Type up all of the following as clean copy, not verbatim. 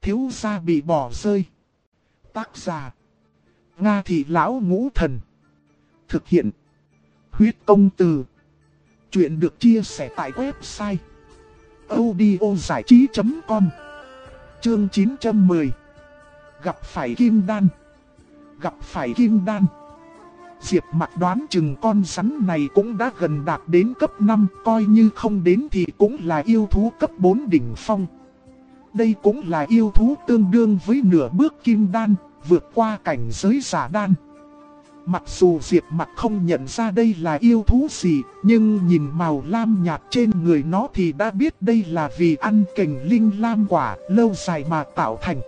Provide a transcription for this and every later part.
thiếu gia bị bỏ rơi. Tác giả: Nga Thị Lão Ngũ Thần. Thực hiện: Huyết Công Từ. Chuyện được chia sẻ tại website audiozảichí.com. Chương 910. Gặp phải Kim Đan. Gặp phải Kim Đan. Diệp Mặc đoán chừng con rắn này cũng đã gần đạt đến cấp 5, coi như không đến thì cũng là yêu thú cấp 4 đỉnh phong. Đây cũng là yêu thú tương đương với nửa bước Kim Đan, vượt qua cảnh giới giả đan. Mặc dù Diệp Mặc không nhận ra đây là yêu thú gì, nhưng nhìn màu lam nhạt trên người nó thì đã biết đây là vì ăn cành linh lam quả lâu dài mà tạo thành.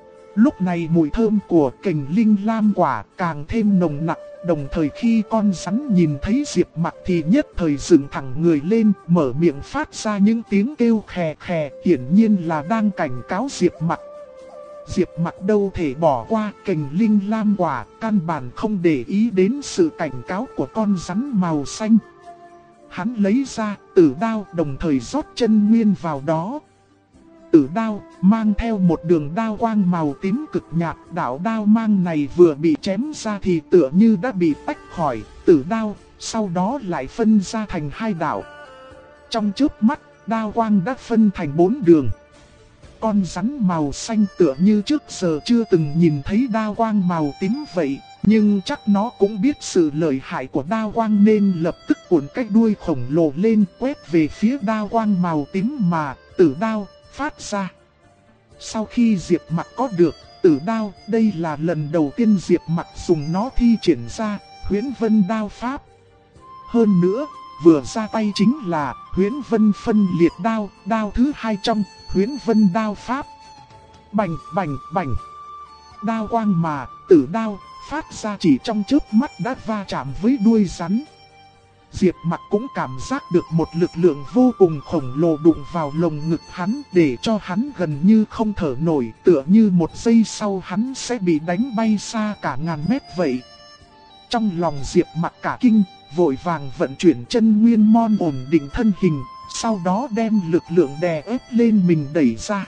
Lúc này mùi thơm của cành linh lam quả càng thêm nồng nặc, đồng thời khi con rắn nhìn thấy Diệp Mặc thì nhất thời dựng thẳng người lên, mở miệng phát ra những tiếng kêu khè khè, hiển nhiên là đang cảnh cáo Diệp Mặc. Diệp Mặc đâu thể bỏ qua cành linh lam quả, căn bản không để ý đến sự cảnh cáo của con rắn màu xanh. Hắn lấy ra tử đao, đồng thời rót chân nguyên vào đó. Tử đao mang theo một đường đao quang màu tím cực nhạt, đạo đao mang này vừa bị chém ra thì tựa như đã bị tách khỏi tử đao, sau đó lại phân ra thành hai đạo. Trong chớp mắt, đao quang đã phân thành 4 đường. Con rắn màu xanh tựa như trước giờ chưa từng nhìn thấy đao quang màu tím vậy, nhưng chắc nó cũng biết sự lợi hại của đao quang nên lập tức cuộn cái đuôi khổng lồ lên quét về phía đao quang màu tím mà tử đao phát ra. Sau khi Diệp Mặc có được tử đao, đây là lần đầu tiên Diệp Mặc dùng nó thi triển ra Huyễn Vân Đao Pháp. Hơn nữa, vừa ra tay chính là Huyễn Vân Phân Liệt Đao, đao thứ 2 trong Huyễn Vân Đao Pháp. Bành bành bành. Đao quang mà tử đao phát ra chỉ trong chớp mắt đã va chạm với đuôi rắn. Diệp Mặc cũng cảm giác được một lực lượng vô cùng khổng lồ đụng vào lồng ngực hắn, để cho hắn gần như không thở nổi, tựa như một giây sau hắn sẽ bị đánh bay xa cả ngàn mét vậy. Trong lòng Diệp Mặc cả kinh, vội vàng vận chuyển chân nguyên môn ổn định thân hình, sau đó đem lực lượng đè ép lên mình đẩy ra.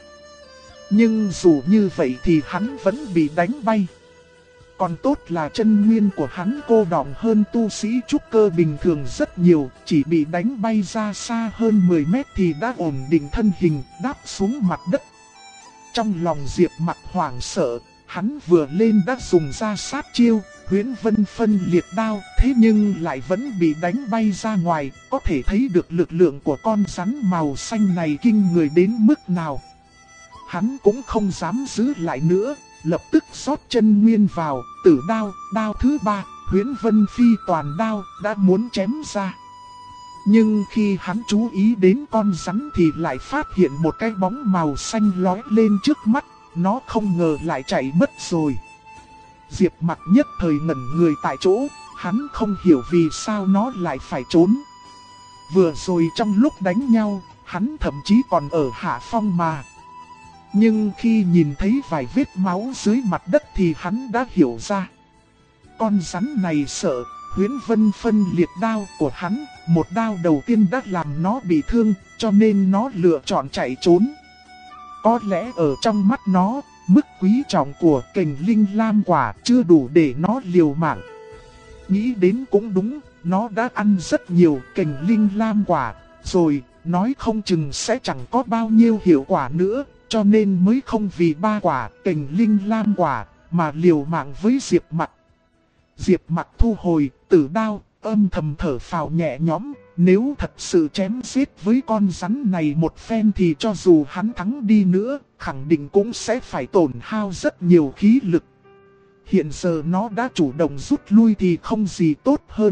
Nhưng dù như vậy thì hắn vẫn bị đánh bay. Còn tốt là chân nguyên của hắn cô đọng hơn tu sĩ trúc cơ bình thường rất nhiều, chỉ bị đánh bay ra xa hơn 10 mét thì đã ổn định thân hình, đáp xuống mặt đất. Trong lòng Diệp Mặc hoảng sợ, hắn vừa lên đã dùng ra sát chiêu Huyễn Vân Phân Liệt Đao, thế nhưng lại vẫn bị đánh bay ra ngoài, có thể thấy được lực lượng của con rắn màu xanh này kinh người đến mức nào. Hắn cũng không dám giữ lại nữa, lập tức rót chân nguyên vào, tử đao, đao thứ 3, Huyễn Vân Phi Toàn Đao, đã muốn chém ra. Nhưng khi hắn chú ý đến con rắn thì lại phát hiện một cái bóng màu xanh lóe lên trước mắt, nó không ngờ lại chạy mất rồi. Diệp Mặc nhất thời ngẩn người tại chỗ, hắn không hiểu vì sao nó lại phải trốn. Vừa rồi trong lúc đánh nhau, hắn thậm chí còn ở hạ phong mà. Nhưng khi nhìn thấy vài vết máu dưới mặt đất thì hắn đã hiểu ra. Con rắn này sợ Huyễn Vân Phân Liệt Đao của hắn, một đao đầu tiên đã làm nó bị thương, cho nên nó lựa chọn chạy trốn. Có lẽ ở trong mắt nó, mức quý trọng của cành linh lam quả chưa đủ để nó liều mạng. Nghĩ đến cũng đúng, nó đã ăn rất nhiều cành linh lam quả, rồi nói không chừng sẽ chẳng có bao nhiêu hiệu quả nữa, cho nên mới không vì 3 quả cành linh lam quả mà liều mạng với Diệp Mặc. Diệp Mặc thu hồi tử đao, âm thầm thở phào nhẹ nhõm. Nếu thật sự chém giết với con rắn này một phen thì cho dù hắn thắng đi nữa, khẳng định cũng sẽ phải tổn hao rất nhiều khí lực. Hiện giờ nó đã chủ động rút lui thì không gì tốt hơn.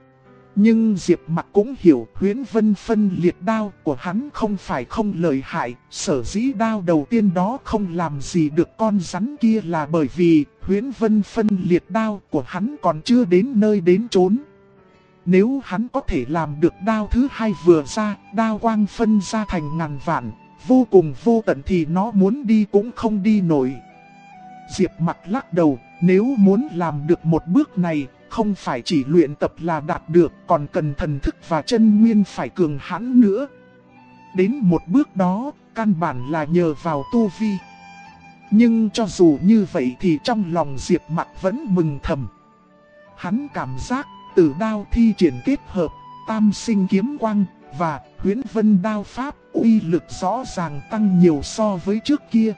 Nhưng Diệp Mặc cũng hiểu Huyễn Vân Phân Liệt Đao của hắn không phải không lợi hại, sở dĩ đao đầu tiên đó không làm gì được con rắn kia là bởi vì Huyễn Vân Phân Liệt Đao của hắn còn chưa đến nơi đến chốn. Nếu hắn có thể làm được đao thứ 2 vừa ra, đao quang phân ra thành ngàn vạn, vô cùng vô tận thì nó muốn đi cũng không đi nổi. Diệp Mặc lắc đầu, nếu muốn làm được một bước này, không phải chỉ luyện tập là đạt được, còn cần thần thức và chân nguyên phải cường hãn nữa. Đến một bước đó, căn bản là nhờ vào tu vi. Nhưng cho dù như vậy thì trong lòng Diệp Mặc vẫn mừng thầm. Hắn cảm giác Tử đao thi triển kết hợp Tam Sinh kiếm quang và Huyễn Vân đao pháp uy lực rõ ràng tăng nhiều so với trước kia.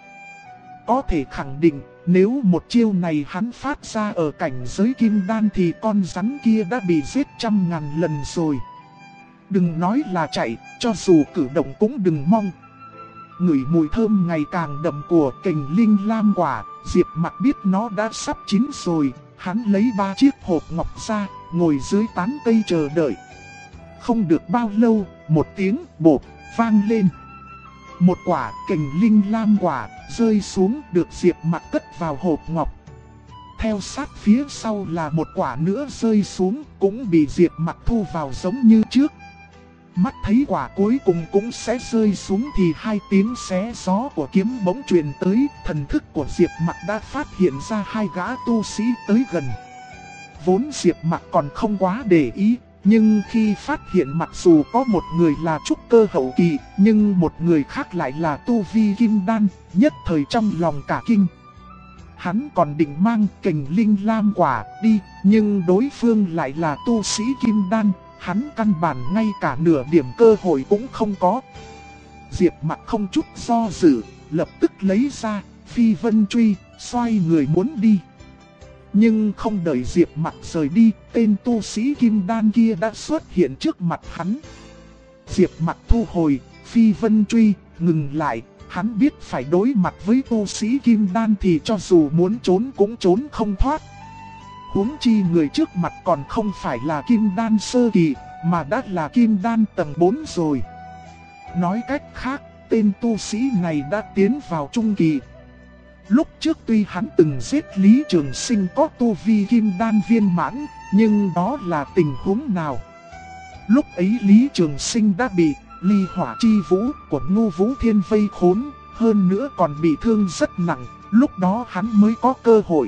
Có thể khẳng định nếu một chiêu này hắn phát ra ở cảnh giới kim đan thì con rắn kia đã bị giết trăm ngàn lần rồi. Đừng nói là chạy, cho dù cử động cũng đừng mong. Ngửi mùi thơm ngày càng đậm của cành linh lam quả, Diệp Mặc biết nó đã sắp chín rồi. Hắn lấy 3 chiếc hộp ngọc ra, ngồi dưới tán cây chờ đợi. Không được bao lâu, một tiếng bộp vang lên. Một quả cành linh lam quả rơi xuống được Diệp Mặc cất vào hộp ngọc. Theo sát phía sau là một quả nữa rơi xuống, cũng bị Diệp Mặc thu vào giống như trước. Mắt thấy quả cuối cùng cũng sẽ rơi xuống thì 2 tiếng xé gió của kiếm bỗng truyền tới. Thần thức của Diệp Mặc đã phát hiện ra 2 gã tu sĩ tới gần. Vốn Diệp Mặc còn không quá để ý, nhưng khi phát hiện mặc dù có một người là trúc cơ hậu kỳ, nhưng một người khác lại là tu vi kim đan, nhất thời trong lòng cả kinh. Hắn còn định mang cành linh lam quả đi, nhưng đối phương lại là tu sĩ kim đan, hắn căn bản ngay cả nửa điểm cơ hội cũng không có. Diệp Mặc không chút do dự, lập tức lấy ra Phi Vân Truy, xoay người muốn đi. Nhưng không đợi Diệp Mặc rời đi, tên tu sĩ kim đan kia đã xuất hiện trước mặt hắn. Diệp Mặc thu hồi Phi Vân Truy, ngừng lại, hắn biết phải đối mặt với tu sĩ kim đan thì cho dù muốn trốn cũng trốn không thoát. Huống chi người trước mặt còn không phải là kim đan sơ kỳ, mà đã là kim đan tầng 4 rồi. Nói cách khác, tên tu sĩ này đã tiến vào trung kỳ. Lúc trước tuy hắn từng giết Lý Trường Sinh có tu vi kim đan viên mãn, nhưng đó là tình huống nào? Lúc ấy Lý Trường Sinh đã bị ly hỏa chi vũ của Ngô Vũ Thiên vây khốn, hơn nữa còn bị thương rất nặng, lúc đó hắn mới có cơ hội.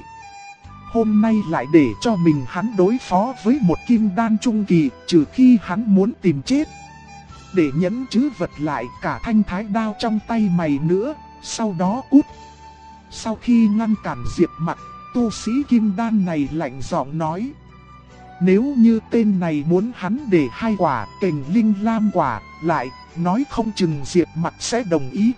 Hôm nay lại để cho mình hắn đối phó với một kim đan trung kỳ, trừ khi hắn muốn tìm chết. Để nhẫn chứ vật lại cả thanh thái đao trong tay mày nữa, sau đó cút. Sau khi ngăn cản Diệp Mặc, tu sĩ kim đan này lạnh giọng nói: nếu như tên này muốn hắn để 2 quả cành linh lam quả lại, nói không chừng Diệp Mặc sẽ đồng ý.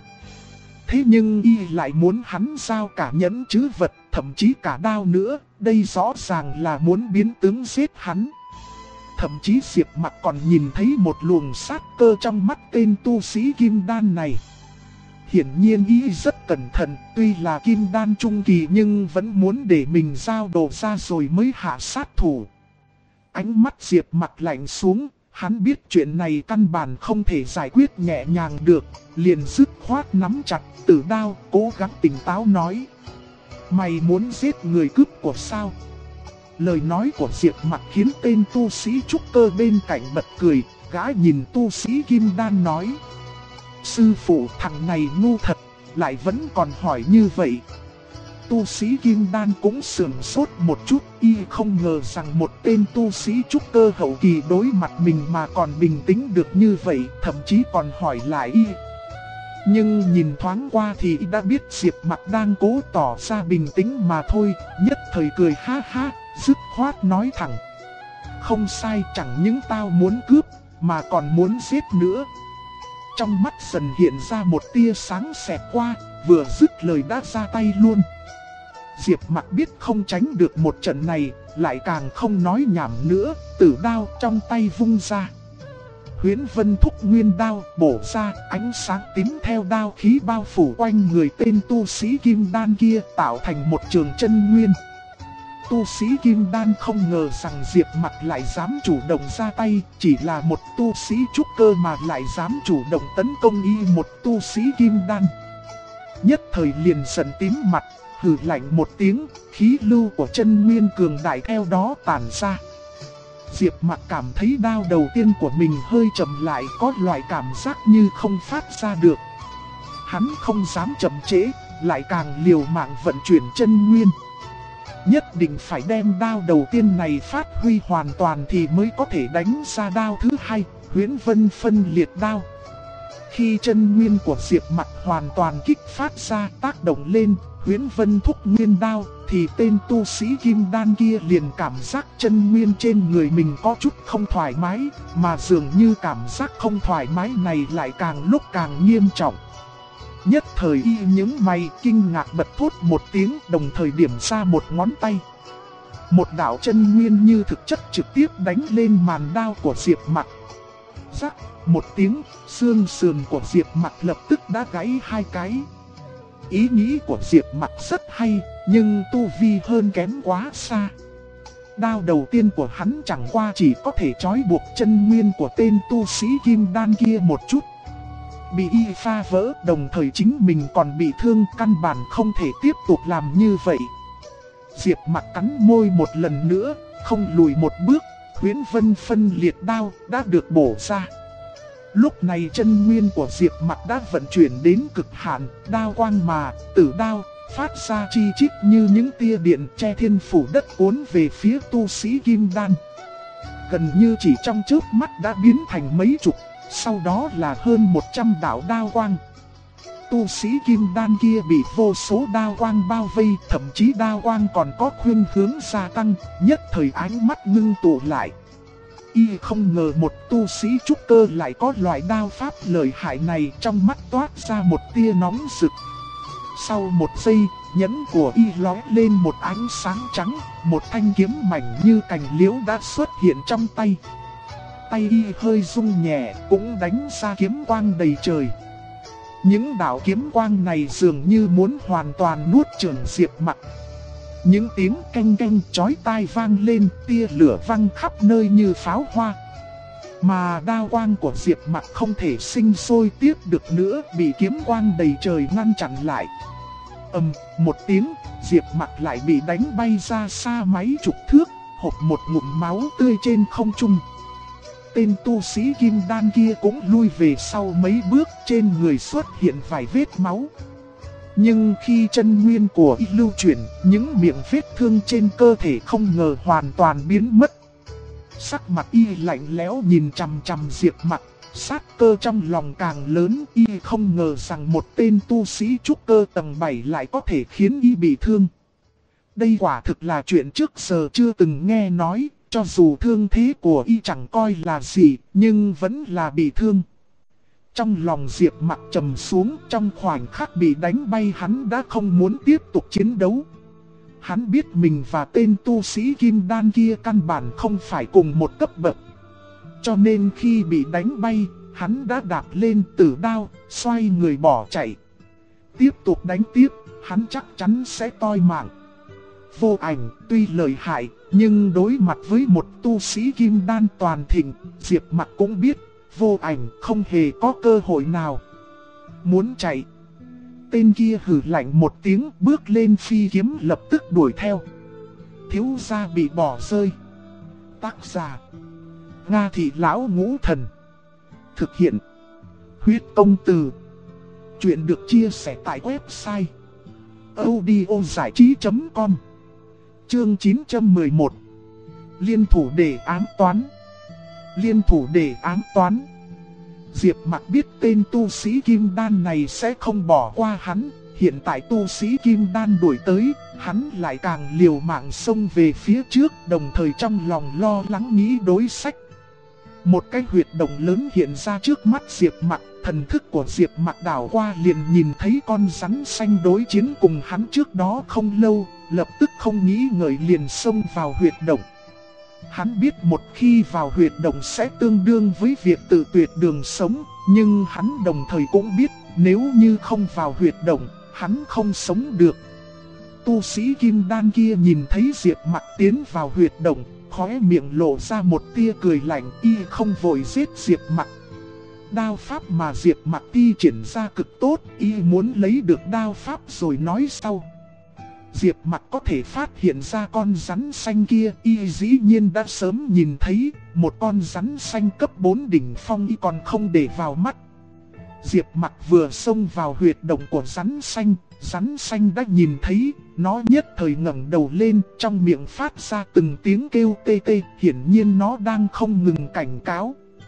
Thế nhưng y lại muốn hắn giao cả nhẫn chứ vật, thậm chí cả đao nữa, đây rõ ràng là muốn biến tướng giết hắn. Thậm chí Diệp Mặc còn nhìn thấy một luồng sát cơ trong mắt tên tu sĩ kim đan này. Hiển nhiên y rất cẩn thận, tuy là kim đan trung kỳ nhưng vẫn muốn để mình giao đồ ra rồi mới hạ sát thủ. Ánh mắt Diệp Mặc lạnh xuống, hắn biết chuyện này căn bản không thể giải quyết nhẹ nhàng được, liền dứt khoát nắm chặt tử đao, cố gắng tỉnh táo nói: mày muốn giết người cướp của sao? Lời nói của Diệp Mặc khiến tên tu sĩ trúc cơ bên cạnh bật cười, gã nhìn tu sĩ kim đan nói: sư phụ, thằng này ngu thật, lại vẫn còn hỏi như vậy. Tu sĩ kim đan cũng sườn sốt một chút, y không ngờ rằng một tên tu sĩ trúc cơ hậu kỳ đối mặt mình mà còn bình tĩnh được như vậy, thậm chí còn hỏi lại y. Nhưng nhìn thoáng qua thì y đã biết Diệp Mặc đang cố tỏ ra bình tĩnh mà thôi, nhất thời cười ha ha, dứt khoát nói thẳng: không sai, chẳng những tao muốn cướp, mà còn muốn giết nữa. Trong mắt dần hiện ra một tia sáng xẹt qua, vừa dứt lời đã ra tay luôn. Diệp Mặc biết không tránh được một trận này, lại càng không nói nhảm nữa, tử đao trong tay vung ra. Huyễn Vân thúc nguyên đao bổ ra, ánh sáng tím theo đao khí bao phủ quanh người tên tu sĩ kim đan kia, tạo thành một trường chân nguyên. Tu sĩ kim đan không ngờ rằng Diệp Mặc lại dám chủ động ra tay, chỉ là một tu sĩ trúc cơ mà lại dám chủ động tấn công y một tu sĩ kim đan. Nhất thời liền giận tím mặt, hừ lạnh một tiếng, khí lưu của chân nguyên cường đại theo đó tản ra. Diệp Mặc cảm thấy đao đầu tiên của mình hơi chậm lại, có loại cảm giác như không phát ra được. Hắn không dám chậm trễ, lại càng liều mạng vận chuyển chân nguyên. Nhất định phải đem đao đầu tiên này phát huy hoàn toàn thì mới có thể đánh ra đao thứ hai, Huyễn Vân phân liệt đao. khi chân nguyên của Diệp Mặc hoàn toàn kích phát ra tác động lên Huyễn Vân Thúc Nguyên Đao, thì tên tu sĩ kim đan kia liền cảm giác chân nguyên trên người mình có chút không thoải mái, mà dường như cảm giác không thoải mái này lại càng lúc càng nghiêm trọng. Nhất thời y nhướng mày kinh ngạc bật thốt một tiếng, đồng thời điểm ra một ngón tay. Một đạo chân nguyên như thực chất trực tiếp đánh lên màn đao của Diệp Mặc. Rắc một tiếng, xương sườn của Diệp Mặc lập tức đã gãy hai cái. Ý nghĩ của Diệp Mặc rất hay, nhưng tu vi hơn kém quá xa. Đao đầu tiên của hắn chẳng qua chỉ có thể trói buộc chân nguyên của tên tu sĩ kim đan kia một chút. Bị y phá vỡ, đồng thời chính mình còn bị thương, căn bản không thể tiếp tục làm như vậy. Diệp Mặc cắn môi một lần nữa, không lùi một bước, Huyễn Vân phân liệt đao đã được bổ ra. Lúc này chân nguyên của Diệp Mặc đã vận chuyển đến cực hạn, đao quang mà, tử đao, phát ra chi chít như những tia điện che thiên phủ đất cuốn về phía tu sĩ kim đan. Gần như chỉ trong chớp mắt đã biến thành mấy chục, sau đó là hơn 100 đạo đao quang. Tu sĩ kim đan kia bị vô số đao quang bao vây, thậm chí đao quang còn có khuynh hướng gia tăng, nhất thời ánh mắt ngưng tụ lại. Y không ngờ một tu sĩ trúc cơ lại có loại đao pháp lợi hại này, trong mắt toát ra một tia nóng rực. Sau một giây, nhẫn của y lóe lên một ánh sáng trắng, một thanh kiếm mảnh như cành liễu đã xuất hiện trong tay. Tay y hơi rung nhẹ, cũng đánh ra kiếm quang đầy trời. Những đạo kiếm quang này dường như muốn hoàn toàn nuốt chửng Diệp Mặc. Những tiếng canh canh chói tai vang lên, tia lửa văng khắp nơi như pháo hoa. Mà đao quang của Diệp Mặc không thể sinh sôi tiếp được nữa, bị kiếm quang đầy trời ngăn chặn lại. Một tiếng, Diệp Mặc lại bị đánh bay ra xa mấy chục thước, hộc một ngụm máu tươi trên không trung. Tên tu sĩ kim đan kia cũng lui về sau mấy bước, trên người xuất hiện vài vết máu. Nhưng khi chân nguyên của y lưu chuyển, những miệng vết thương trên cơ thể không ngờ hoàn toàn biến mất. Sắc mặt y lạnh lẽo nhìn chằm chằm Diệp Mặc, sát cơ trong lòng càng lớn. Y không ngờ rằng một tên tu sĩ trúc cơ tầng 7 lại có thể khiến y bị thương. Đây quả thực là chuyện trước giờ chưa từng nghe nói. Cho dù thương thế của y chẳng coi là gì, nhưng vẫn là bị thương. Trong lòng Diệp Mặc trầm xuống, trong khoảnh khắc bị đánh bay hắn đã không muốn tiếp tục chiến đấu. Hắn biết mình và tên tu sĩ kim đan kia căn bản không phải cùng một cấp bậc. Cho nên khi bị đánh bay, hắn đã đạp lên tử đao, xoay người bỏ chạy. Tiếp tục đánh tiếp, hắn chắc chắn sẽ toi mạng. Vô Ảnh tuy lợi hại, nhưng đối mặt với một tu sĩ kim đan toàn thịnh, Diệp Mặc cũng biết Vô Ảnh không hề có cơ hội nào. Muốn chạy, tên kia hừ lạnh một tiếng, bước lên phi kiếm lập tức đuổi theo. Thiếu gia bị bỏ rơi. Tác giả: Nga Thị Lão Ngũ Thần. Thực hiện: Huyết Công Từ. Chuyện được chia sẻ tại website audiozảichí.com. Chương 911. Liên thủ để ám toán. Liên thủ để ám toán. Diệp Mặc biết tên tu sĩ kim đan này sẽ không bỏ qua hắn. Hiện tại tu sĩ kim đan đuổi tới, hắn lại càng liều mạng xông về phía trước, đồng thời trong lòng lo lắng nghĩ đối sách. Một cái huyệt động lớn hiện ra trước mắt Diệp Mặc. Thần thức của Diệp Mặc đảo qua liền nhìn thấy con rắn xanh đối chiến cùng hắn trước đó không lâu, lập tức không nghĩ ngợi liền xông vào huyệt động. Hắn biết một khi vào huyệt động sẽ tương đương với việc tự tuyệt đường sống, nhưng hắn đồng thời cũng biết nếu như không vào huyệt động, hắn không sống được. Tu sĩ kim đan kia nhìn thấy Diệp Mặc tiến vào huyệt động, khóe miệng lộ ra một tia cười lạnh, y không vội giết Diệp Mặc. Đao pháp mà Diệp Mặc thi triển ra cực tốt, y muốn lấy được đao pháp rồi nói sau. Diệp Mặc có thể phát hiện ra con rắn xanh kia, y dĩ nhiên đã sớm nhìn thấy. Một con rắn xanh cấp 4 đỉnh phong y còn không để vào mắt. Diệp Mặc vừa xông vào huyệt động của rắn xanh đã nhìn thấy. Nó nhất thời ngẩng đầu lên, trong miệng phát ra từng tiếng kêu tê tê, hiển nhiên nó đang không ngừng cảnh cáo.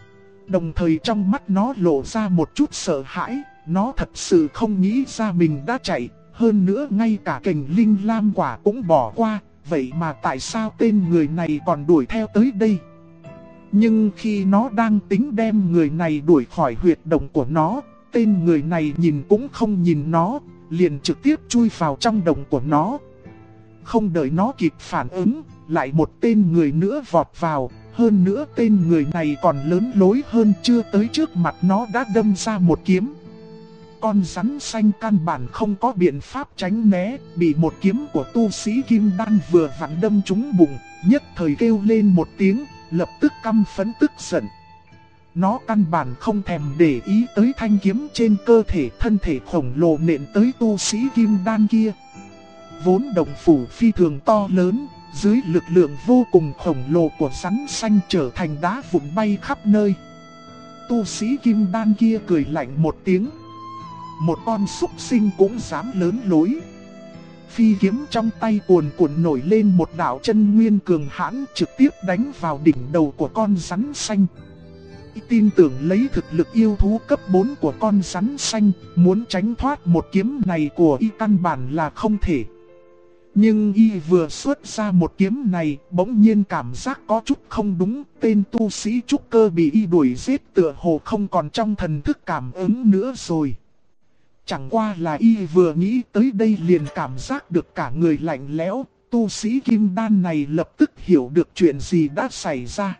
Đồng thời trong mắt nó lộ ra một chút sợ hãi, nó thật sự không nghĩ ra mình đã chạy, hơn nữa ngay cả kình linh lam quả cũng bỏ qua, vậy mà tại sao tên người này còn đuổi theo tới đây? Nhưng khi nó đang tính đem người này đuổi khỏi huyệt động của nó, tên người này nhìn cũng không nhìn nó, liền trực tiếp chui vào trong động của nó. Không đợi nó kịp phản ứng, lại một tên người nữa vọt vào, hơn nữa tên người này còn lớn lối hơn, chưa tới trước mặt nó đã đâm ra một kiếm. Con rắn xanh căn bản không có biện pháp tránh né, bị một kiếm của tu sĩ kim đan vừa vặn đâm trúng bụng, nhất thời kêu lên một tiếng, lập tức căm phẫn tức giận. Nó căn bản không thèm để ý tới thanh kiếm trên cơ thể, thân thể khổng lồ nện tới tu sĩ kim đan kia. Vốn động phủ phi thường to lớn, dưới lực lượng vô cùng khổng lồ của rắn xanh trở thành đá vụn bay khắp nơi. Tu sĩ kim đan kia cười lạnh một tiếng. Một con súc sinh cũng dám lớn lối. Phi kiếm trong tay cuồn cuộn nổi lên một đạo chân nguyên cường hãn, trực tiếp đánh vào đỉnh đầu của con rắn xanh. Tin tưởng lấy thực lực yêu thú cấp 4 của con rắn xanh, muốn tránh thoát một kiếm này của y căn bản là không thể. Nhưng y vừa xuất ra một kiếm này, bỗng nhiên cảm giác có chút không đúng, tên tu sĩ trúc cơ bị y đuổi giết tựa hồ không còn trong thần thức cảm ứng nữa rồi. Chẳng qua là y vừa nghĩ tới đây liền cảm giác được cả người lạnh lẽo, tu sĩ kim đan này lập tức hiểu được chuyện gì đã xảy ra.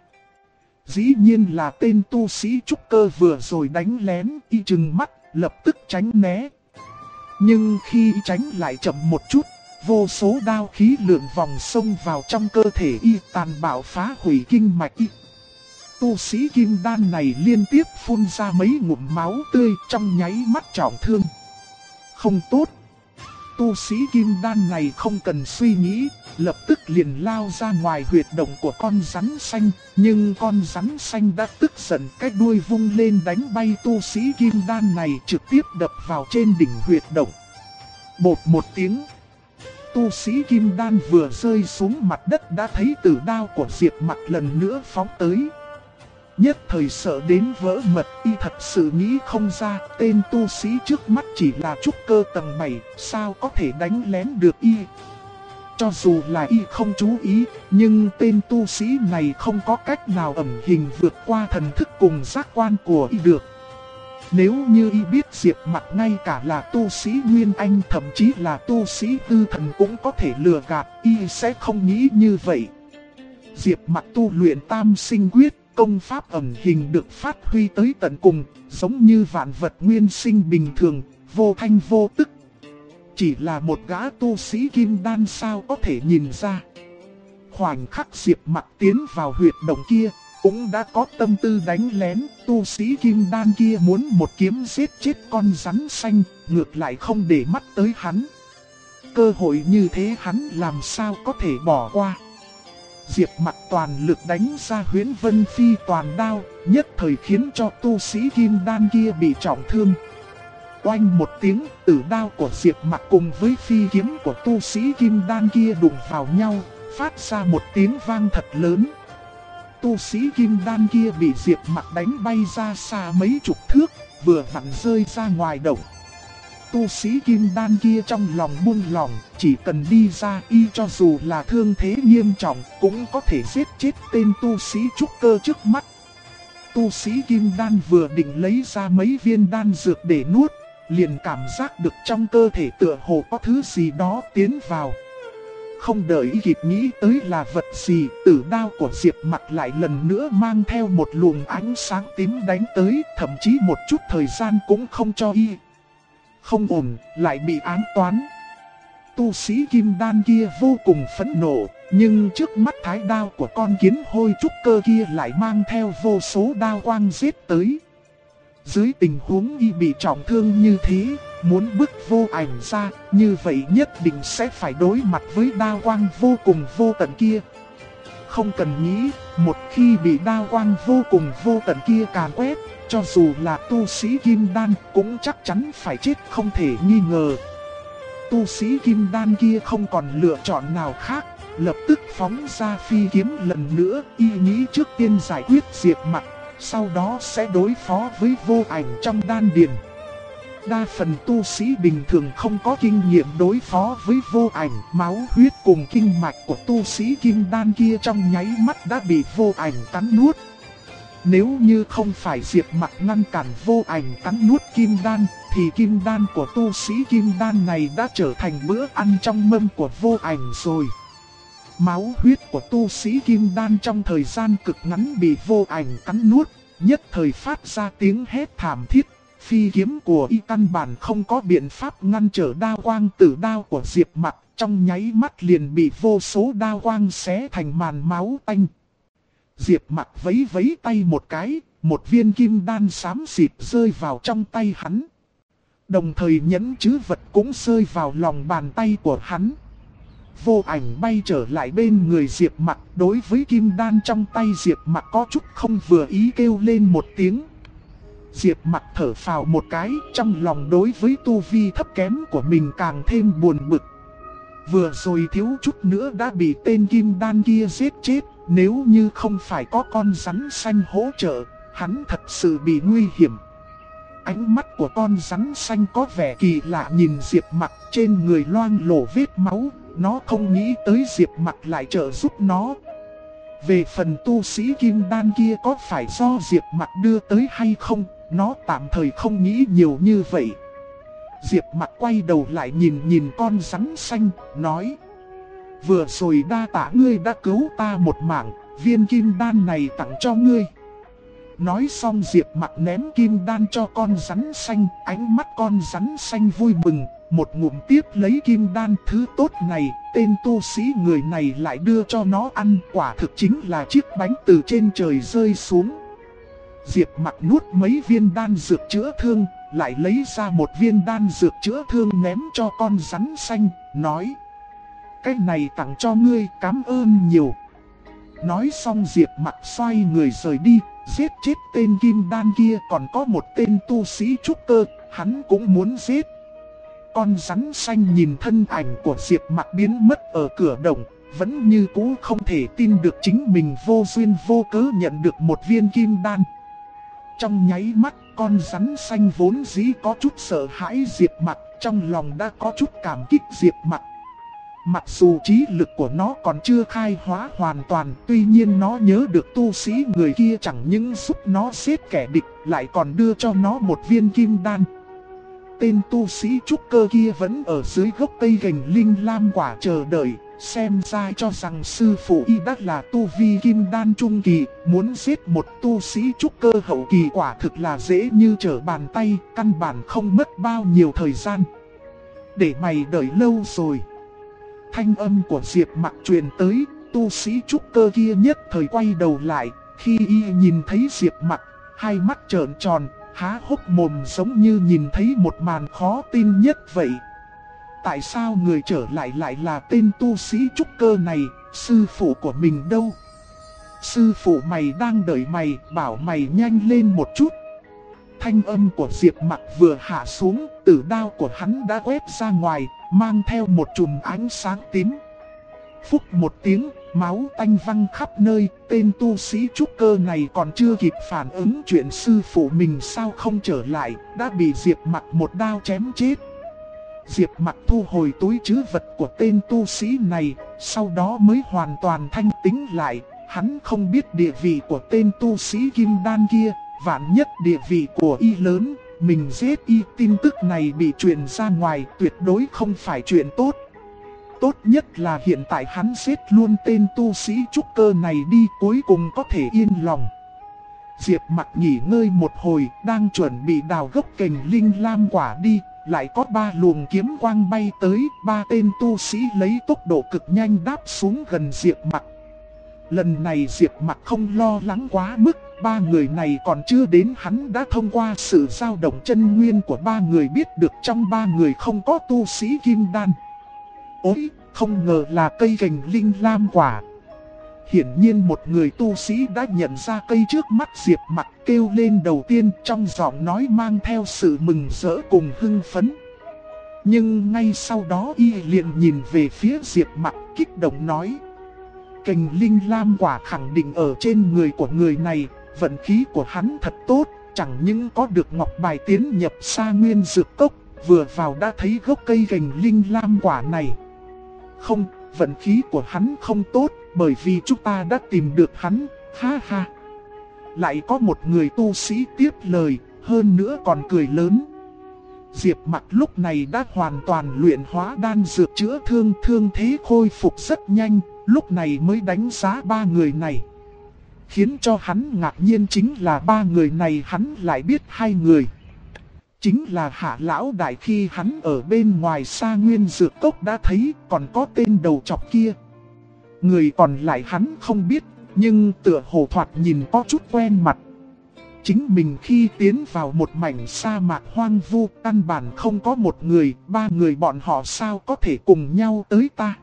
Dĩ nhiên là tên tu sĩ trúc cơ vừa rồi đánh lén, y trừng mắt, lập tức tránh né. Nhưng khi y tránh lại chậm một chút, vô số đao khí lượn vòng xông vào trong cơ thể y, tàn bạo phá hủy kinh mạch y. Tu sĩ kim đan này liên tiếp phun ra mấy ngụm máu tươi, trong nháy mắt trọng thương. Không tốt. Tu sĩ kim đan này không cần suy nghĩ, lập tức liền lao ra ngoài huyệt động của con rắn xanh. Nhưng con rắn xanh đã tức giận, cái đuôi vung lên đánh bay tu sĩ kim đan này, trực tiếp đập vào trên đỉnh huyệt động. Bột một tiếng. Tu sĩ kim đan vừa rơi xuống mặt đất đã thấy tử đao của Diệp Mặc lần nữa phóng tới. Nhất thời sợ đến vỡ mật, y thật sự nghĩ không ra tên tu sĩ trước mắt chỉ là trúc cơ tầng 7, sao có thể đánh lén được y. Cho dù là y không chú ý, nhưng tên tu sĩ này không có cách nào ẩn hình vượt qua thần thức cùng giác quan của y được. Nếu như y biết Diệp Mặc ngay cả là tu sĩ Nguyên Anh, thậm chí là tu sĩ tư thần cũng có thể lừa gạt, y sẽ không nghĩ như vậy. Diệp Mặc tu luyện tam sinh quyết, công pháp ẩn hình được phát huy tới tận cùng, giống như vạn vật nguyên sinh bình thường, vô thanh vô tức. Chỉ là một gã tu sĩ kim đan sao có thể nhìn ra. Khoảnh khắc Diệp Mặc tiến vào huyệt động kia, cũng đã có tâm tư đánh lén, tu sĩ kim đan kia muốn một kiếm giết chết con rắn xanh, ngược lại không để mắt tới hắn. Cơ hội như thế hắn làm sao có thể bỏ qua. Diệp Mặc toàn lực đánh ra Huyễn Vân Phi toàn đao, nhất thời khiến cho tu sĩ kim đan kia bị trọng thương. Oanh một tiếng, tử đao của Diệp Mặc cùng với phi kiếm của tu sĩ kim đan kia đụng vào nhau, phát ra một tiếng vang thật lớn. Tu sĩ kim đan kia bị Diệp Mặc đánh bay ra xa mấy chục thước, vừa vặn rơi ra ngoài động. Tu sĩ kim đan kia trong lòng buông lỏng, chỉ cần đi ra y cho dù là thương thế nghiêm trọng cũng có thể giết chết tên tu sĩ trúc cơ trước mắt. Tu sĩ kim đan vừa định lấy ra mấy viên đan dược để nuốt, liền cảm giác được trong cơ thể tựa hồ có thứ gì đó tiến vào. Không đợi y kịp nghĩ tới là vật gì, tử đao của Diệp Mặc lại lần nữa mang theo một luồng ánh sáng tím đánh tới, thậm chí một chút thời gian cũng không cho y. Không ổn, lại bị ám toán. Tu sĩ kim đan kia vô cùng phẫn nộ, nhưng trước mắt thái đao của con kiến hôi trúc cơ kia lại mang theo vô số đao quang giết tới. Dưới tình huống y bị trọng thương như thế, muốn bước vô ảnh ra, như vậy nhất định sẽ phải đối mặt với đao quang vô cùng vô tận kia. Không cần nghĩ, một khi bị đao quang vô cùng vô tận kia càn quét, cho dù là tu sĩ kim đan cũng chắc chắn phải chết không thể nghi ngờ. Tu sĩ kim đan kia không còn lựa chọn nào khác, lập tức phóng ra phi kiếm lần nữa, y nghĩ trước tiên giải quyết Diệp Mặc, sau đó sẽ đối phó với vô ảnh trong đan điền. Đa phần tu sĩ bình thường không có kinh nghiệm đối phó với vô ảnh, máu huyết cùng kinh mạch của tu sĩ kim đan kia trong nháy mắt đã bị vô ảnh cắn nuốt. Nếu như không phải Diệp Mặc ngăn cản vô ảnh cắn nuốt kim đan, thì kim đan của tu sĩ kim đan này đã trở thành bữa ăn trong mâm của vô ảnh rồi. Máu huyết của tu sĩ kim đan trong thời gian cực ngắn bị vô ảnh cắn nuốt, nhất thời phát ra tiếng hét thảm thiết. Phi kiếm của y căn bản không có biện pháp ngăn trở đao quang tử đao của Diệp Mặc, trong nháy mắt liền bị vô số đao quang xé thành màn máu tanh. Diệp Mặc vẫy vẫy tay một cái, một viên kim đan xám xịt rơi vào trong tay hắn. Đồng thời nhẫn chữ vật cũng rơi vào lòng bàn tay của hắn. Vô ảnh bay trở lại bên người Diệp Mặc, đối với kim đan trong tay Diệp Mặc có chút không vừa ý kêu lên một tiếng. Diệp Mặc thở phào một cái, trong lòng đối với tu vi thấp kém của mình càng thêm buồn bực. Vừa rồi thiếu chút nữa đã bị tên kim đan kia giết chết, nếu như không phải có con rắn xanh hỗ trợ, hắn thật sự bị nguy hiểm. Ánh mắt của con rắn xanh có vẻ kỳ lạ nhìn Diệp Mặc, trên người loang lổ vết máu, nó không nghĩ tới Diệp Mặc lại trợ giúp nó. Về phần tu sĩ kim đan kia có phải do Diệp Mặc đưa tới hay không, nó tạm thời không nghĩ nhiều như vậy. Diệp Mặc quay đầu lại nhìn con rắn xanh, nói: vừa rồi đa tạ ngươi đã cứu ta một mạng, viên kim đan này tặng cho ngươi. Nói xong Diệp Mặc ném kim đan cho con rắn xanh, ánh mắt con rắn xanh vui mừng, một ngụm tiếp lấy kim đan. Thứ tốt này, tên tu sĩ người này lại đưa cho nó ăn, quả thực chính là chiếc bánh từ trên trời rơi xuống. Diệp Mặc nuốt mấy viên đan dược chữa thương, lại lấy ra một viên đan dược chữa thương ném cho con rắn xanh, nói: cái này tặng cho ngươi, cảm ơn nhiều. Nói xong Diệp Mặc xoay người rời đi, giết chết tên kim đan kia. Còn có một tên tu sĩ trúc cơ, hắn cũng muốn giết. Con rắn xanh nhìn thân ảnh của Diệp Mặc biến mất ở cửa động, vẫn như cũ không thể tin được chính mình vô duyên vô cớ nhận được một viên kim đan. Trong nháy mắt, con rắn xanh vốn dĩ có chút sợ hãi Diệp Mặc, trong lòng đã có chút cảm kích Diệp Mặc. Mặc dù trí lực của nó còn chưa khai hóa hoàn toàn, tuy nhiên nó nhớ được tu sĩ người kia chẳng những giúp nó giết kẻ địch, lại còn đưa cho nó một viên kim đan. Tên tu sĩ trúc cơ kia vẫn ở dưới gốc cây gành linh lam quả chờ đợi, xem ra cho rằng sư phụ y đã là tu vi kim đan trung kỳ, muốn giết một tu sĩ trúc cơ hậu kỳ quả thực là dễ như trở bàn tay, căn bản không mất bao nhiêu thời gian. Để mày đợi lâu rồi. Thanh âm của Diệp Mặc truyền tới, tu sĩ trúc cơ kia nhất thời quay đầu lại, khi y nhìn thấy Diệp Mặc, hai mắt trợn tròn, há hốc mồm giống như nhìn thấy một màn khó tin nhất vậy. Tại sao người trở lại lại là tên tu sĩ trúc cơ này, sư phụ của mình đâu? Sư phụ mày đang đợi mày, bảo mày nhanh lên một chút. Thanh âm của Diệp Mặc vừa hạ xuống, tử đao của hắn đã quét ra ngoài, mang theo một chùm ánh sáng tím. Phúc một tiếng, máu tanh văng khắp nơi, tên tu sĩ trúc cơ này còn chưa kịp phản ứng chuyện sư phụ mình sao không trở lại, đã bị Diệp Mặc một đao chém chết. Diệp Mặc thu hồi túi trữ vật của tên tu sĩ này, sau đó mới hoàn toàn thanh tĩnh lại. Hắn không biết địa vị của tên tu sĩ kim đan kia, vạn nhất địa vị của y lớn, mình giết y, tin tức này bị truyền ra ngoài tuyệt đối không phải chuyện tốt. Tốt nhất là hiện tại hắn giết luôn tên tu sĩ trúc cơ này đi, cuối cùng có thể yên lòng. Diệp Mặc nghỉ ngơi một hồi, đang chuẩn bị đào gốc cành linh lam quả đi, lại có 3 luồng kiếm quang bay tới, 3 tên tu sĩ lấy tốc độ cực nhanh đáp xuống gần Diệp Mặc. Lần này Diệp Mặc không lo lắng quá mức, 3 người này còn chưa đến, hắn đã thông qua sự dao động chân nguyên của 3 người biết được trong 3 người không có tu sĩ kim đan. Ôi, không ngờ là cây cành linh lam quả. Hiển nhiên một người tu sĩ đã nhận ra cây trước mắt Diệp Mặc, kêu lên đầu tiên, trong giọng nói mang theo sự mừng rỡ cùng hưng phấn. Nhưng ngay sau đó y liền nhìn về phía Diệp Mặc, kích động nói: cành linh lam quả khẳng định ở trên người của người này, vận khí của hắn thật tốt, chẳng những có được ngọc bài tiến nhập Sa Nguyên Dược Cốc, vừa vào đã thấy gốc cây cành linh lam quả này. Không, vận khí của hắn không tốt, bởi vì chúng ta đã tìm được hắn, ha ha. Lại có một người tu sĩ tiếp lời, hơn nữa còn cười lớn. Diệp Mặc lúc này đã hoàn toàn luyện hóa đan dược chữa thương, thương thế khôi phục rất nhanh, lúc này mới đánh giá ba người này. Khiến cho hắn ngạc nhiên chính là ba người này hắn lại biết hai người. Chính là Hạ Lão Đại khi hắn ở bên ngoài Sa Nguyên Dược Cốc đã thấy, còn có tên đầu trọc kia. Người còn lại hắn không biết, nhưng tựa hồ thoạt nhìn có chút quen mặt. Chính mình khi tiến vào một mảnh sa mạc hoang vu, căn bản không có một người, ba người bọn họ sao có thể cùng nhau tới ta.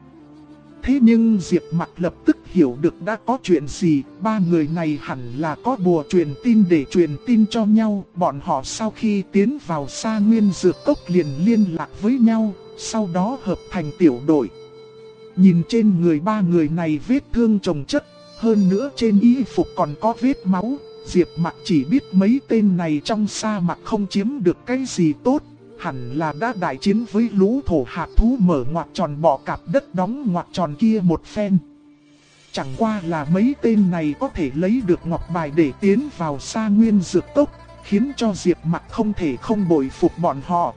Thế nhưng Diệp Mặc lập tức hiểu được đã có chuyện gì, ba người này hẳn là có bùa truyền tin để truyền tin cho nhau. Bọn họ sau khi tiến vào Sa Nguyên Dược Cốc liền liên lạc với nhau, sau đó hợp thành tiểu đội. Nhìn trên người ba người này vết thương chồng chất, hơn nữa trên y phục còn có vết máu. Diệp Mặc chỉ biết mấy tên này trong sa mạc không chiếm được cái gì tốt, hẳn là đã đại chiến với lũ thổ hạt thú mở ngoặc tròn bọ cạp đất đóng ngoặc tròn kia một phen. Chẳng qua là mấy tên này có thể lấy được ngọc bài để tiến vào Sa Nguyên Dược Cốc, khiến cho Diệp Mặc không thể không bội phục bọn họ.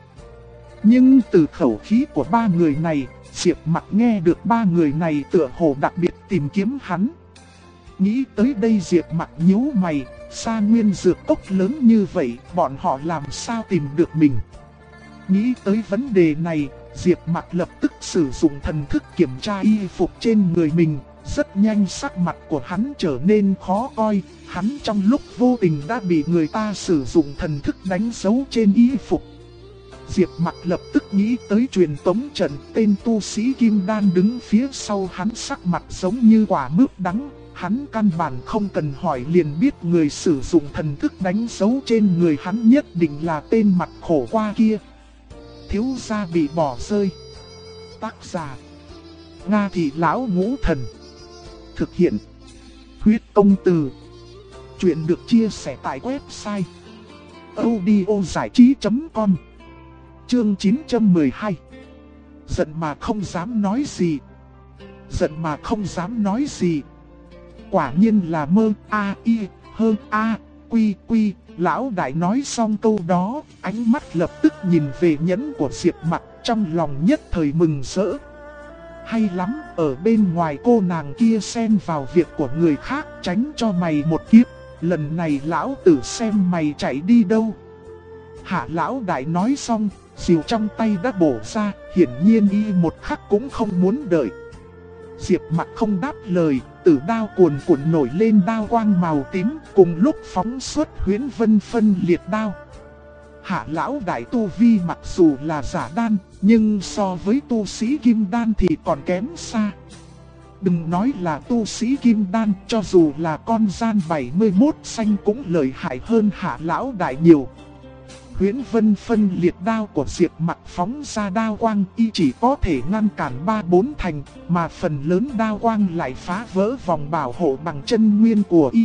Nhưng từ khẩu khí của ba người này, Diệp Mặc nghe được ba người này tựa hồ đặc biệt tìm kiếm hắn. Nghĩ tới đây Diệp Mặc nhíu mày, Sa Nguyên Dược Cốc lớn như vậy, bọn họ làm sao tìm được mình? Nghĩ tới vấn đề này, Diệp Mặc lập tức sử dụng thần thức kiểm tra y phục trên người mình. Rất nhanh sắc mặt của hắn trở nên khó coi, hắn trong lúc vô tình đã bị người ta sử dụng thần thức đánh dấu trên y phục. Diệp Mặc lập tức nghĩ tới truyền tống trận, tên tu sĩ Kim Đan đứng phía sau hắn sắc mặt giống như quả mướp đắng. Hắn căn bản không cần hỏi liền biết người sử dụng thần thức đánh dấu trên người hắn nhất định là tên mặt khổ qua kia. Thiếu gia bị bỏ rơi. Tác giả: Nga Thị Lão Ngũ Thần. Thực hiện: Huyết Công Từ. Chuyện được chia sẻ tại website audiozảichí.com. Chương 912. Giận mà không dám nói gì. Giận mà không dám nói gì. Quả nhiên là mơ a y hơn a quy quy. Lão Đại nói xong câu đó, ánh mắt lập tức nhìn về nhẫn của Diệp Mặc, trong lòng nhất thời mừng rỡ. Hay lắm, ở bên ngoài cô nàng kia xen vào việc của người khác, tránh cho mày một kiếp. Lần này lão tử xem mày chạy đi đâu. Hạ Lão Đại nói xong, diều trong tay đã bổ ra, hiển nhiên y một khắc cũng không muốn đợi. Diệp Mặc không đáp lời, tử đao cuồn cuộn nổi lên đao quang màu tím, cùng lúc phóng xuất Huyễn Vân phân liệt đao. Hạ Lão Đại tu vi mặc dù là giả đan, nhưng so với tu sĩ kim đan thì còn kém xa. Đừng nói là tu sĩ kim đan, cho dù là con gian 71 xanh cũng lợi hại hơn Hạ Lão Đại nhiều. Huyễn Vân phân liệt đao của Diệp Mặc phóng ra đao quang y chỉ có thể ngăn cản 3-4 thành, mà phần lớn đao quang lại phá vỡ vòng bảo hộ bằng chân nguyên của y.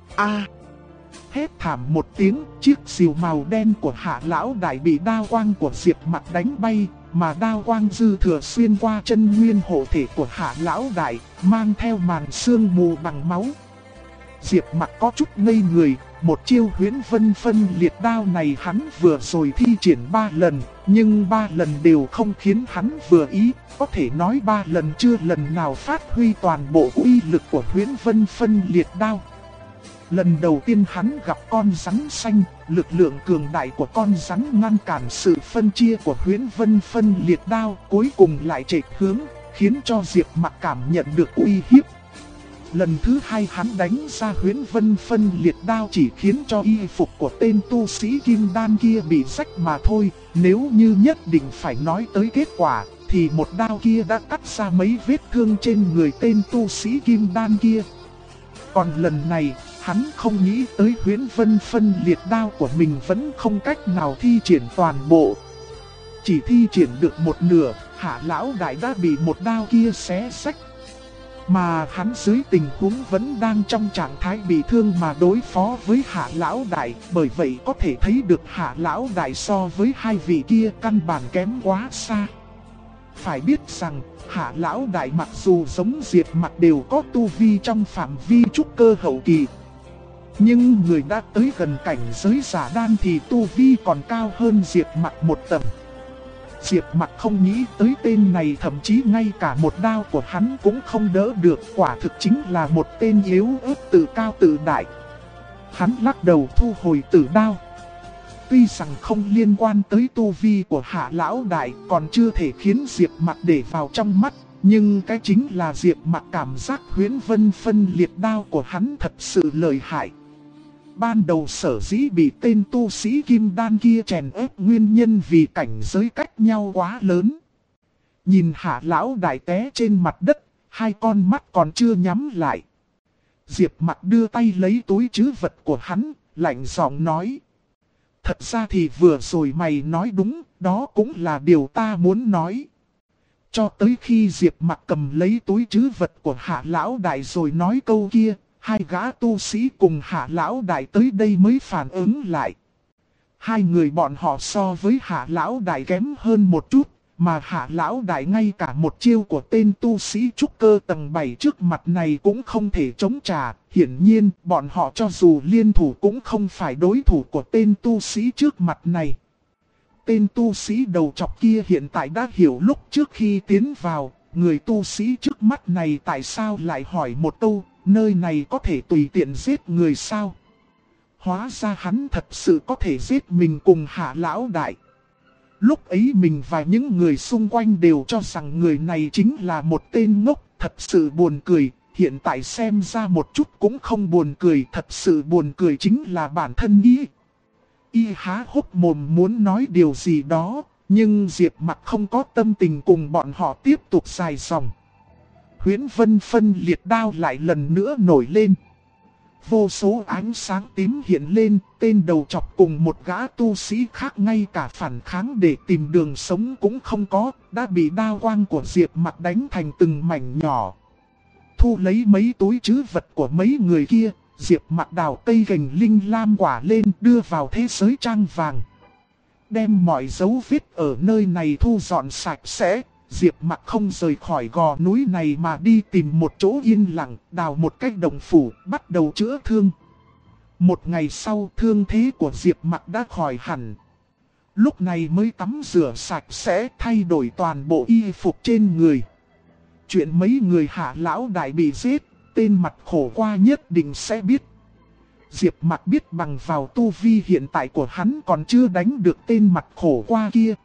Hét thảm một tiếng, chiếc diều màu đen của Hạ Lão Đại bị đao quang của Diệp Mặc đánh bay, mà đao quang dư thừa xuyên qua chân nguyên hộ thể của Hạ Lão Đại, mang theo màn sương mù bằng máu. Diệp Mặc có chút ngây người, một chiêu Huyễn Vân phân liệt đao này hắn vừa rồi thi triển 3 lần, nhưng 3 lần đều không khiến hắn vừa ý, có thể nói 3 lần chưa lần nào phát huy toàn bộ uy lực của Huyễn Vân phân liệt đao. Lần đầu tiên hắn gặp con rắn xanh, lực lượng cường đại của con rắn ngăn cản sự phân chia của Huyễn Vân phân liệt đao, cuối cùng lại chệch hướng, khiến cho Diệp Mặc cảm nhận được uy hiếp. Lần thứ hai hắn đánh ra Huyễn Vân phân liệt đao chỉ khiến cho y phục của tên tu sĩ kim đan kia bị rách mà thôi. Nếu như nhất định phải nói tới kết quả, thì một đao kia đã cắt ra mấy vết thương trên người tên tu sĩ kim đan kia. Còn lần này, hắn không nghĩ tới Huyễn Vân phân liệt đao của mình vẫn không cách nào thi triển toàn bộ. Chỉ thi triển được một nửa, Hạ Lão Đại đã bị một đao kia xé rách. Mà hắn dưới tình huống vẫn đang trong trạng thái bị thương mà đối phó với Hạ Lão Đại. Bởi vậy có thể thấy được Hạ Lão Đại so với hai vị kia căn bản kém quá xa. Phải biết rằng Hạ Lão Đại mặc dù giống Diệp Mặc đều có tu vi trong phạm vi trúc cơ hậu kỳ, nhưng người đã tới gần cảnh giới giả đan thì tu vi còn cao hơn Diệp Mặc một tầng. Diệp Mặc không nghĩ tới tên này, thậm chí ngay cả một đao của hắn cũng không đỡ được, quả thực chính là một tên yếu ớt tự cao tự đại. Hắn lắc đầu thu hồi tử đao. Tuy rằng không liên quan tới tu vi của Hạ Lão Đại, còn chưa thể khiến Diệp Mặc để vào trong mắt, nhưng cái chính là Diệp Mặc cảm giác huyễn vân phân liệt đao của hắn thật sự lợi hại. Ban đầu sở dĩ bị tên tu sĩ kim đan kia chèn ép nguyên nhân vì cảnh giới cách nhau quá lớn. Nhìn Hạ Lão Đại té trên mặt đất, hai con mắt còn chưa nhắm lại. Diệp Mặc đưa tay lấy túi trữ vật của hắn, lạnh giọng nói: thật ra thì vừa rồi mày nói đúng, đó cũng là điều ta muốn nói. Cho tới khi Diệp Mặc cầm lấy túi trữ vật của Hạ Lão Đại rồi nói câu kia, hai gã tu sĩ cùng Hạ Lão Đại tới đây mới phản ứng lại. Hai người bọn họ so với Hạ Lão Đại kém hơn một chút, mà Hạ Lão Đại ngay cả một chiêu của tên tu sĩ trúc cơ tầng 7 trước mặt này cũng không thể chống trả. Hiển nhiên, bọn họ cho dù liên thủ cũng không phải đối thủ của tên tu sĩ trước mặt này. Tên tu sĩ đầu chọc kia hiện tại đã hiểu lúc trước khi tiến vào, người tu sĩ trước mắt này tại sao lại hỏi một câu, nơi này có thể tùy tiện giết người sao? Hóa ra hắn thật sự có thể giết mình cùng Hạ Lão Đại. Lúc ấy mình và những người xung quanh đều cho rằng người này chính là một tên ngốc, thật sự buồn cười. Hiện tại xem ra một chút cũng không buồn cười, thật sự buồn cười chính là bản thân y. Y há hốc mồm muốn nói điều gì đó, nhưng Diệp Mặc không có tâm tình cùng bọn họ tiếp tục dài dòng. Huyễn vân phân liệt đao lại lần nữa nổi lên. Vô số ánh sáng tím hiện lên, tên đầu chọc cùng một gã tu sĩ khác ngay cả phản kháng để tìm đường sống cũng không có, đã bị đao quang của Diệp Mặc đánh thành từng mảnh nhỏ. Thu lấy mấy túi trữ vật của mấy người kia, Diệp Mặc đào cây gành linh lam quả lên đưa vào thế giới trang vàng. Đem mọi dấu vết ở nơi này thu dọn sạch sẽ, Diệp Mặc không rời khỏi gò núi này mà đi tìm một chỗ yên lặng, đào một cái động phủ, bắt đầu chữa thương. Một ngày sau, thương thế của Diệp Mặc đã khỏi hẳn. Lúc này mới tắm rửa sạch sẽ, thay đổi toàn bộ y phục trên người. Chuyện mấy người Hạ Lão Đại bị giết, tên mặt khổ qua nhất định sẽ biết. Diệp Mặc biết bằng vào tu vi hiện tại của hắn còn chưa đánh được tên mặt khổ qua kia.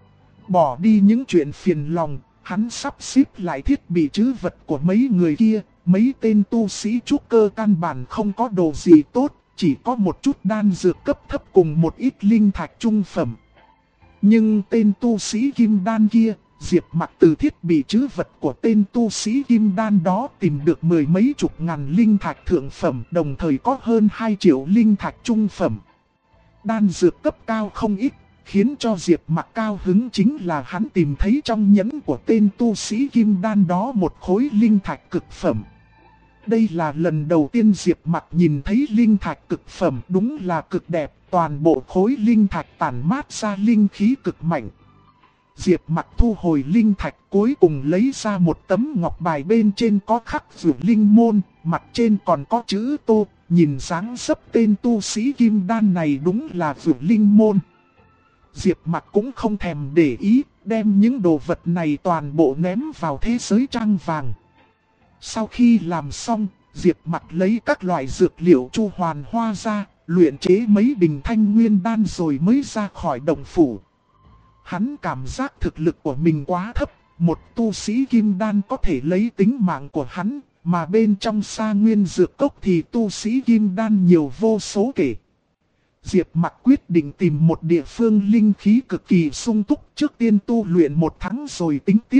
Bỏ đi những chuyện phiền lòng, hắn sắp xếp lại thiết bị trữ vật của mấy người kia. Mấy tên tu sĩ trúc cơ căn bản không có đồ gì tốt, chỉ có một chút đan dược cấp thấp cùng một ít linh thạch trung phẩm. Nhưng tên tu sĩ kim đan kia, Diệp Mặc từ thiết bị trữ vật của tên tu sĩ kim đan đó tìm được mười mấy chục ngàn linh thạch thượng phẩm, đồng thời có hơn 2 triệu linh thạch trung phẩm. Đan dược cấp cao không ít, khiến cho Diệp Mặc cao hứng chính là hắn tìm thấy trong nhẫn của tên tu sĩ kim đan đó một khối linh thạch cực phẩm. Đây là lần đầu tiên Diệp Mặc nhìn thấy linh thạch cực phẩm, đúng là cực đẹp, toàn bộ khối linh thạch tản mát ra linh khí cực mạnh. Diệp Mặc thu hồi linh thạch, cuối cùng lấy ra một tấm ngọc bài, bên trên có khắc Vượt Linh Môn, mặt trên còn có chữ Tô, nhìn dáng dấp tên tu sĩ kim đan này đúng là Vượt Linh Môn. Diệp Mặc cũng không thèm để ý, đem những đồ vật này toàn bộ ném vào thế giới trang vàng. Sau khi làm xong, Diệp Mặc lấy các loại dược liệu chu hoàn hoa ra, luyện chế mấy bình thanh nguyên đan rồi mới ra khỏi động phủ. Hắn cảm giác thực lực của mình quá thấp, một tu sĩ kim đan có thể lấy tính mạng của hắn, mà bên trong Sa Nguyên Dược Cốc thì tu sĩ kim đan nhiều vô số kể. Diệp Mặc quyết định tìm một địa phương linh khí cực kỳ sung túc, trước tiên tu luyện 1 tháng rồi tính tiếp.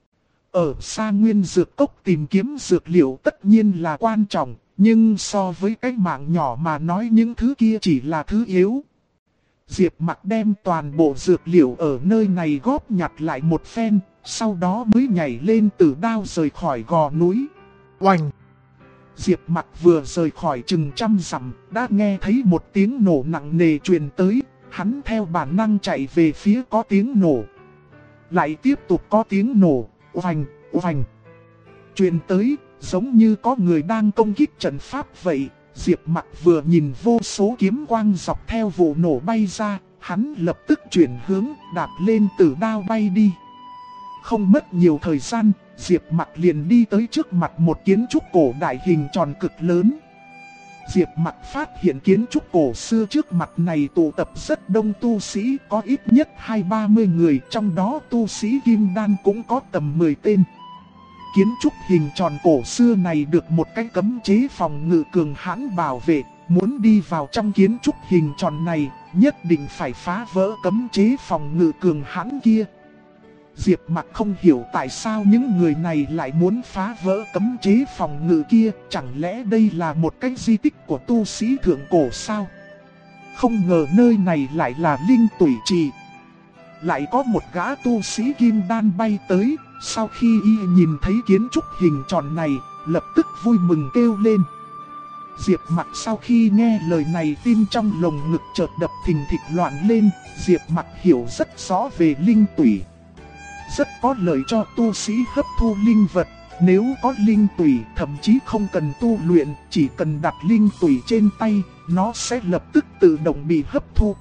Ở Sa Nguyên Dược Cốc tìm kiếm dược liệu tất nhiên là quan trọng, nhưng so với cái mạng nhỏ mà nói những thứ kia chỉ là thứ yếu. Diệp Mặc đem toàn bộ dược liệu ở nơi này góp nhặt lại một phen, sau đó mới nhảy lên từ đao rời khỏi gò núi. Oành! Diệp Mặc vừa rời khỏi chừng 100 dặm, đã nghe thấy một tiếng nổ nặng nề truyền tới, hắn theo bản năng chạy về phía có tiếng nổ. Lại tiếp tục có tiếng nổ, oành, oành. Truyền tới, giống như có người đang công kích trận pháp vậy. Diệp Mặc vừa nhìn vô số kiếm quang dọc theo vụ nổ bay ra, hắn lập tức chuyển hướng, đạp lên tử đao bay đi. Không mất nhiều thời gian, Diệp Mặc liền đi tới trước mặt một kiến trúc cổ đại hình tròn cực lớn. Diệp Mặc phát hiện kiến trúc cổ xưa trước mặt này tụ tập rất đông tu sĩ, có ít nhất 20-30 người, trong đó tu sĩ kim đan cũng có tầm 10 tên. Kiến trúc hình tròn cổ xưa này được một cái cấm chế phòng ngự cường hãn bảo vệ, muốn đi vào trong kiến trúc hình tròn này, nhất định phải phá vỡ cấm chế phòng ngự cường hãn kia. Diệp Mặc không hiểu tại sao những người này lại muốn phá vỡ cấm chế phòng ngự kia, chẳng lẽ đây là một cái di tích của tu sĩ thượng cổ sao? Không ngờ nơi này lại là Linh Tủy Trì. Lại có một gã tu sĩ kim đan bay tới, sau khi y nhìn thấy kiến trúc hình tròn này, lập tức vui mừng kêu lên. Diệp Mặc sau khi nghe lời này, tim trong lồng ngực chợt đập thình thịch loạn lên. Diệp Mặc hiểu rất rõ về linh tủy, rất có lợi cho tu sĩ hấp thu linh vật. Nếu có linh tủy, thậm chí không cần tu luyện, chỉ cần đặt linh tủy trên tay, nó sẽ lập tức tự động bị hấp thu.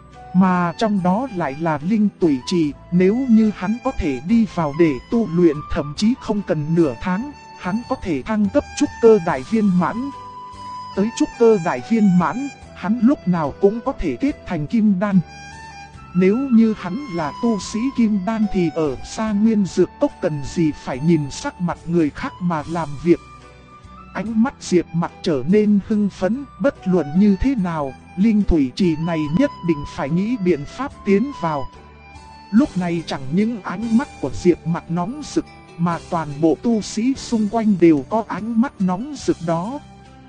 Mà trong đó lại là Linh Tủy Trì, nếu như hắn có thể đi vào để tu luyện, thậm chí không cần nửa tháng, hắn có thể thăng cấp trúc cơ đại viên mãn. Tới trúc cơ đại viên mãn, hắn lúc nào cũng có thể kết thành kim đan. Nếu như hắn là tu sĩ kim đan thì ở xa Nguyên Dược Cốc cần gì phải nhìn sắc mặt người khác mà làm việc. Ánh mắt Diệp Mặc trở nên hưng phấn, bất luận như thế nào, Linh Thủy Trì này nhất định phải nghĩ biện pháp tiến vào. Lúc này chẳng những ánh mắt của Diệp Mặc nóng rực, mà toàn bộ tu sĩ xung quanh đều có ánh mắt nóng rực đó.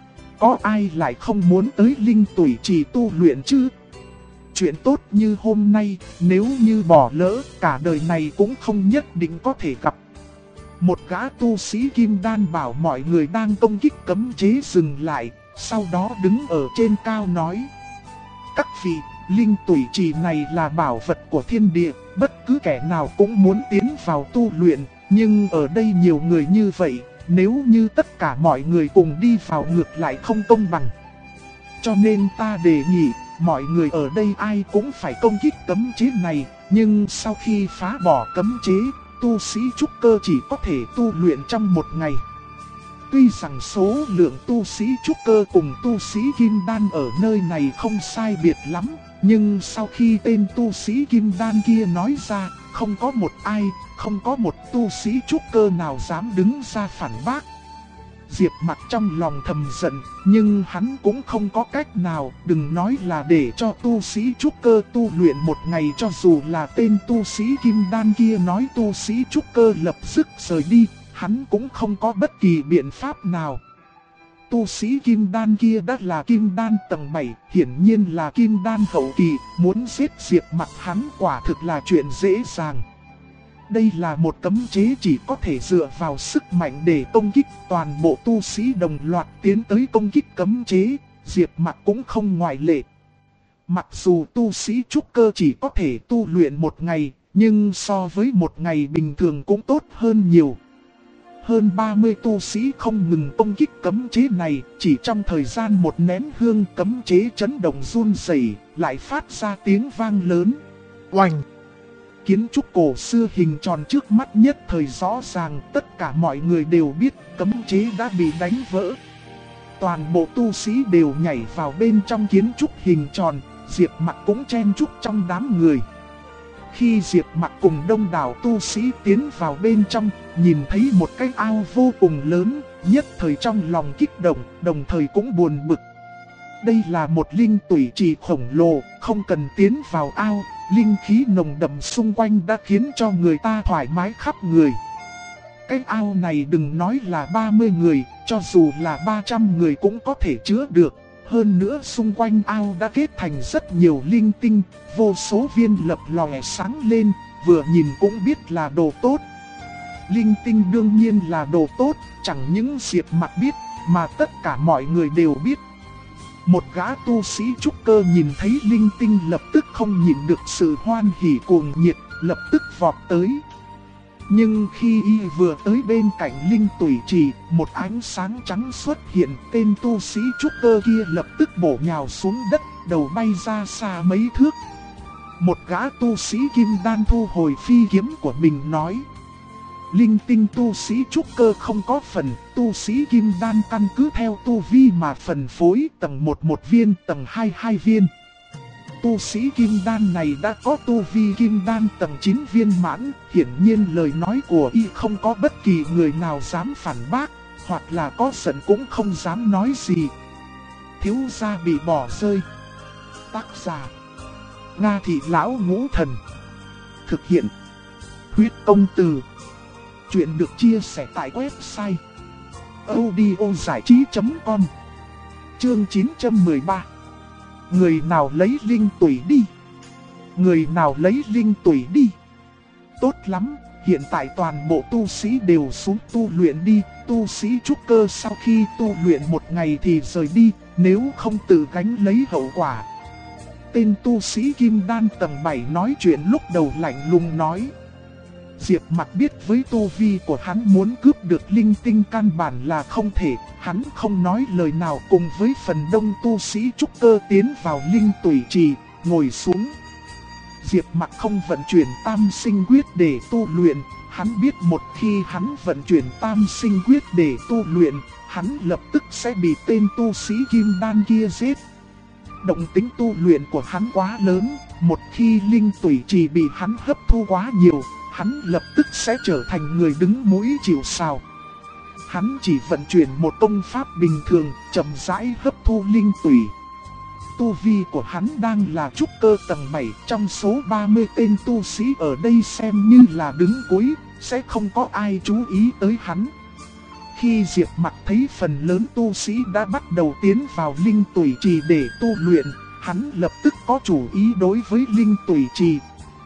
Có ai lại không muốn tới Linh Tủy Trì tu luyện chứ? Chuyện tốt như hôm nay, nếu như bỏ lỡ, cả đời này cũng không nhất định có thể gặp. Một gã tu sĩ kim đan bảo mọi người đang công kích cấm chế dừng lại, sau đó đứng ở trên cao nói: các vị, Linh Tủy Trì này là bảo vật của thiên địa, bất cứ kẻ nào cũng muốn tiến vào tu luyện, nhưng ở đây nhiều người như vậy, nếu như tất cả mọi người cùng đi vào ngược lại không công bằng. Cho nên ta đề nghị, mọi người ở đây ai cũng phải công kích cấm chế này, nhưng sau khi phá bỏ cấm chế, tu sĩ trúc cơ chỉ có thể tu luyện trong một ngày. Tuy rằng số lượng tu sĩ trúc cơ cùng tu sĩ kim đan ở nơi này không sai biệt lắm, nhưng sau khi tên tu sĩ kim đan kia nói ra, không có một ai, không có một tu sĩ trúc cơ nào dám đứng ra phản bác. Diệp Mặc trong lòng thầm giận, nhưng hắn cũng không có cách nào, đừng nói là để cho tu sĩ trúc cơ tu luyện một ngày, cho dù là tên tu sĩ kim đan kia nói tu sĩ trúc cơ lập tức rời đi, hắn cũng không có bất kỳ biện pháp nào. Tu sĩ kim đan kia đã là kim đan tầng 7, hiển nhiên là kim đan hậu kỳ, muốn giết Diệp Mặc hắn quả thực là chuyện dễ dàng. Đây là một cấm chế chỉ có thể dựa vào sức mạnh để công kích, toàn bộ tu sĩ đồng loạt tiến tới công kích cấm chế, Diệp Mặc cũng không ngoại lệ. Mặc dù tu sĩ trúc cơ chỉ có thể tu luyện một ngày, nhưng so với một ngày bình thường cũng tốt hơn nhiều. Hơn 30 tu sĩ không ngừng công kích cấm chế này, chỉ trong thời gian một nén hương cấm chế chấn động run rẩy, lại phát ra tiếng vang lớn. Oành! Kiến trúc cổ xưa hình tròn trước mắt nhất thời rõ ràng, tất cả mọi người đều biết cấm chế đã bị đánh vỡ. Toàn bộ tu sĩ đều nhảy vào bên trong kiến trúc hình tròn, Diệp Mặc cũng chen chúc trong đám người. Khi Diệp Mặc cùng đông đảo tu sĩ tiến vào bên trong, nhìn thấy một cái ao vô cùng lớn, nhất thời trong lòng kích động, đồng thời cũng buồn bực. Đây là một linh tủy trì khổng lồ, không cần tiến vào ao, linh khí nồng đậm xung quanh đã khiến cho người ta thoải mái khắp người. Cái ao này đừng nói là 30 người, cho dù là 300 người cũng có thể chứa được. Hơn nữa xung quanh ao đã kết thành rất nhiều linh tinh, vô số viên lập lòe sáng lên, vừa nhìn cũng biết là đồ tốt. Linh tinh đương nhiên là đồ tốt, chẳng những Diệp Mặc biết, mà tất cả mọi người đều biết. Một gã tu sĩ trúc cơ nhìn thấy linh tinh lập tức không nhịn được sự hoan hỉ cuồng nhiệt, lập tức vọt tới. Nhưng khi y vừa tới bên cạnh linh tủy trì, một ánh sáng trắng xuất hiện, tên tu sĩ trúc cơ kia lập tức bổ nhào xuống đất, đầu bay ra xa mấy thước. Một gã tu sĩ kim đan thu hồi phi kiếm của mình nói: linh tinh tu sĩ trúc cơ không có phần, tu sĩ kim đan căn cứ theo tu vi mà phân phối, tầng 1 1 viên, tầng 2 2 viên. Tu sĩ kim đan này đã có tu vi kim đan tầng 9 viên mãn, hiển nhiên lời nói của y không có bất kỳ người nào dám phản bác, hoặc là có giận cũng không dám nói gì. Thiếu gia bị bỏ rơi. Tác giả: Nga Thị Lão Ngũ Thần. Thực hiện: Huyết Công Từ. Chuyện được chia sẻ tại website audiozảichí.com. Chương 913. Người nào lấy linh tủy đi? Người nào lấy linh tủy đi? Tốt lắm, hiện tại toàn bộ tu sĩ đều xuống tu luyện đi. Tu sĩ trúc cơ sau khi tu luyện một ngày thì rời đi, nếu không tự gánh lấy hậu quả. Tên tu sĩ kim đan tầng 7 nói chuyện lúc đầu lạnh lùng nói. Diệp Mặc biết với tu vi của hắn muốn cướp được linh tinh căn bản là không thể, hắn không nói lời nào cùng với phần đông tu sĩ trúc cơ tiến vào linh tủy trì, ngồi xuống. Diệp Mặc không vận chuyển tam sinh quyết để tu luyện, hắn biết một khi hắn vận chuyển tam sinh quyết để tu luyện, hắn lập tức sẽ bị tên tu sĩ kim đan kia giết. Động tính tu luyện của hắn quá lớn, một khi linh tủy trì bị hắn hấp thu quá nhiều, hắn lập tức sẽ trở thành người đứng mũi chịu sào. Hắn chỉ vận chuyển một công pháp bình thường, chậm rãi hấp thu linh tủy. Tu vi của hắn đang là trúc cơ tầng 7, trong số 30 tên tu sĩ ở đây xem như là đứng cuối, sẽ không có ai chú ý tới hắn. Khi Diệp Mặc thấy phần lớn tu sĩ đã bắt đầu tiến vào linh tủy trì để tu luyện, hắn lập tức có chủ ý đối với linh tủy trì.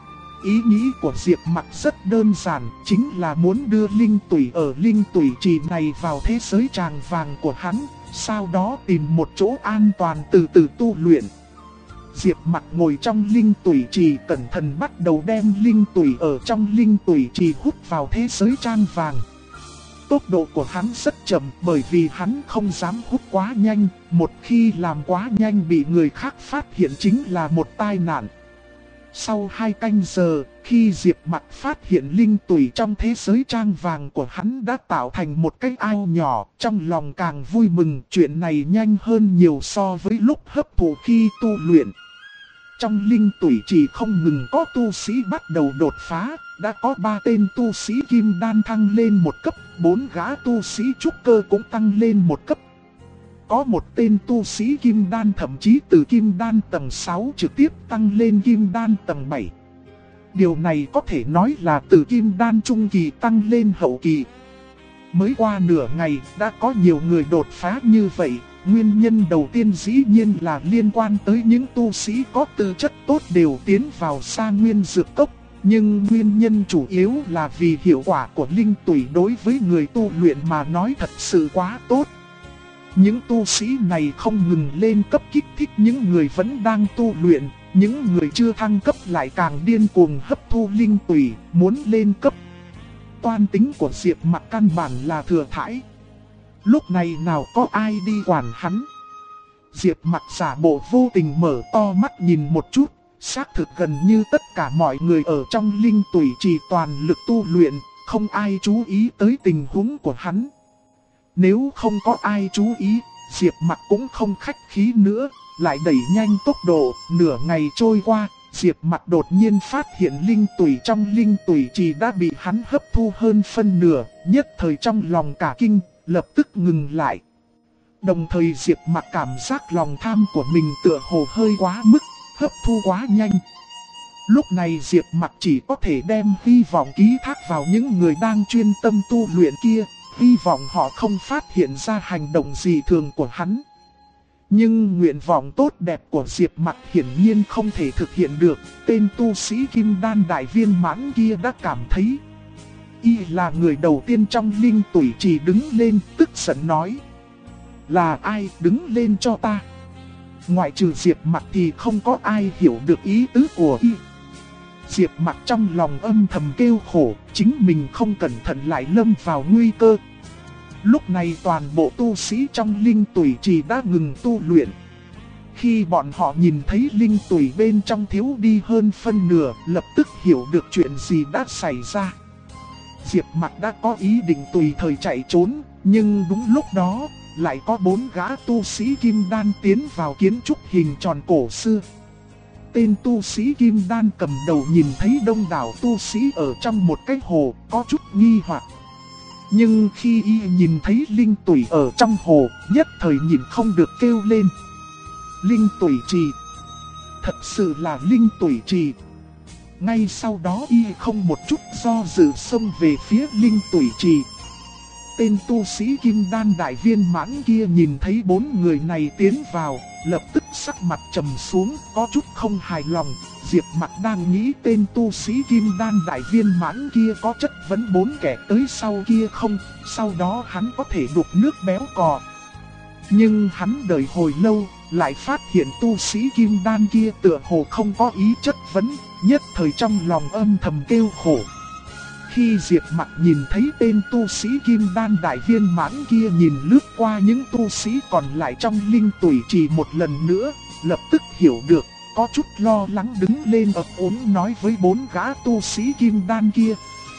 Ý nghĩ của Diệp Mặc rất đơn giản, chính là muốn đưa linh tủy ở linh tủy trì này vào thế giới tràng vàng của hắn, sau đó tìm một chỗ an toàn từ từ tu luyện. Diệp Mặc ngồi trong linh tủy trì cẩn thận bắt đầu đem linh tủy ở trong linh tủy trì hút vào thế giới tràng vàng. Tốc độ của hắn rất chậm bởi vì hắn không dám hút quá nhanh, một khi làm quá nhanh bị người khác phát hiện chính là một tai nạn. Sau 2 canh giờ, khi Diệp Mặc phát hiện linh tủy trong thế giới trang vàng của hắn đã tạo thành một cái ao nhỏ, trong lòng càng vui mừng, chuyện này nhanh hơn nhiều so với lúc hấp thụ khi tu luyện. Trong linh tủy chỉ không ngừng có tu sĩ bắt đầu đột phá, đã có 3 tên tu sĩ kim đan thăng lên một cấp, 4 gã tu sĩ trúc cơ cũng tăng lên một cấp. Có một tên tu sĩ kim đan thậm chí từ kim đan tầng 6 trực tiếp tăng lên kim đan tầng 7. Điều này có thể nói là từ kim đan trung kỳ tăng lên hậu kỳ. Mới qua nửa ngày đã có nhiều người đột phá như vậy. Nguyên nhân đầu tiên dĩ nhiên là liên quan tới những tu sĩ có tư chất tốt đều tiến vào Sa Nguyên Dược Cốc. Nhưng nguyên nhân chủ yếu là vì hiệu quả của linh tủy đối với người tu luyện mà nói thật sự quá tốt. Những tu sĩ này không ngừng lên cấp kích thích những người vẫn đang tu luyện, những người chưa thăng cấp lại càng điên cuồng hấp thu linh tủy, muốn lên cấp. Toan tính của Diệp Mặc căn bản là thừa thãi. Lúc này nào có ai đi quản hắn. Diệp Mặc giả bộ vô tình mở to mắt nhìn một chút, xác thực gần như tất cả mọi người ở trong linh tủy chỉ toàn lực tu luyện, không ai chú ý tới tình huống của hắn. Nếu không có ai chú ý, Diệp Mặc cũng không khách khí nữa, lại đẩy nhanh tốc độ. Nửa ngày trôi qua, Diệp Mặc đột nhiên phát hiện linh tủy trong linh tủy chỉ đã bị hắn hấp thu hơn phân nửa, nhất thời trong lòng cả kinh, lập tức ngừng lại. Đồng thời Diệp Mặc cảm giác lòng tham của mình tựa hồ hơi quá mức, hấp thu quá nhanh. Lúc này Diệp Mặc chỉ có thể đem hy vọng ký thác vào những người đang chuyên tâm tu luyện kia, hy vọng họ không phát hiện ra hành động dị thường của hắn. Nhưng nguyện vọng tốt đẹp của Diệp Mặc hiển nhiên không thể thực hiện được, tên tu sĩ kim đan đại viên mãn kia đã cảm thấy. Y là người đầu tiên trong linh tủy trì đứng lên, tức giận nói. Là ai đứng lên cho ta? Ngoại trừ Diệp Mặc thì không có ai hiểu được ý tứ của Y. Diệp Mặc trong lòng âm thầm kêu khổ, chính mình không cẩn thận lại lâm vào nguy cơ. Lúc này toàn bộ tu sĩ trong linh tủy trì đã ngừng tu luyện. Khi bọn họ nhìn thấy linh tủy bên trong thiếu đi hơn phân nửa, lập tức hiểu được chuyện gì đã xảy ra. Diệp Mặc đã có ý định tùy thời chạy trốn, nhưng đúng lúc đó, lại có 4 gã tu sĩ kim đan tiến vào kiến trúc hình tròn cổ xưa. Tên tu sĩ kim đan cầm đầu nhìn thấy đông đảo tu sĩ ở trong một cái hồ, có chút nghi hoặc. Nhưng khi y nhìn thấy linh tủy ở trong hồ, nhất thời nhìn không được kêu lên. Linh tủy trì. Thật sự là linh tủy trì. Ngay sau đó y không một chút do dự xông về phía linh tủy trì. Tên tu sĩ kim đan đại viên mãn kia nhìn thấy 4 người này tiến vào, lập tức sắc mặt trầm xuống, có chút không hài lòng. Diệp Mặc đang nghĩ tên tu sĩ kim đan đại viên mãn kia có chất vấn 4 kẻ tới sau kia không, sau đó hắn có thể đục nước béo cò. Nhưng hắn đợi hồi lâu, lại phát hiện tu sĩ kim đan kia tựa hồ không có ý chất vấn, nhất thời trong lòng âm thầm kêu khổ. Khi Diệp Mặc nhìn thấy tên tu sĩ kim đan đại viên mãn kia nhìn lướt qua những tu sĩ còn lại trong linh tủy trì một lần nữa, lập tức hiểu được, có chút lo lắng đứng lên ấp úng nói với 4 gã tu sĩ kim đan kia.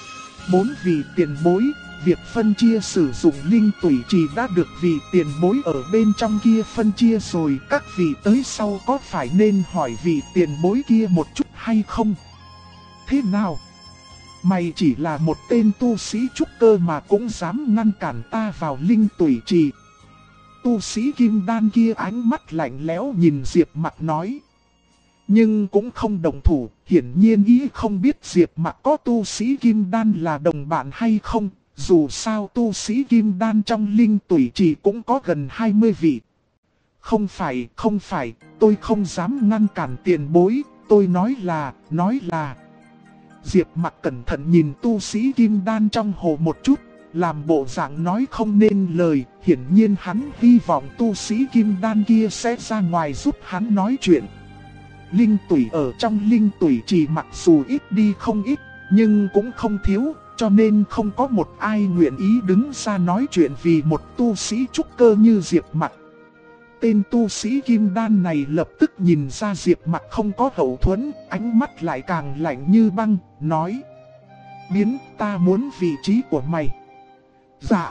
4 vị tiền bối, việc phân chia sử dụng linh tủy trì đã được vị tiền bối ở bên trong kia phân chia rồi, các vị tới sau có phải nên hỏi vị tiền bối kia một chút hay không? Thế nào? Mày chỉ là một tên tu sĩ trúc cơ mà cũng dám ngăn cản ta vào linh tủy trì. Tu sĩ kim đan kia ánh mắt lạnh lẽo nhìn Diệp Mặc nói. Nhưng cũng không đồng thủ, hiển nhiên ý không biết Diệp Mặc có tu sĩ kim đan là đồng bạn hay không. Dù sao tu sĩ kim đan trong linh tủy trì cũng có gần 20 vị. Không phải, tôi không dám ngăn cản tiền bối, tôi nói là... Diệp Mặc cẩn thận nhìn tu sĩ kim đan trong hồ một chút, làm bộ dạng nói không nên lời, hiển nhiên hắn hy vọng tu sĩ kim đan kia sẽ ra ngoài giúp hắn nói chuyện. Linh tủy ở trong linh tủy trì mặc dù ít đi không ít, nhưng cũng không thiếu, cho nên không có một ai nguyện ý đứng ra nói chuyện vì một tu sĩ trúc cơ như Diệp Mặc. Tên tu sĩ kim đan này lập tức nhìn ra Diệp Mặc không có hậu thuẫn, ánh mắt lại càng lạnh như băng, nói. Biến, ta muốn vị trí của mày. Dạ.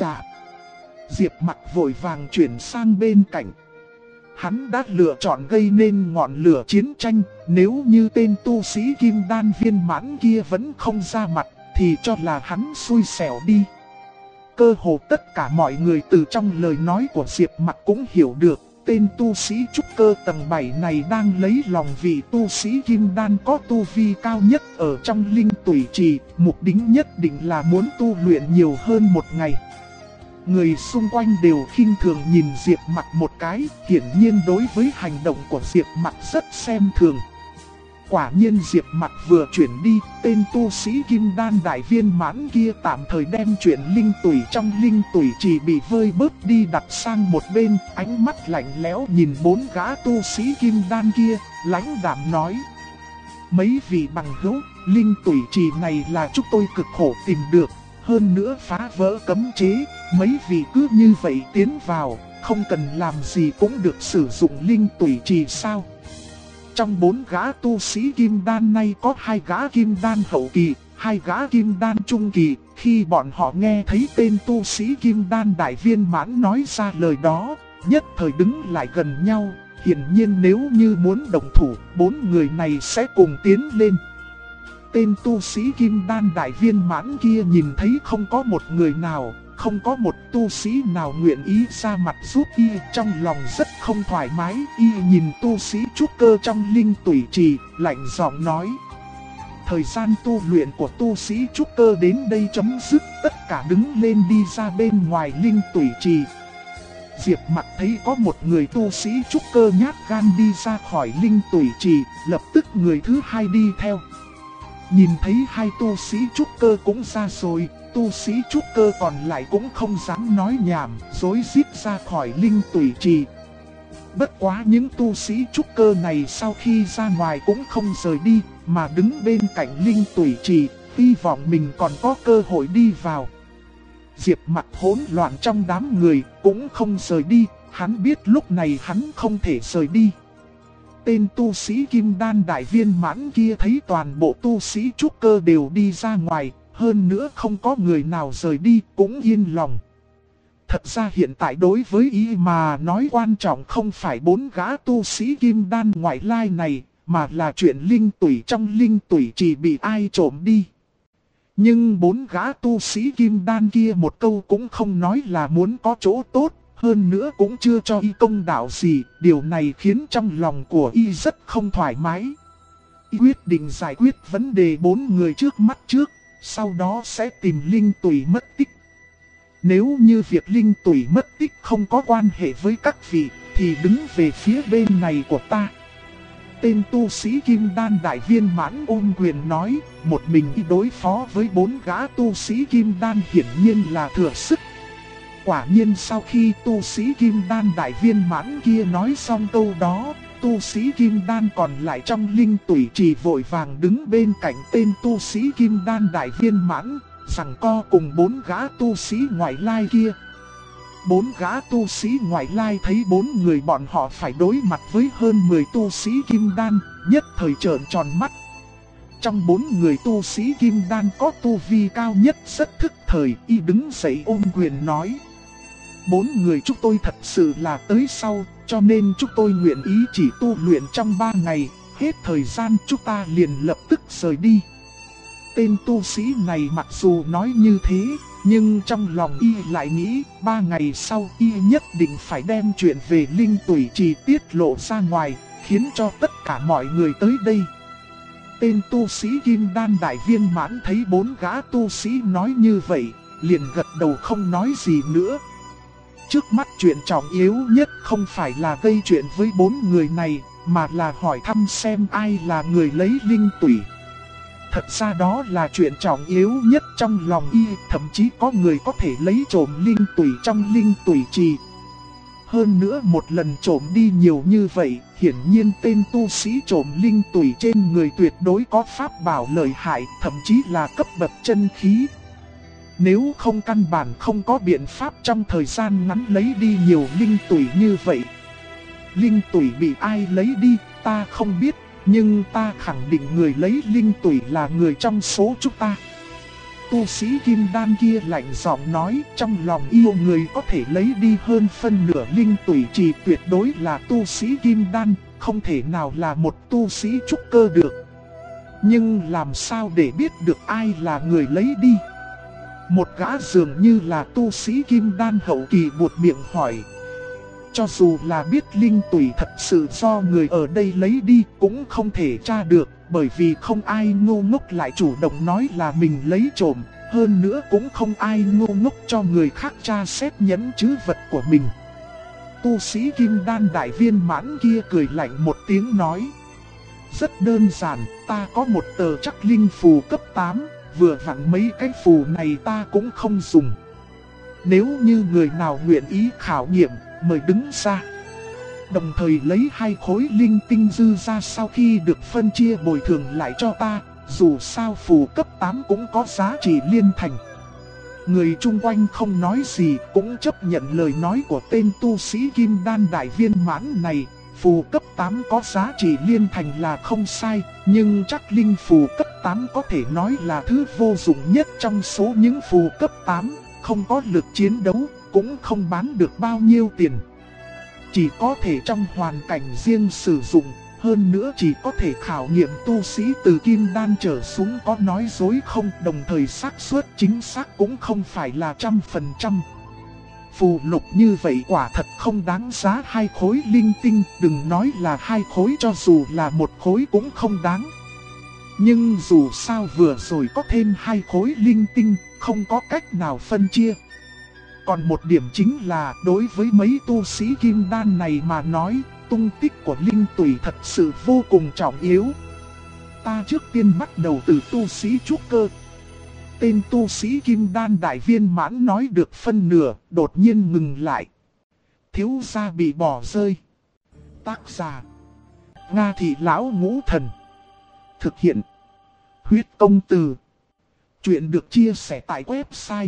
Diệp Mặc vội vàng chuyển sang bên cạnh. Hắn đã lựa chọn gây nên ngọn lửa chiến tranh, nếu như tên tu sĩ kim đan viên mãn kia vẫn không ra mặt, thì cho là hắn xui xẻo đi. Cơ hồ tất cả mọi người từ trong lời nói của Diệp Mặc cũng hiểu được, tên tu sĩ trúc cơ tầng 7 này đang lấy lòng vị tu sĩ kim đan có tu vi cao nhất ở trong linh tủy trì, mục đích nhất định là muốn tu luyện nhiều hơn một ngày. Người xung quanh đều khinh thường nhìn Diệp Mặc một cái, hiển nhiên đối với hành động của Diệp Mặc rất xem thường. Quả nhiên Diệp Mặc vừa chuyển đi, tên tu sĩ kim đan đại viên mãn kia tạm thời đem chuyện linh tủy trong linh tủy trì bị vơi bớt đi đặt sang một bên, ánh mắt lạnh lẽo nhìn 4 gã tu sĩ kim đan kia, lãnh đạm nói. Mấy vị bằng hữu, linh tủy trì này là chúng tôi cực khổ tìm được, hơn nữa phá vỡ cấm chế, mấy vị cứ như vậy tiến vào, không cần làm gì cũng được sử dụng linh tủy trì sao? Trong 4 gã tu sĩ kim đan này có 2 gã kim đan hậu kỳ, 2 gã kim đan trung kỳ. Khi bọn họ nghe thấy tên tu sĩ kim đan đại viên mãn nói ra lời đó, nhất thời đứng lại gần nhau. Hiển nhiên nếu như muốn đồng thủ, 4 người này sẽ cùng tiến lên. Tên tu sĩ kim đan đại viên mãn kia nhìn thấy không có một người nào, không có một tu sĩ nào nguyện ý ra mặt giúp y, trong lòng rất không thoải mái. Y nhìn tu sĩ trúc cơ trong linh tủy trì, lạnh giọng nói. Thời gian tu luyện của tu sĩ trúc cơ đến đây chấm dứt, tất cả đứng lên đi ra bên ngoài linh tủy trì. Diệp Mặc thấy có một người tu sĩ trúc cơ nhát gan đi ra khỏi linh tủy trì, lập tức người thứ hai đi theo. Nhìn thấy hai tu sĩ trúc cơ cũng ra rồi, tu sĩ trúc cơ còn lại cũng không dám nói nhảm, rối rít ra khỏi linh tủy trì. Bất quá những tu sĩ trúc cơ này sau khi ra ngoài cũng không rời đi, mà đứng bên cạnh linh tủy trì, hy vọng mình còn có cơ hội đi vào. Diệp Mặc hỗn loạn trong đám người, cũng không rời đi, hắn biết lúc này hắn không thể rời đi. Tên tu sĩ kim đan đại viên mãn kia thấy toàn bộ tu sĩ trúc cơ đều đi ra ngoài, hơn nữa không có người nào rời đi, cũng yên lòng. Thật ra hiện tại đối với y mà nói quan trọng không phải 4 gã tu sĩ kim đan ngoại lai này, mà là chuyện linh tủy trong linh tủy chỉ bị ai trộm đi. Nhưng 4 gã tu sĩ kim đan kia một câu cũng không nói là muốn có chỗ tốt, hơn nữa cũng chưa cho y công đạo gì, điều này khiến trong lòng của y rất không thoải mái. Y quyết định giải quyết vấn đề 4 người trước mắt trước, sau đó sẽ tìm linh tủy mất tích. Nếu như việc linh tủy mất tích không có quan hệ với các vị, thì đứng về phía bên này của ta. Tên tu sĩ kim đan đại viên mãn ôm quyền nói, một mình y đối phó với 4 gã tu sĩ kim đan hiển nhiên là thừa sức. Quả nhiên sau khi tu sĩ kim đan đại viên mãn kia nói xong câu đó, tu sĩ kim đan còn lại trong linh tủy chỉ vội vàng đứng bên cạnh tên tu sĩ kim đan đại viên mãn, giằng co cùng 4 gã tu sĩ ngoại lai kia. 4 gã tu sĩ ngoại lai thấy 4 người bọn họ phải đối mặt với hơn 10 tu sĩ kim đan, nhất thời trợn tròn mắt. Trong 4 người tu sĩ kim đan có tu vi cao nhất rất thức thời, y đứng dậy ôm quyền nói. 4 người chúng tôi thật sự là tới sau, cho nên chúng tôi nguyện ý chỉ tu luyện trong 3 ngày, hết thời gian chúng ta liền lập tức rời đi. Tên tu sĩ này mặc dù nói như thế, nhưng trong lòng y lại nghĩ 3 ngày sau y nhất định phải đem chuyện về linh tủy trì tiết lộ ra ngoài, khiến cho tất cả mọi người tới đây. Tên tu sĩ kim đan đại viên mãn thấy 4 gã tu sĩ nói như vậy, liền gật đầu không nói gì nữa. Trước mắt chuyện trọng yếu nhất không phải là gây chuyện với 4 người này, mà là hỏi thăm xem ai là người lấy linh tủy. Thật ra đó là chuyện trọng yếu nhất trong lòng y, thậm chí có người có thể lấy trộm linh tủy trong linh tủy trì. Hơn nữa một lần trộm đi nhiều như vậy, hiển nhiên tên tu sĩ trộm linh tủy trên người tuyệt đối có pháp bảo lợi hại, thậm chí là cấp bậc chân khí. Nếu không căn bản không có biện pháp trong thời gian ngắn lấy đi nhiều linh tủy như vậy. Linh tủy bị ai lấy đi, ta không biết, nhưng ta khẳng định người lấy linh tủy là người trong số chúng ta. Tu sĩ kim đan kia lạnh giọng nói, trong lòng yêu người có thể lấy đi hơn phân nửa linh tủy chỉ tuyệt đối là tu sĩ kim đan, không thể nào là một tu sĩ trúc cơ được. Nhưng làm sao để biết được ai là người lấy đi? Một gã dường như là tu sĩ kim đan hậu kỳ buột miệng hỏi. Cho dù là biết linh tủy thật sự do người ở đây lấy đi cũng không thể tra được, bởi vì không ai ngu ngốc lại chủ động nói là mình lấy trộm, hơn nữa cũng không ai ngu ngốc cho người khác tra xét nhẫn chữ vật của mình. Tu sĩ kim đan đại viên mãn kia cười lạnh một tiếng nói. Rất đơn giản, ta có một tờ chắc linh phù cấp 8, vừa vặn mấy cái phù này ta cũng không dùng. Nếu như người nào nguyện ý khảo nghiệm, mời đứng ra. Đồng thời lấy 2 khối linh tinh dư ra sau khi được phân chia bồi thường lại cho ta, dù sao phù cấp 8 cũng có giá trị liên thành. Người chung quanh không nói gì cũng chấp nhận lời nói của tên tu sĩ kim đan đại viên mãn này. Phù cấp 8 có giá trị liên thành là không sai, nhưng chắc linh phù cấp 8 có thể nói là thứ vô dụng nhất trong số những phù cấp 8, không có lực chiến đấu, cũng không bán được bao nhiêu tiền. Chỉ có thể trong hoàn cảnh riêng sử dụng, hơn nữa chỉ có thể khảo nghiệm tu sĩ từ kim đan trở xuống có nói dối không, đồng thời xác suất chính xác cũng không phải là 100%. Phù lục như vậy quả thật không đáng giá 2 khối linh tinh, đừng nói là 2 khối, cho dù là 1 khối cũng không đáng. Nhưng dù sao vừa rồi có thêm 2 khối linh tinh, không có cách nào phân chia. Còn một điểm chính là đối với mấy tu sĩ kim đan này mà nói, tung tích của linh tủy thật sự vô cùng trọng yếu. Ta trước tiên bắt đầu từ tu sĩ trúc cơ. Tên tu sĩ kim đan đại viên mãn nói được phân nửa, đột nhiên ngừng lại. Thiếu gia bị bỏ rơi. Tác giả: Nga Thị Lão Ngũ Thần. Thực hiện: Huyết Công Từ. Chuyện được chia sẻ tại website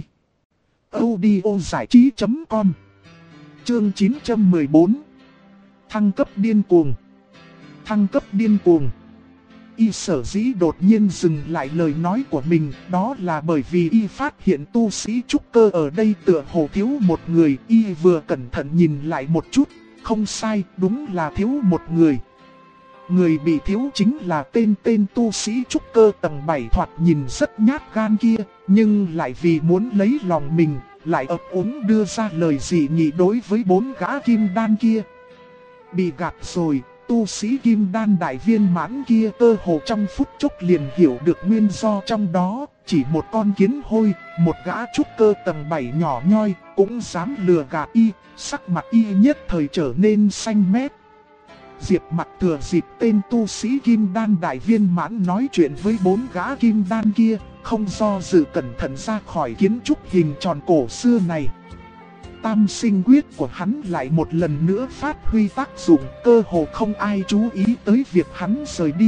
audiozảichí.com. Chương 914. Thăng cấp điên cuồng. Thăng cấp điên cuồng. Y sở dĩ đột nhiên dừng lại lời nói của mình, đó là bởi vì y phát hiện tu sĩ trúc cơ ở đây tựa hồ thiếu một người. Y vừa cẩn thận nhìn lại một chút, không sai, đúng là thiếu một người. Người bị thiếu chính là tên tu sĩ trúc cơ tầng 7 thoạt nhìn rất nhát gan kia, nhưng lại vì muốn lấy lòng mình, lại ấp úng đưa ra lời dị nghị đối với 4 gã kim đan kia. Bị gạt rồi, tu sĩ kim đan đại viên mãn kia cơ hồ trong phút chốc liền hiểu được nguyên do trong đó. Chỉ một con kiến hôi, một gã trúc cơ tầng 7 nhỏ nhoi, cũng dám lừa gạt y, sắc mặt y nhất thời trở nên xanh mét. Diệp Mặc thừa dịp tên tu sĩ kim đan đại viên mãn nói chuyện với 4 gã kim đan kia, không do dự cẩn thận ra khỏi kiến trúc hình tròn cổ xưa này. Tam sinh quyết của hắn lại một lần nữa phát huy tác dụng, cơ hồ không ai chú ý tới việc hắn rời đi.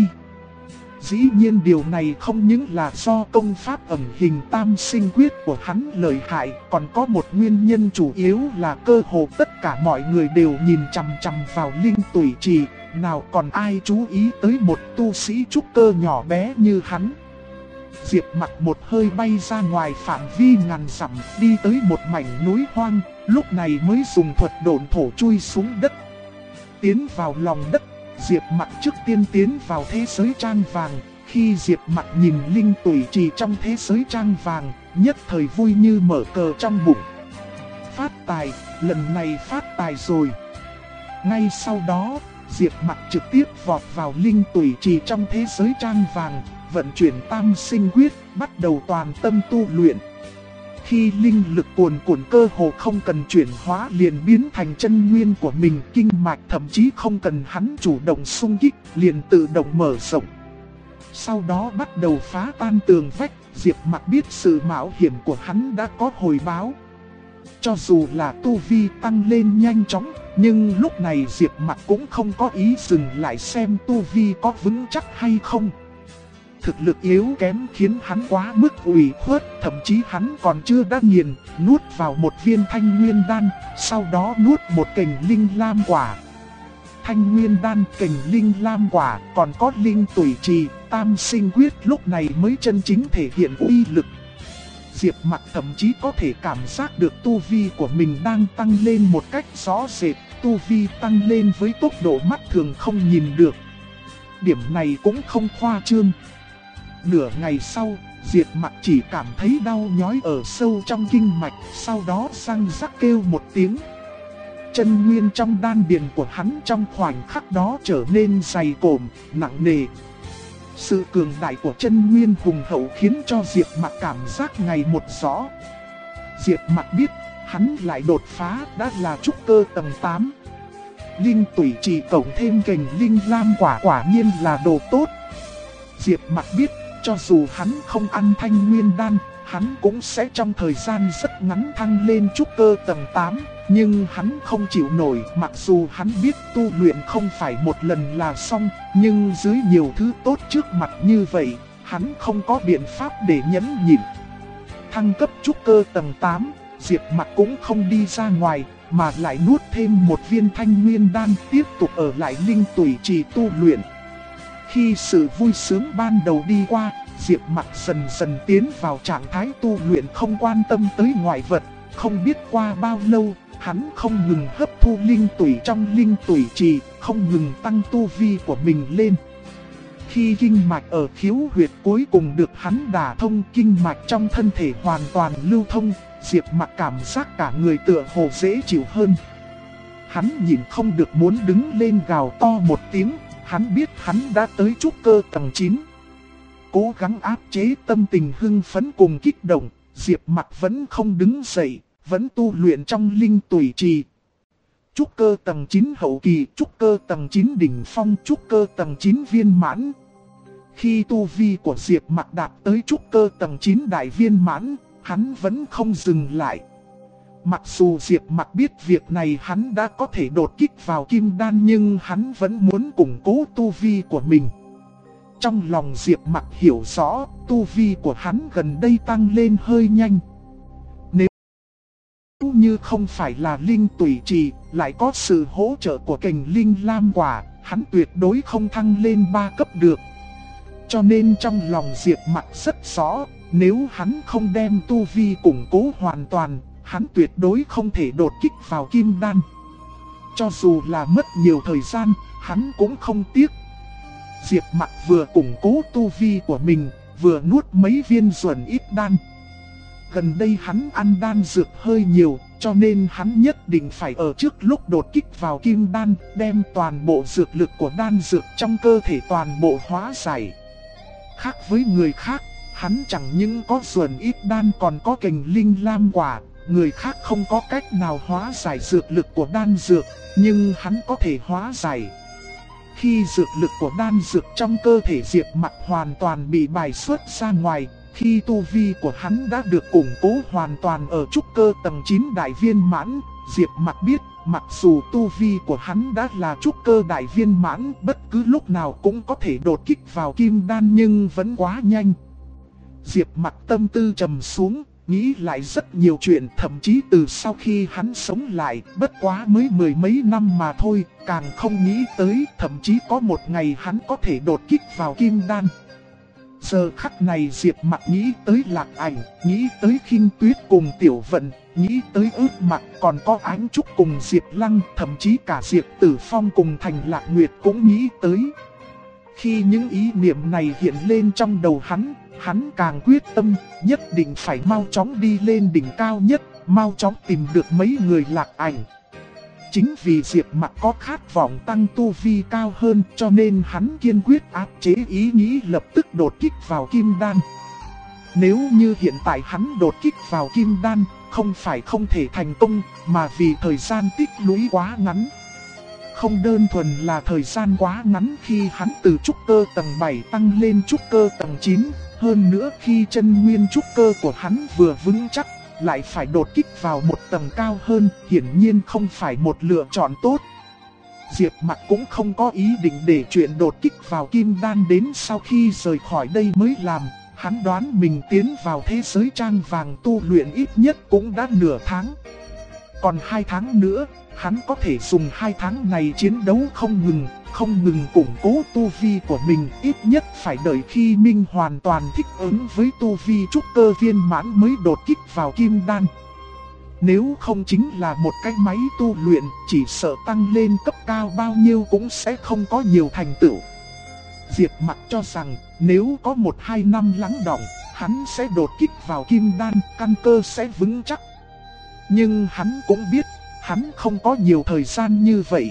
Dĩ nhiên điều này không những là do công pháp ẩn hình tam sinh quyết của hắn lợi hại, còn có một nguyên nhân chủ yếu là cơ hồ tất cả mọi người đều nhìn chằm chằm vào linh tủy trì, nào còn ai chú ý tới một tu sĩ trúc cơ nhỏ bé như hắn. Diệp Mặc một hơi bay ra ngoài phạm vi ngàn dặm, đi tới một mảnh núi hoang, lúc này mới dùng thuật độn thổ chui xuống đất. Tiến vào lòng đất, Diệp Mặc trước tiên tiến vào thế giới trang vàng. Khi Diệp Mặc nhìn linh tủy trì trong thế giới trang vàng, nhất thời vui như mở cờ trong bụng. Phát tài, lần này phát tài rồi. Ngay sau đó, Diệp Mặc trực tiếp vọt vào linh tủy trì trong thế giới trang vàng, vận chuyển tam sinh quyết, bắt đầu toàn tâm tu luyện. Khi linh lực cuồn cuộn cơ hồ không cần chuyển hóa liền biến thành chân nguyên của mình, kinh mạch thậm chí không cần hắn chủ động xung kích, liền tự động mở rộng. Sau đó bắt đầu phá tan tường vách, Diệp Mặc biết sự mạo hiểm của hắn đã có hồi báo. Cho dù là tu vi tăng lên nhanh chóng, nhưng lúc này Diệp Mặc cũng không có ý dừng lại xem tu vi có vững chắc hay không. Thực lực yếu kém khiến hắn quá mức ủy khuất, thậm chí hắn còn chưa đã nghiền, nuốt vào một viên thanh nguyên đan, sau đó nuốt một cành linh lam quả. Thanh nguyên đan, cành linh lam quả, còn có linh tủy trì, tam sinh quyết lúc này mới chân chính thể hiện uy lực. Diệp Mặc thậm chí có thể cảm giác được tu vi của mình đang tăng lên một cách rõ rệt, tu vi tăng lên với tốc độ mắt thường không nhìn được. Điểm này cũng không khoa trương. Nửa ngày sau, Diệp Mặc chỉ cảm thấy đau nhói ở sâu trong kinh mạch, sau đó răng rắc kêu một tiếng. Chân nguyên trong đan điền của hắn trong khoảnh khắc đó trở nên dày cộm, nặng nề. Sự cường đại của chân nguyên hùng hậu khiến cho Diệp Mặc cảm giác ngày một rõ. Diệp Mặc biết, hắn lại đột phá, đã là trúc cơ tầng 8. Linh tủy trì cộng thêm cành linh lam quả, quả nhiên là đồ tốt. Diệp Mặc biết, cho dù hắn không ăn thanh nguyên đan, hắn cũng sẽ trong thời gian rất ngắn thăng lên trúc cơ tầng 8. Nhưng hắn không chịu nổi, mặc dù hắn biết tu luyện không phải một lần là xong, nhưng dưới nhiều thứ tốt trước mặt như vậy, hắn không có biện pháp để nhẫn nhịn. Thăng cấp trúc cơ tầng 8, Diệp Mặc cũng không đi ra ngoài, mà lại nuốt thêm một viên thanh nguyên đan, tiếp tục ở lại linh tủy trì tu luyện. Khi sự vui sướng ban đầu đi qua, Diệp Mặc dần dần tiến vào trạng thái tu luyện không quan tâm tới ngoại vật. Không biết qua bao lâu, hắn không ngừng hấp thu linh tủy trong linh tủy trì, không ngừng tăng tu vi của mình lên. Khi kinh mạch ở khiếu huyệt cuối cùng được hắn đả thông, kinh mạch trong thân thể hoàn toàn lưu thông, Diệp Mặc cảm giác cả người tựa hồ dễ chịu hơn. Hắn nhìn không được muốn đứng lên gào to một tiếng, hắn biết hắn đã tới trúc cơ tầng 9. Cố gắng áp chế tâm tình hưng phấn cùng kích động, Diệp Mặc vẫn không đứng dậy, vẫn tu luyện trong linh tủy trì. Trúc cơ tầng 9 hậu kỳ, trúc cơ tầng 9 đỉnh phong, trúc cơ tầng 9 viên mãn. Khi tu vi của Diệp Mặc đạt tới trúc cơ tầng 9 đại viên mãn, hắn vẫn không dừng lại. Mặc dù Diệp Mặc biết việc này hắn đã có thể đột kích vào kim đan, nhưng hắn vẫn muốn củng cố tu vi của mình. Trong lòng Diệp Mặc hiểu rõ, tu vi của hắn gần đây tăng lên hơi nhanh. Nếu như không phải là linh tùy trì, lại có sự hỗ trợ của kình linh lam quả, hắn tuyệt đối không thăng lên 3 cấp được. Cho nên trong lòng Diệp Mặc rất rõ, nếu hắn không đem tu vi củng cố hoàn toàn, hắn tuyệt đối không thể đột kích vào kim đan. Cho dù là mất nhiều thời gian, hắn cũng không tiếc. Diệp Mặc vừa củng cố tu vi của mình, vừa nuốt mấy viên duẩn ít đan. Gần đây hắn ăn đan dược hơi nhiều, cho nên hắn nhất định phải ở trước lúc đột kích vào kim đan, đem toàn bộ dược lực của đan dược trong cơ thể toàn bộ hóa giải. Khác với người khác, hắn chẳng những có duẩn ít đan còn có kình linh lam quả. Người khác không có cách nào hóa giải dược lực của đan dược, nhưng hắn có thể hóa giải. Khi dược lực của đan dược trong cơ thể Diệp Mặc hoàn toàn bị bài xuất ra ngoài, khi tu vi của hắn đã được củng cố hoàn toàn ở trúc cơ tầng 9 đại viên mãn, Diệp Mặc biết, mặc dù tu vi của hắn đã là trúc cơ đại viên mãn, bất cứ lúc nào cũng có thể đột kích vào kim đan, nhưng vẫn quá nhanh. Diệp Mặc tâm tư trầm xuống, nghĩ lại rất nhiều chuyện, thậm chí từ sau khi hắn sống lại, bất quá mới 10 mấy năm mà thôi, càng không nghĩ tới, thậm chí có một ngày hắn có thể đột kích vào kim đan. Giờ khắc này Diệp Mặc nghĩ tới Lạc Ảnh, nghĩ tới Khinh Tuyết cùng Tiểu Vận, nghĩ tới Ước Mặc, còn có Ánh Trúc cùng Diệp Lăng, thậm chí cả Diệp Tử Phong cùng Thành Lạc Nguyệt cũng nghĩ tới. Khi những ý niệm này hiện lên trong đầu hắn càng quyết tâm, nhất định phải mau chóng đi lên đỉnh cao nhất, mau chóng tìm được mấy người Lạc Ảnh. Chính vì Diệp Mặc có khát vọng tăng tu vi cao hơn, cho nên hắn kiên quyết áp chế ý nghĩ lập tức đột kích vào kim đan. Nếu như hiện tại hắn đột kích vào kim đan, không phải không thể thành công, mà vì thời gian tích lũy quá ngắn. Không đơn thuần là thời gian quá ngắn khi hắn từ trúc cơ tầng 7 tăng lên trúc cơ tầng 9, hơn nữa khi chân nguyên trúc cơ của hắn vừa vững chắc, lại phải đột kích vào một tầng cao hơn, hiển nhiên không phải một lựa chọn tốt. Diệp Mặc cũng không có ý định để chuyện đột kích vào kim đan đến sau khi rời khỏi đây mới làm. Hắn đoán mình tiến vào thế giới trang vàng tu luyện ít nhất cũng đã nửa tháng. Còn 2 tháng nữa, hắn có thể dùng 2 tháng này chiến đấu không ngừng củng cố tu vi của mình, ít nhất phải đợi khi Minh hoàn toàn thích ứng với tu vi trúc cơ viên mãn mới đột kích vào kim đan. Nếu không chính là một cái máy tu luyện, chỉ sợ tăng lên cấp cao bao nhiêu cũng sẽ không có nhiều thành tựu. Diệp Mặc cho rằng nếu có 1-2 năm lắng đọng, hắn sẽ đột kích vào kim đan, căn cơ sẽ vững chắc. Nhưng hắn cũng biết, hắn không có nhiều thời gian như vậy.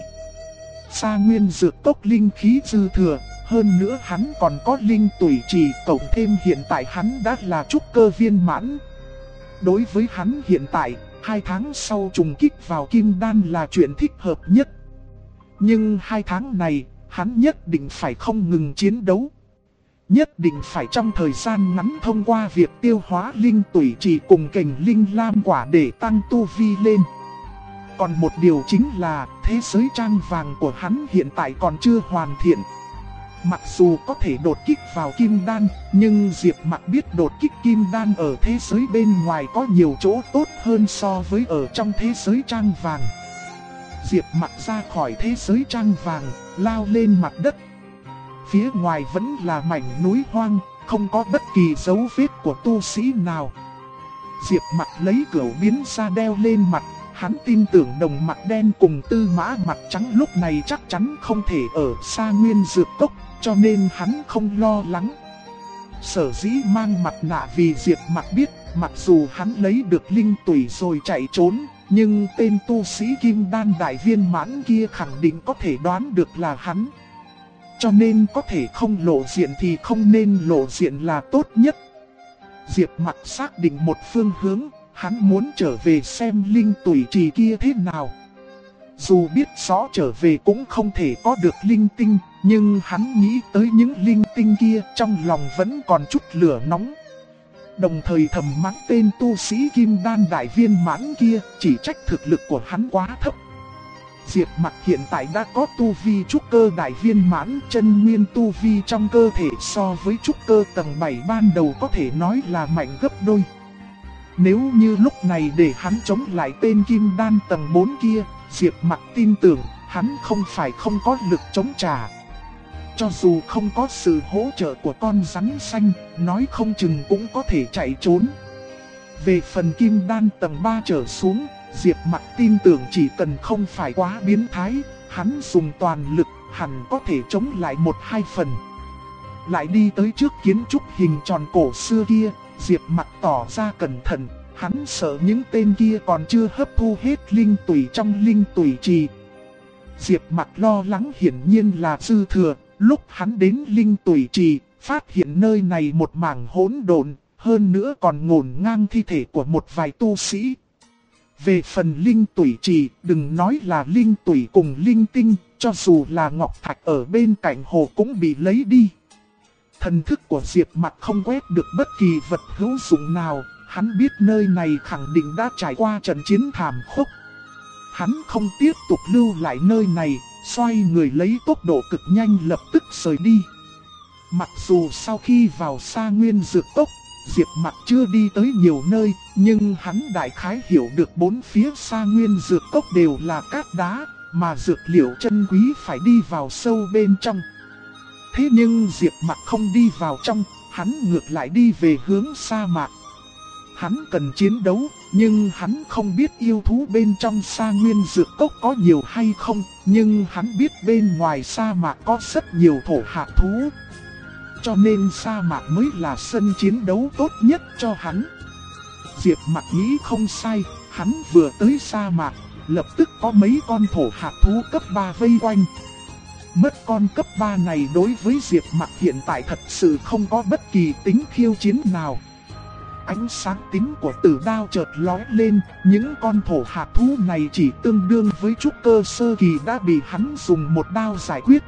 Sa nguyên dược tốc linh khí dư thừa, hơn nữa hắn còn có linh tùy trì, cộng thêm hiện tại hắn đã là trúc cơ viên mãn. Đối với hắn hiện tại, 2 tháng sau trùng kích vào kim đan là chuyện thích hợp nhất. Nhưng 2 tháng này, hắn nhất định phải không ngừng chiến đấu. Nhất định phải trong thời gian ngắn thông qua việc tiêu hóa linh tùy trì cùng kình linh lam quả để tăng tu vi lên. Còn một điều chính là thế giới trang vàng của hắn hiện tại còn chưa hoàn thiện. Mặc dù có thể đột kích vào kim đan, nhưng Diệp Mặc biết đột kích kim đan ở thế giới bên ngoài có nhiều chỗ tốt hơn so với ở trong thế giới trang vàng. Diệp Mặc ra khỏi thế giới trang vàng, lao lên mặt đất. Phía ngoài vẫn là mảnh núi hoang, không có bất kỳ dấu vết của tu sĩ nào. Diệp Mặc lấy cửu biến ra đeo lên mặt. Hắn tin tưởng đồng mặt đen cùng tư mã mặt trắng lúc này chắc chắn không thể ở Sa nguyên dược cốc, cho nên hắn không lo lắng. Sở dĩ mang mặt nạ vì Diệp Mặc biết, mặc dù hắn lấy được linh tùy rồi chạy trốn, nhưng tên tu sĩ kim đan đại viên mãn kia khẳng định có thể đoán được là hắn. Cho nên có thể không lộ diện thì không nên lộ diện là tốt nhất. Diệp Mặc xác định một phương hướng. Hắn muốn trở về xem linh tùy trì kia thế nào. Dù biết rõ trở về cũng không thể có được linh tinh, Nhưng hắn nghĩ tới những linh tinh kia, trong lòng vẫn còn chút lửa nóng. Đồng thời thầm mắng tên tu sĩ kim đan đại viên mãn kia, chỉ trách thực lực của hắn quá thấp. Diệp Mặc hiện tại đã có tu vi trúc cơ đại viên mãn, chân nguyên tu vi trong cơ thể so với trúc cơ tầng 7 ban đầu có thể nói là mạnh gấp đôi. Nếu như lúc này để hắn chống lại tên kim đan tầng 4 kia, Diệp Mặc tin tưởng hắn không phải không có lực chống trả. Cho dù không có sự hỗ trợ của con rắn xanh, nói không chừng cũng có thể chạy trốn. Về phần kim đan tầng 3 trở xuống, Diệp Mặc tin tưởng chỉ cần không phải quá biến thái, hắn dùng toàn lực hẳn có thể chống lại 1-2 phần. Lại đi tới trước kiến trúc hình tròn cổ xưa kia, Diệp Mặc tỏ ra cẩn thận, hắn sợ những tên kia còn chưa hấp thu hết linh tủy trong linh tủy trì. Diệp Mặc lo lắng hiển nhiên là dư thừa, lúc hắn đến linh tủy trì, phát hiện nơi này một mảng hỗn độn, hơn nữa còn ngổn ngang thi thể của một vài tu sĩ. Về phần linh tủy trì, đừng nói là linh tủy cùng linh tinh, cho dù là ngọc thạch ở bên cạnh hồ cũng bị lấy đi. Thần thức của Diệp Mặc không quét được bất kỳ vật hữu dụng nào, hắn biết nơi này khẳng định đã trải qua trận chiến thảm khốc. Hắn không tiếp tục lưu lại nơi này, xoay người lấy tốc độ cực nhanh lập tức rời đi. Mặc dù sau khi vào Sa Nguyên Dược Cốc, Diệp Mặc chưa đi tới nhiều nơi, nhưng hắn đại khái hiểu được bốn phía Sa Nguyên Dược Cốc đều là cát đá, mà dược liệu chân quý phải đi vào sâu bên trong. Thế nhưng Diệp Mặc không đi vào trong, hắn ngược lại đi về hướng sa mạc. Hắn cần chiến đấu, nhưng hắn không biết yêu thú bên trong Sa Nguyên Dược Cốc có nhiều hay không, nhưng hắn biết bên ngoài sa mạc có rất nhiều thổ hạt thú. Cho nên sa mạc mới là sân chiến đấu tốt nhất cho hắn. Diệp Mặc nghĩ không sai, hắn vừa tới sa mạc, lập tức có mấy con thổ hạt thú cấp 3 vây quanh. Mất con cấp 3 này đối với Diệp Mặc hiện tại thật sự không có bất kỳ tính khiêu chiến nào. Ánh sáng tím của tử đao chợt lóe lên, những con thổ hạt thú này chỉ tương đương với trúc cơ sơ kỳ đã bị hắn dùng một đao giải quyết.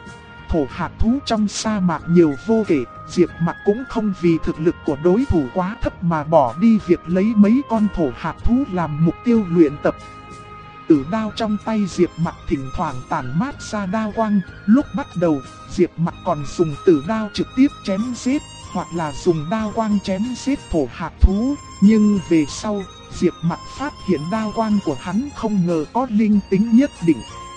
Thổ hạt thú trong sa mạc nhiều vô kể, Diệp Mặc cũng không vì thực lực của đối thủ quá thấp mà bỏ đi việc lấy mấy con thổ hạt thú làm mục tiêu luyện tập. Tử đao trong tay Diệp Mặc thỉnh thoảng tản mát ra đao quang, lúc bắt đầu, Diệp Mặc còn dùng tử đao trực tiếp chém giết, hoặc là dùng đao quang chém giết thổ hạt thú, nhưng về sau, Diệp Mặc phát hiện đao quang của hắn không ngờ có linh tính nhất định.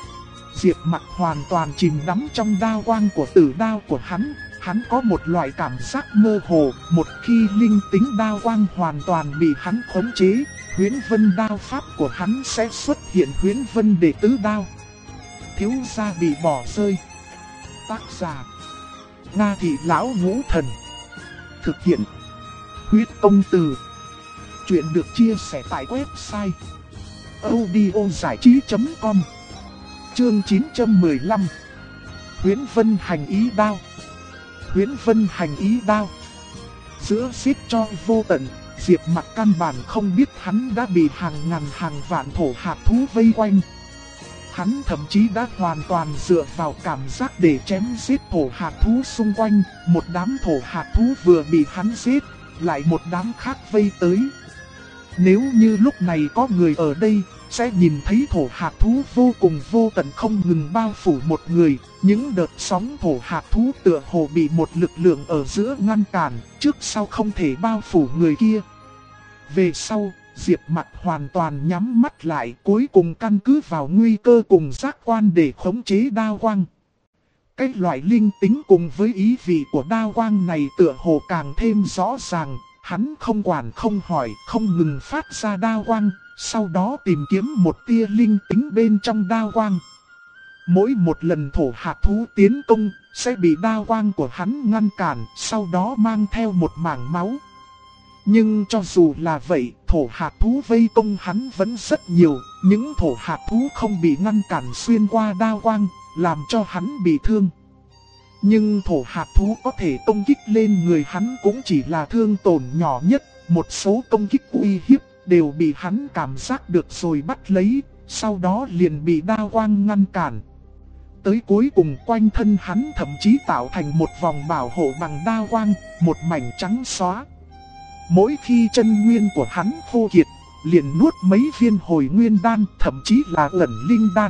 Diệp Mặc hoàn toàn chìm đắm trong đao quang của tử đao của hắn có một loại cảm giác mơ hồ, một khi linh tính đao quang hoàn toàn bị hắn khống chế, Huyễn Vân đao pháp của hắn sẽ xuất hiện Huyễn Vân đệ tứ đao. Thiếu gia bị bỏ rơi. Tác giả: Nga Thị Lão Ngũ Thần. Thực hiện: Huyết Công Từ. Chuyện được chia sẻ tại website audiozảichí.com. Chương 915. Huyễn Vân hành ý đao. Huyễn Vân hành ý đao. Giữa xiết cho vô tận, Diệp Mặc căn bản không biết hắn đã bị hàng ngàn hàng vạn thổ hạt thú vây quanh. Hắn thậm chí đã hoàn toàn dựa vào cảm giác để chém giết thổ hạt thú xung quanh. Một đám thổ hạt thú vừa bị hắn giết, lại một đám khác vây tới. Nếu như lúc này có người ở đây, sẽ nhìn thấy thổ hạt thú vô cùng vô tận không ngừng bao phủ một người. Những đợt sóng thổ hạt thú tựa hồ bị một lực lượng ở giữa ngăn cản, trước sau không thể bao phủ người kia. Về sau, Diệp Mặc hoàn toàn nhắm mắt lại, cuối cùng căn cứ vào nguy cơ cùng giác quan để khống chế đao quang. Cái loại linh tính cùng với ý vị của đao quang này tựa hồ càng thêm rõ ràng. Hắn không quản không hỏi, không ngừng phát ra đao quang, sau đó tìm kiếm một tia linh tính bên trong đao quang. Mỗi một lần thổ hạt thú tiến công, sẽ bị đao quang của hắn ngăn cản, sau đó mang theo một mảng máu. Nhưng cho dù là vậy, thổ hạt thú vây công hắn vẫn rất nhiều, những thổ hạt thú không bị ngăn cản xuyên qua đao quang, làm cho hắn bị thương. Nhưng thổ hạt thú có thể công kích lên người hắn cũng chỉ là thương tổn nhỏ nhất, một số công kích uy hiếp đều bị hắn cảm giác được rồi bắt lấy, sau đó liền bị đao quang ngăn cản. tới cuối cùng quanh thân hắn thậm chí tạo thành một vòng bảo hộ bằng đao quang, một mảnh trắng xóa. Mỗi khi chân nguyên của hắn khô kiệt, liền nuốt mấy viên hồi nguyên đan, thậm chí là ẩn linh đan.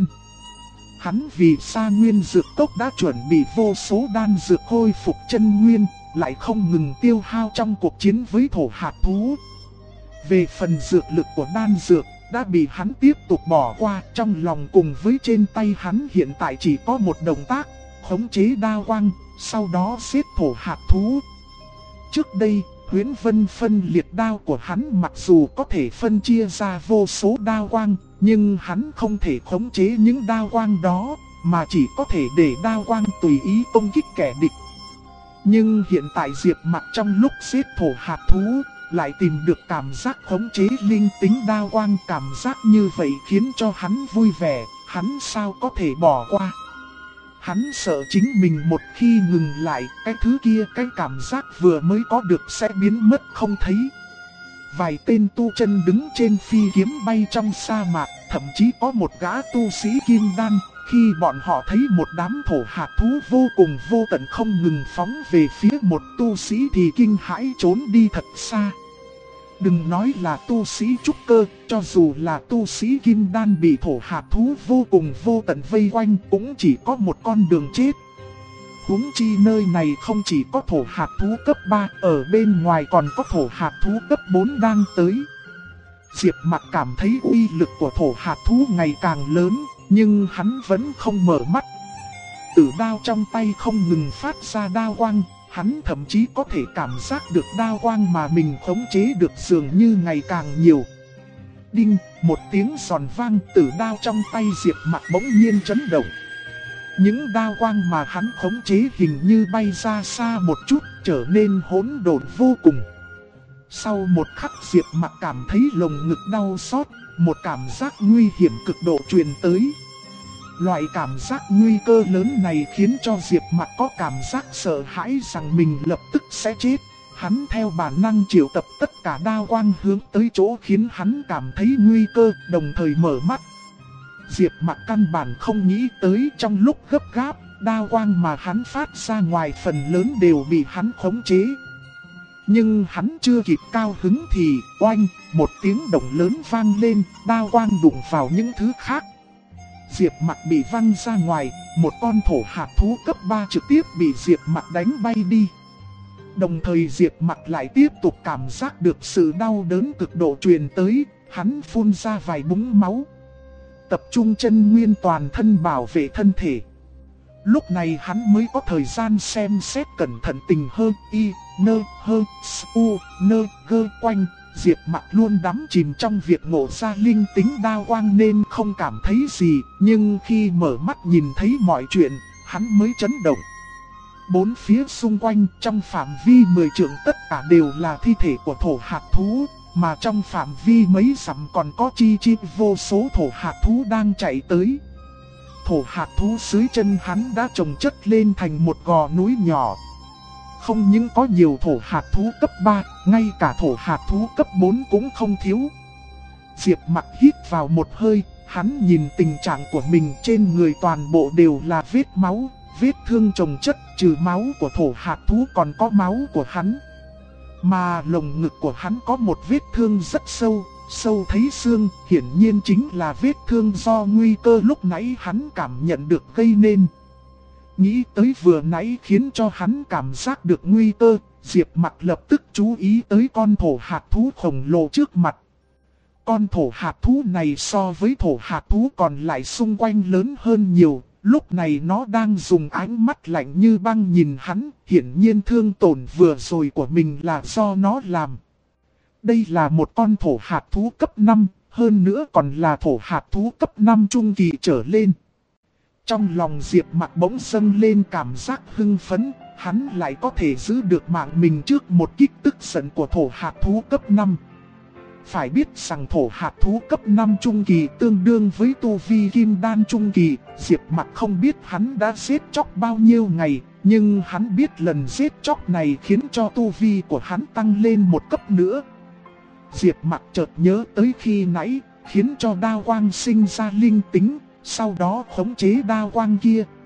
Hắn vì Sa Nguyên Dược Cốc đã chuẩn bị vô số đan dược khôi phục chân nguyên, lại không ngừng tiêu hao trong cuộc chiến với thổ hạt thú. Về phần dược lực của đan dược, đã bị hắn tiếp tục bỏ qua, trong lòng cùng với trên tay hắn hiện tại chỉ có một động tác, khống chế đao quang, sau đó giết thổ hạt thú. Trước đây, Huyễn Vân phân liệt đao của hắn mặc dù có thể phân chia ra vô số đao quang, nhưng hắn không thể khống chế những đao quang đó, mà chỉ có thể để đao quang tùy ý công kích kẻ địch. Nhưng hiện tại Diệp Mặc trong lúc giết thổ hạt thú, lại tìm được cảm giác khống chế linh tính đao quang, cảm giác như vậy khiến cho hắn vui vẻ, hắn sao có thể bỏ qua. Hắn sợ chính mình một khi ngừng lại, cái thứ kia, cái cảm giác vừa mới có được sẽ biến mất không thấy. Vài tên tu chân đứng trên phi kiếm bay trong sa mạc, thậm chí có một gã tu sĩ kim đan, khi bọn họ thấy một đám thổ hạt thú vô cùng vô tận không ngừng phóng về phía một tu sĩ thì kinh hãi trốn đi thật xa. Đừng nói là tu sĩ trúc cơ, cho dù là tu sĩ kim đan bị thổ hạt thú vô cùng vô tận vây quanh cũng chỉ có một con đường chết. Huống chi nơi này không chỉ có thổ hạt thú cấp 3, ở bên ngoài còn có thổ hạt thú cấp 4 đang tới. Diệp Mặc cảm thấy uy lực của thổ hạt thú ngày càng lớn, nhưng hắn vẫn không mở mắt. Tử đao trong tay không ngừng phát ra đao quang, hắn thậm chí có thể cảm giác được đao quang mà mình khống chế được dường như ngày càng nhiều. Đinh, một tiếng giòn vang, tử đao trong tay Diệp Mặc bỗng nhiên chấn động. Những đao quang mà hắn khống chế hình như bay ra xa một chút, trở nên hỗn độn vô cùng. Sau một khắc Diệp Mặc cảm thấy lồng ngực đau xót, một cảm giác nguy hiểm cực độ truyền tới. Loại cảm giác nguy cơ lớn này khiến cho Diệp Mặc có cảm giác sợ hãi rằng mình lập tức sẽ chết. Hắn theo bản năng triệu tập tất cả đao quang hướng tới chỗ khiến hắn cảm thấy nguy cơ, đồng thời mở mắt. Diệp Mặc căn bản không nghĩ tới trong lúc gấp gáp, đao quang mà hắn phát ra ngoài phần lớn đều bị hắn khống chế. Nhưng hắn chưa kịp cao hứng thì oanh, một tiếng động lớn vang lên, đao quang đụng vào những thứ khác. Diệp Mặc bị văng ra ngoài, một con thổ hạt thú cấp 3 trực tiếp bị Diệp Mặc đánh bay đi. Đồng thời Diệp Mặc lại tiếp tục cảm giác được sự đau đớn cực độ truyền tới, hắn phun ra vài búng máu. Tập trung chân nguyên toàn thân bảo vệ thân thể. Lúc này hắn mới có thời gian xem xét cẩn thận tình hơn y, nơ, hơ, u, nơ, gơ quanh. Diệp Mặc luôn đắm chìm trong việc ngộ ra linh tính đao quang nên không cảm thấy gì, nhưng khi mở mắt nhìn thấy mọi chuyện, hắn mới chấn động. Bốn phía xung quanh trong phạm vi 10 trượng tất cả đều là thi thể của thổ hạt thú, mà trong phạm vi mấy dặm còn có chi vô số thổ hạt thú đang chạy tới. Thổ hạt thú dưới chân hắn đã chồng chất lên thành một gò núi nhỏ. Không những có nhiều thổ hạt thú cấp 3, ngay cả thổ hạt thú cấp 4 cũng không thiếu. Diệp Mặc hít vào một hơi, hắn nhìn tình trạng của mình, trên người toàn bộ đều là vết máu, vết thương chồng chất, trừ máu của thổ hạt thú còn có máu của hắn. Mà lồng ngực của hắn có một vết thương rất sâu, sâu thấy xương, hiển nhiên chính là vết thương do nguy cơ lúc nãy hắn cảm nhận được gây nên. Nghĩ tới vừa nãy khiến cho hắn cảm giác được nguy cơ, Diệp Mặc lập tức chú ý tới con thổ hạt thú khổng lồ trước mặt. Con thổ hạt thú này so với thổ hạt thú còn lại xung quanh lớn hơn nhiều, lúc này nó đang dùng ánh mắt lạnh như băng nhìn hắn, hiển nhiên thương tổn vừa rồi của mình là do nó làm. Đây là một con thổ hạt thú cấp 5, hơn nữa còn là thổ hạt thú cấp 5 trung kỳ trở lên. Trong lòng Diệp Mặc bỗng dâng lên cảm giác hưng phấn, hắn lại có thể giữ được mạng mình trước một kích tức giận của thổ hạt thú cấp 5. Phải biết rằng thổ hạt thú cấp 5 trung kỳ tương đương với tu vi kim đan trung kỳ, Diệp Mặc không biết hắn đã giết chóc bao nhiêu ngày, nhưng hắn biết lần giết chóc này khiến cho tu vi của hắn tăng lên một cấp nữa. Diệp Mặc chợt nhớ tới khi nãy, khiến cho đao quang sinh ra linh tính. Sau đó khống chế đao quang kia,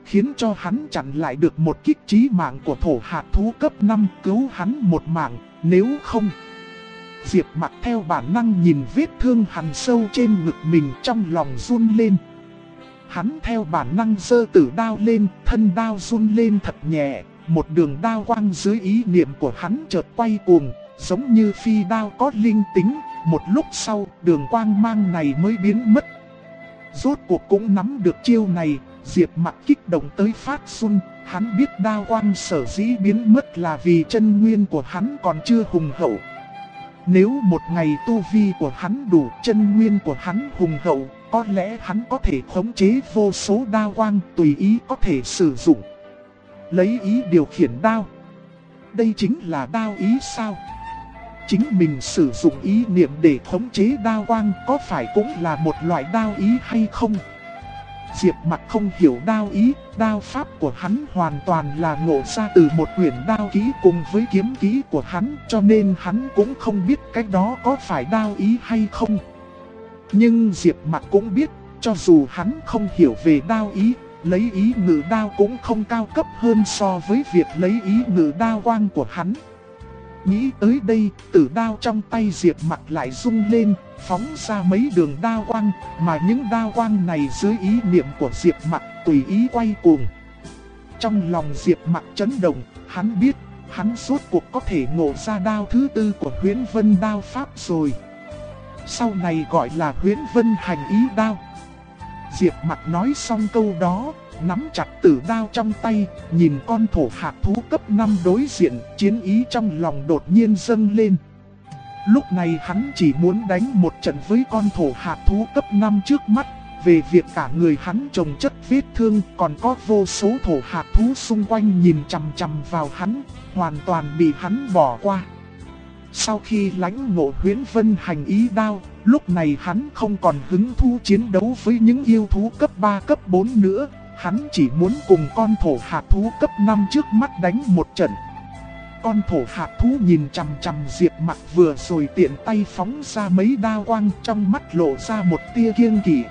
khiến cho hắn chặn lại được một kích chí mạng của thổ hạt thú cấp 5, cứu hắn một mạng, nếu không. Diệp Mặc theo bản năng nhìn vết thương hằn sâu trên ngực mình, trong lòng run lên. Hắn theo bản năng giơ tử đao lên, thân đao run lên thật nhẹ, một đường đao quang dưới ý niệm của hắn chợt quay cuồng, giống như phi đao có linh tính. Một lúc sau, đường quang mang này mới biến mất. Rốt cuộc cũng nắm được chiêu này, Diệp Mặc kích động tới phát run. Hắn biết đao quang sở dĩ biến mất là vì chân nguyên của hắn còn chưa hùng hậu. Nếu một ngày tu vi của hắn đủ, chân nguyên của hắn hùng hậu, có lẽ hắn có thể khống chế vô số đao quang, tùy ý có thể sử dụng. Lấy ý điều khiển đao. Đây chính là đao ý sao? Chính mình sử dụng ý niệm để khống chế đao quang có phải cũng là một loại đao ý hay không? Diệp Mặc không hiểu đao ý, đao pháp của hắn hoàn toàn là ngộ ra từ một quyển đao kỹ cùng với kiếm kỹ của hắn, cho nên hắn cũng không biết cái đó có phải đao ý hay không. Nhưng Diệp Mặc cũng biết, cho dù hắn không hiểu về đao ý, lấy ý ngự đao cũng không cao cấp hơn so với việc lấy ý ngự đao quang của hắn. Nghĩ tới đây, tử đao trong tay Diệp Mặc lại rung lên, phóng ra mấy đường đao quang, mà những đao quang này dưới ý niệm của Diệp Mặc tùy ý quay cuồng. Trong lòng Diệp Mặc chấn động, hắn biết, hắn rốt cuộc có thể ngộ ra đao thứ tư của Huyễn Vân đao pháp rồi. Sau này gọi là Huyễn Vân hành ý đao. Diệp Mặc nói xong câu đó, nắm chặt tử đao trong tay, nhìn con thổ hạt thú cấp 5 đối diện, chiến ý trong lòng đột nhiên dâng lên. Lúc này hắn chỉ muốn đánh một trận với con thổ hạt thú cấp 5 trước mắt. Về việc cả người hắn chồng chất vết thương, còn có vô số thổ hạt thú xung quanh nhìn chằm chằm vào hắn, hoàn toàn bị hắn bỏ qua. Sau khi lãnh ngộ Huyễn Vân hành ý đao, lúc này hắn không còn hứng thú chiến đấu với những yêu thú cấp 3 cấp 4 nữa. Hắn chỉ muốn cùng con thổ hạt thú cấp 5 trước mắt đánh một trận. Con thổ hạt thú nhìn chằm chằm Diệp Mặc vừa rồi tiện tay phóng ra mấy đao quang, trong mắt lộ ra một tia kiêng kỵ.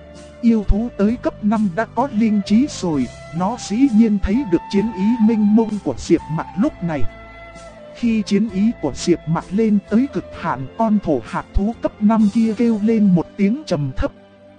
Yêu thú tới cấp 5 đã có linh trí rồi, nó dĩ nhiên thấy được chiến ý mênh mông của Diệp Mặc lúc này. Khi chiến ý của Diệp Mặc lên tới cực hạn, con thổ hạt thú cấp 5 kia kêu lên một tiếng trầm thấp.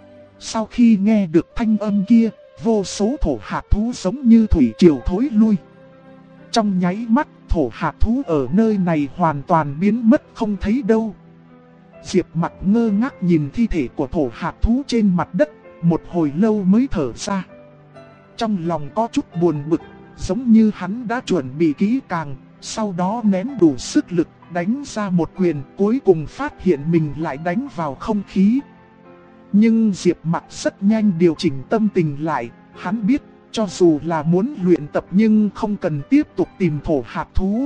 Sau khi nghe được thanh âm kia, vô số thổ hạt thú giống như thủy triều thối lui. Trong nháy mắt, thổ hạt thú ở nơi này hoàn toàn biến mất không thấy đâu. Diệp Mặc ngơ ngác nhìn thi thể của thổ hạt thú trên mặt đất, một hồi lâu mới thở ra. Trong lòng có chút buồn bực, giống như hắn đã chuẩn bị kỹ càng, sau đó nén đủ sức lực, đánh ra một quyền, cuối cùng phát hiện mình lại đánh vào không khí. Nhưng Diệp Mặc rất nhanh điều chỉnh tâm tình lại, hắn biết, cho dù là muốn luyện tập nhưng không cần tiếp tục tìm thổ hạt thú.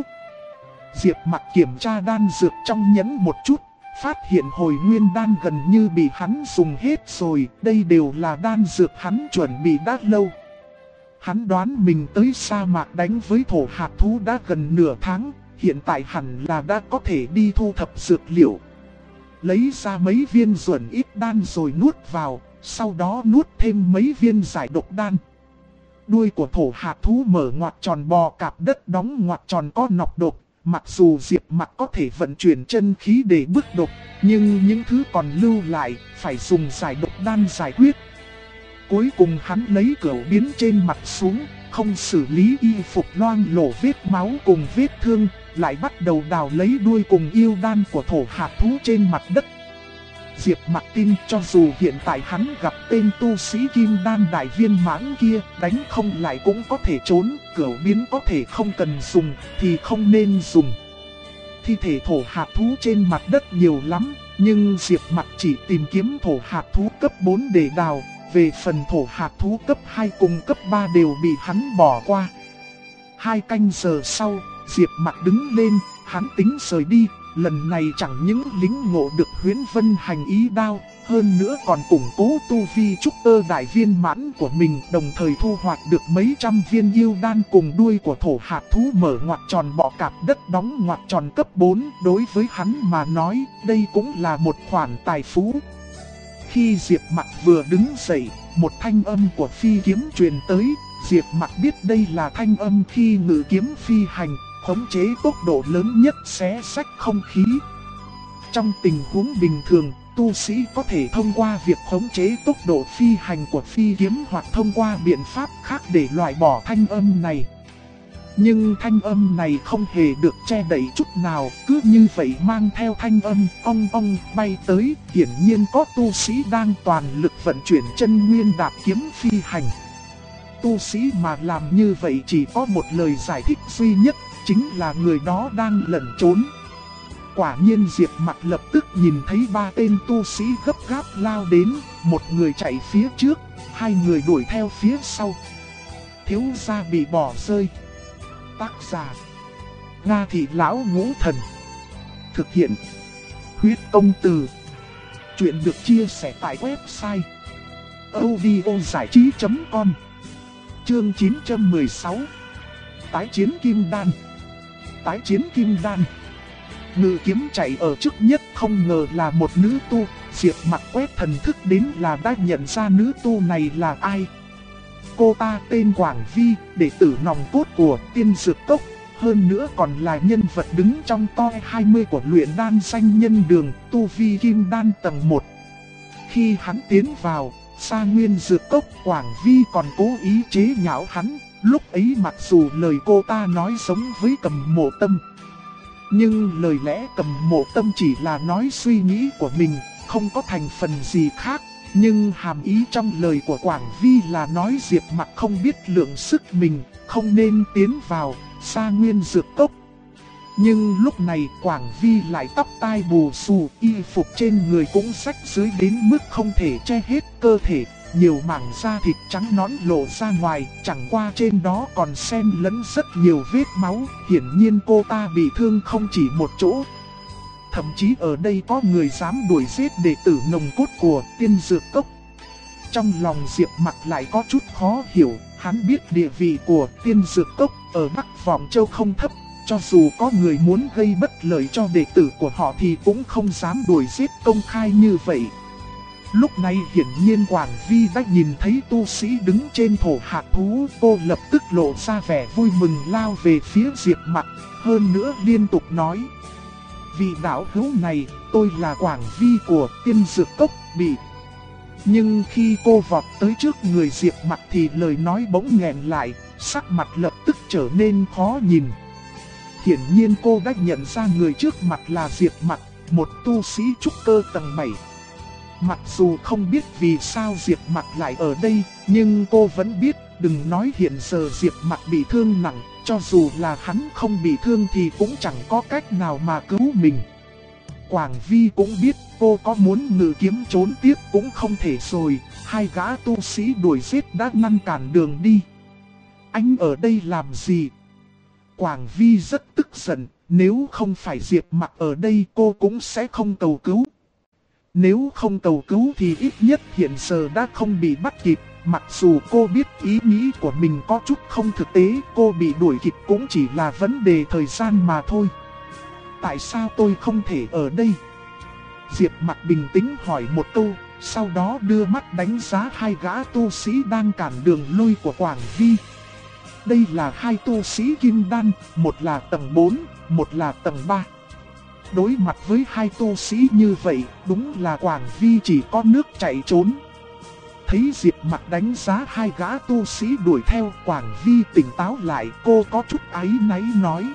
Diệp Mặc kiểm tra đan dược trong nhẫn một chút, phát hiện hồi nguyên đan gần như bị hắn dùng hết rồi, đây đều là đan dược hắn chuẩn bị đã lâu. Hắn đoán mình tới sa mạc đánh với thổ hạt thú đã gần nửa tháng, hiện tại hẳn là đã có thể đi thu thập dược liệu. Lấy ra mấy viên duẩn ít đan rồi nuốt vào, sau đó nuốt thêm mấy viên giải độc đan. Đuôi của thổ hạt thú mở ngoặt tròn, bò cạp đất đóng ngoặt tròn có nọc độc. Mặc dù Diệp Mặc có thể vận chuyển chân khí để bức độc, nhưng những thứ còn lưu lại phải dùng giải độc đan giải quyết. Cuối cùng hắn lấy cửu biến trên mặt xuống, không xử lý y phục loang lổ vết máu cùng vết thương, lại bắt đầu đào lấy đuôi cùng yêu đan của thổ hạt thú trên mặt đất. Diệp Mặc tin cho dù hiện tại hắn gặp tên tu sĩ kim đan đại viên mãn kia, đánh không lại cũng có thể trốn, cửu biến có thể không cần dùng thì không nên dùng. Thi thể thổ hạt thú trên mặt đất nhiều lắm, nhưng Diệp Mặc chỉ tìm kiếm thổ hạt thú cấp 4 để đào, về phần thổ hạt thú cấp 2 cùng cấp 3 đều bị hắn bỏ qua. 2 canh giờ sau, Diệp Mặc đứng lên, hắn tính rời đi. Lần này chẳng những lính ngộ được Huyễn Vân hành ý đao, hơn nữa còn củng cố tu vi trúc cơ đại viên mãn của mình, đồng thời thu hoạch được mấy trăm viên yêu đan cùng đuôi của thổ hạt thú mở ngoặt tròn bọ cạp đất đóng ngoặt tròn cấp 4. Đối với hắn mà nói, đây cũng là một khoản tài phú. Khi Diệp Mặc vừa đứng dậy, một thanh âm của phi kiếm truyền tới, Diệp Mặc biết đây là thanh âm khi ngự kiếm phi hành, khống chế tốc độ lớn nhất xé rách không khí. Trong tình huống bình thường, tu sĩ có thể thông qua việc khống chế tốc độ phi hành của phi kiếm hoặc thông qua biện pháp khác để loại bỏ thanh âm này. Nhưng thanh âm này không hề được che đậy chút nào, cứ như vậy mang theo thanh âm ong ong bay tới, hiển nhiên có tu sĩ đang toàn lực vận chuyển chân nguyên đạp kiếm phi hành. Tu sĩ mà làm như vậy chỉ có một lời giải thích duy nhất, chính là người đó đang lẩn trốn. Quả nhiên Diệp Mặc lập tức nhìn thấy 3 tên tu sĩ gấp gáp lao đến, một người chạy phía trước, 2 người đuổi theo phía sau. Thiếu gia bị bỏ rơi. Tác giả: Nga Thị Lão Ngũ Thần. Thực hiện: Huyết Công Từ. Chuyện được chia sẻ tại website audiozảichí.com. Chương 916. Tái chiến Kim Đan. Tái chiến Kim Đan. Ngự kiếm chạy ở trước nhất không ngờ là một nữ tu. Diệp Mặc quét thần thức đến là đã nhận ra nữ tu này là ai. Cô ta tên Quảng Vi, đệ tử nòng cốt của Tiên Dược Cốc, hơn nữa còn là nhân vật đứng trong top 20 của luyện đan danh nhân đường, tu vi Kim Đan tầng 1. Khi hắn tiến vào Sa Nguyên Dược Cốc, Quảng Vi còn cố ý chế nhạo hắn. Lúc ấy mặc dù lời cô ta nói giống với Cầm Mộ Tâm, nhưng lời lẽ Cầm Mộ Tâm chỉ là nói suy nghĩ của mình, không có thành phần gì khác. Nhưng hàm ý trong lời của Quảng Vi là nói Diệp Mặc không biết lượng sức mình, không nên tiến vào Sa Nguyên Dược Cốc. Nhưng lúc này Quảng Vi lại tóc tai bù xù, y phục trên người cũng rách rưới đến mức không thể che hết cơ thể. Nhiều mảng da thịt trắng nõn lộ ra ngoài, chẳng qua trên đó còn xen lẫn rất nhiều vết máu. Hiển nhiên cô ta bị thương không chỉ một chỗ. Thậm chí ở đây có người dám đuổi giết đệ tử nòng cốt của Tiên Dược Cốc. Trong lòng Diệp Mặc lại có chút khó hiểu, hắn biết địa vị của Tiên Dược Cốc ở Bắc Vọng Châu không thấp. Cho dù có người muốn gây bất lợi cho đệ tử của họ thì cũng không dám đuổi giết công khai như vậy. Lúc này hiển nhiên Quảng Vi đã nhìn thấy tu sĩ đứng trên thổ hạt thú, cô lập tức lộ ra vẻ vui mừng lao về phía Diệp Mặc, hơn nữa liên tục nói: vị đạo hữu này, tôi là Quảng Vi của Tiên Dược Cốc, bị. Nhưng khi cô vọt tới trước người Diệp Mặc thì lời nói bỗng nghẹn lại, sắc mặt lập tức trở nên khó nhìn. Hiển nhiên cô đã nhận ra người trước mặt là Diệp Mặc, một tu sĩ trúc cơ tầng 7. Mặc dù không biết vì sao Diệp Mặc lại ở đây, nhưng cô vẫn biết, đừng nói hiện giờ Diệp Mặc bị thương nặng, cho dù là hắn không bị thương thì cũng chẳng có cách nào mà cứu mình. Quảng Vi cũng biết cô có muốn ngự kiếm trốn tiếp cũng không thể rồi, 2 gã tu sĩ đuổi giết đã ngăn cản đường đi. Anh ở đây làm gì? Quảng Vi rất tức giận, nếu không phải Diệp Mặc ở đây cô cũng sẽ không cầu cứu. Nếu không cầu cứu thì ít nhất hiện giờ đã không bị bắt kịp. Mặc dù cô biết ý nghĩ của mình có chút không thực tế, cô bị đuổi kịp cũng chỉ là vấn đề thời gian mà thôi. Tại sao tôi không thể ở đây? Diệp Mặc bình tĩnh hỏi một câu, sau đó đưa mắt đánh giá 2 gã tu sĩ đang cản đường lui của Quảng Vi. Đây là 2 tu sĩ Kim Đan, một là tầng 4, một là tầng 3. Đối mặt với 2 tu sĩ như vậy, đúng là Quảng Vi chỉ có nước chạy trốn. Thấy Diệp Mặc đánh giá 2 gã tu sĩ đuổi theo, Quảng Vi tỉnh táo lại, cô có chút áy náy nói: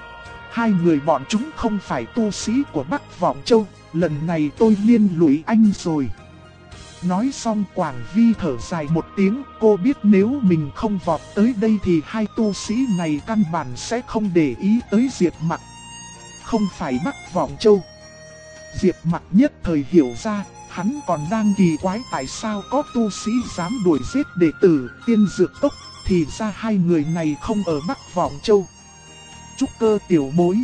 2 người bọn chúng không phải tu sĩ của Bắc Vọng Châu, lần này tôi liên lụy anh rồi. Nói xong Quảng Vi thở dài một tiếng, cô biết nếu mình không vọt tới đây thì 2 tu sĩ này căn bản sẽ không để ý tới Diệp Mặc. Không phải Bắc Vọng Châu. Diệp Mặc nhất thời hiểu ra, hắn còn đang kỳ quái tại sao có tu sĩ dám đuổi giết đệ tử Tiên Dược Cốc, thì ra 2 người này không ở Bắc Vọng Châu. Trúc cơ tiểu bối.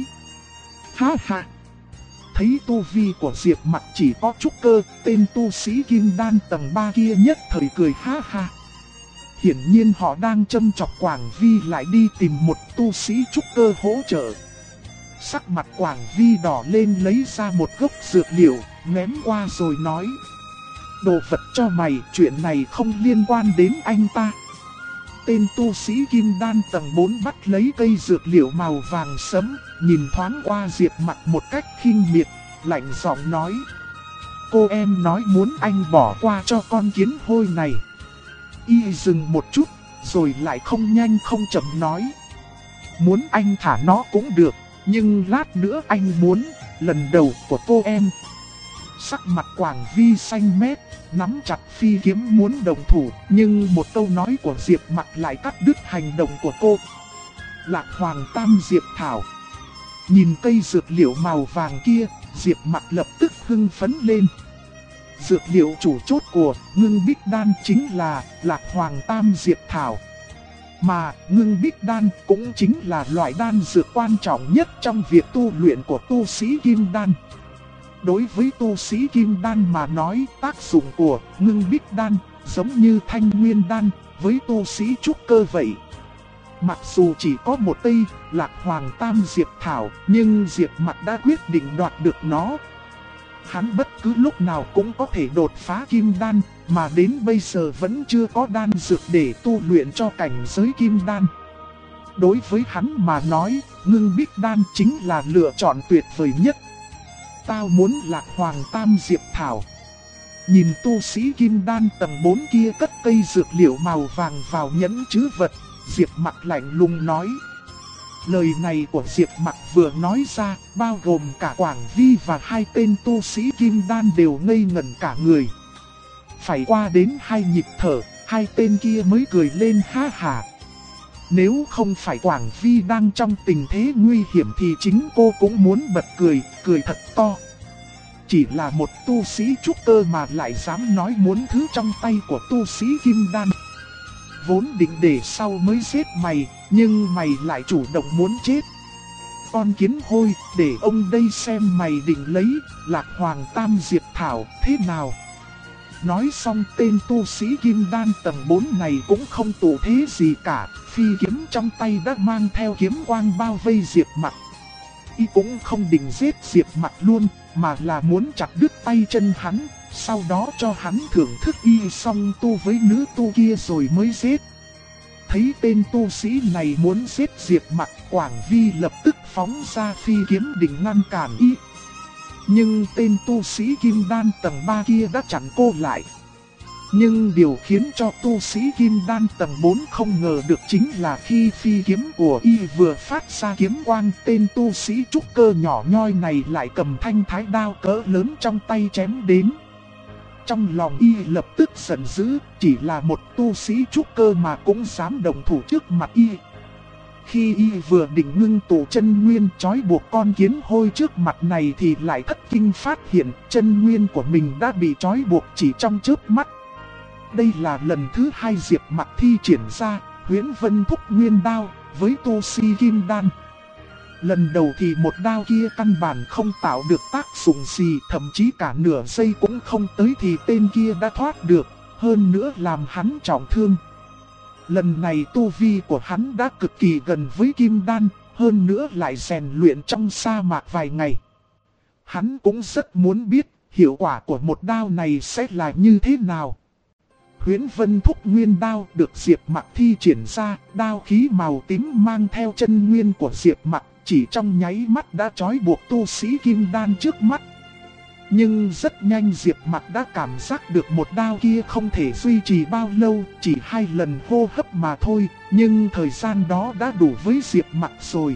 Ha ha. Thấy tu vi của Diệp Mặc chỉ có trúc cơ, tên tu sĩ Kim Đan tầng 3 kia nhất thời cười ha ha. Hiển nhiên họ đang châm chọc Quảng Vi lại đi tìm một tu sĩ trúc cơ hỗ trợ. Sắc mặt Quảng Vi đỏ lên lấy ra một gốc dược liệu, ném qua rồi nói: đồ vật cho mày, chuyện này không liên quan đến anh ta. tên tu sĩ kim đan tầng 4 bắt lấy cây dược liệu màu vàng sẫm, nhìn thoáng qua Diệp Mặc một cách khinh miệt, lạnh giọng nói. Cô em nói muốn anh bỏ qua cho con kiến hôi này. Y dừng một chút, rồi lại không nhanh không chậm nói. Muốn anh thả nó cũng được, nhưng lát nữa anh muốn, lần đầu của cô em. Sắc mặt Quảng Vi xanh mét, nắm chặt phi kiếm muốn đồng thủ, nhưng một câu nói của Diệp Mặc lại cắt đứt hành động của cô. Lạc Hoàng Tam Diệp Thảo. Nhìn cây dược liệu màu vàng kia, Diệp Mặc lập tức hưng phấn lên. Dược liệu chủ chốt của Ngưng Bích Đan chính là Lạc Hoàng Tam Diệp Thảo. Mà Ngưng Bích Đan cũng chính là loại đan dược quan trọng nhất trong việc tu luyện của tu sĩ Kim Đan. Đối với tu sĩ Kim Đan mà nói, tác dụng của Ngưng Bích Đan giống như Thanh Nguyên Đan với tu sĩ trúc cơ vậy. Mặc dù chỉ có một cây Lạc Hoàng Tam Diệp Thảo, nhưng Diệp Mặc đã quyết định đoạt được nó. Hắn bất cứ lúc nào cũng có thể đột phá Kim Đan, mà đến bây giờ vẫn chưa có đan dược để tu luyện cho cảnh giới Kim Đan. Đối với hắn mà nói, Ngưng Bích Đan chính là lựa chọn tuyệt vời nhất. Tao muốn Lạc Hoàng Tam Diệp Thảo. Nhìn tu sĩ Kim Đan tầng 4 kia cất cây dược liệu màu vàng vào nhẫn trữ vật, Diệp Mặc lạnh lùng nói. Lời này của Diệp Mặc vừa nói ra, bao gồm cả Quảng Vi và hai tên tu sĩ Kim Đan đều ngây ngẩn cả người. Phải qua đến hai nhịp thở, hai tên kia mới cười lên ha hả. Nếu không phải Quảng Vi đang trong tình thế nguy hiểm thì chính cô cũng muốn bật cười, cười thật to. Chỉ là một tu sĩ trúc cơ mà lại dám nói muốn thứ trong tay của tu sĩ Kim Đan. Vốn định để sau mới giết mày, nhưng mày lại chủ động muốn chết. Con kiến hôi, để ông đây xem mày định lấy Lạc Hoàng Tam Diệp Thảo thế nào. Nói xong tên tu sĩ Kim Đan tầng 4 này cũng không tụ thế gì cả, phi kiếm trong tay đã mang theo kiếm quang bao vây Diệp Mặc. Y cũng không định giết Diệp Mặc luôn, mà là muốn chặt đứt tay chân hắn, sau đó cho hắn thưởng thức y song tu với nữ tu kia rồi mới giết. Thấy tên tu sĩ này muốn giết Diệp Mặc, Quảng Vi lập tức phóng ra phi kiếm định ngăn cản y. Nhưng tên tu sĩ Kim Đan tầng 3 kia đã chặn cô lại. Nhưng điều khiến cho tu sĩ Kim Đan tầng 4 không ngờ được chính là khi phi kiếm của y vừa phát ra kiếm quang, tên tu sĩ trúc cơ nhỏ nhoi này lại cầm thanh thái đao cỡ lớn trong tay chém đến. Trong lòng y lập tức giận dữ, chỉ là một tu sĩ trúc cơ mà cũng dám đồng thủ trước mặt y. Khi y vừa định ngưng tụ chân nguyên trói buộc con kiến hôi trước mặt này thì lại thất kinh phát hiện chân nguyên của mình đã bị trói buộc chỉ trong chớp mắt. Đây là lần thứ 2 Diệp Mặc thi triển ra Huyễn Vân Thúc Nguyên Đao với tu sĩ Kim Đan. Lần đầu thì một đao kia căn bản không tạo được tác dụng gì, thậm chí cả nửa giây cũng không tới thì tên kia đã thoát được, hơn nữa làm hắn trọng thương. Lần này tu vi của hắn đã cực kỳ gần với Kim Đan, hơn nữa lại rèn luyện trong sa mạc vài ngày. Hắn cũng rất muốn biết hiệu quả của một đao này sẽ là như thế nào. Huyễn Vân Thúc Nguyên Đao được Diệp Mặc thi triển ra, đao khí màu tím mang theo chân nguyên của Diệp Mặc, chỉ trong nháy mắt đã trói buộc tu sĩ Kim Đan trước mắt. Nhưng rất nhanh Diệp Mặc đã cảm giác được một đao kia không thể duy trì bao lâu, chỉ 2 lần hô hấp mà thôi, nhưng thời gian đó đã đủ với Diệp Mặc rồi.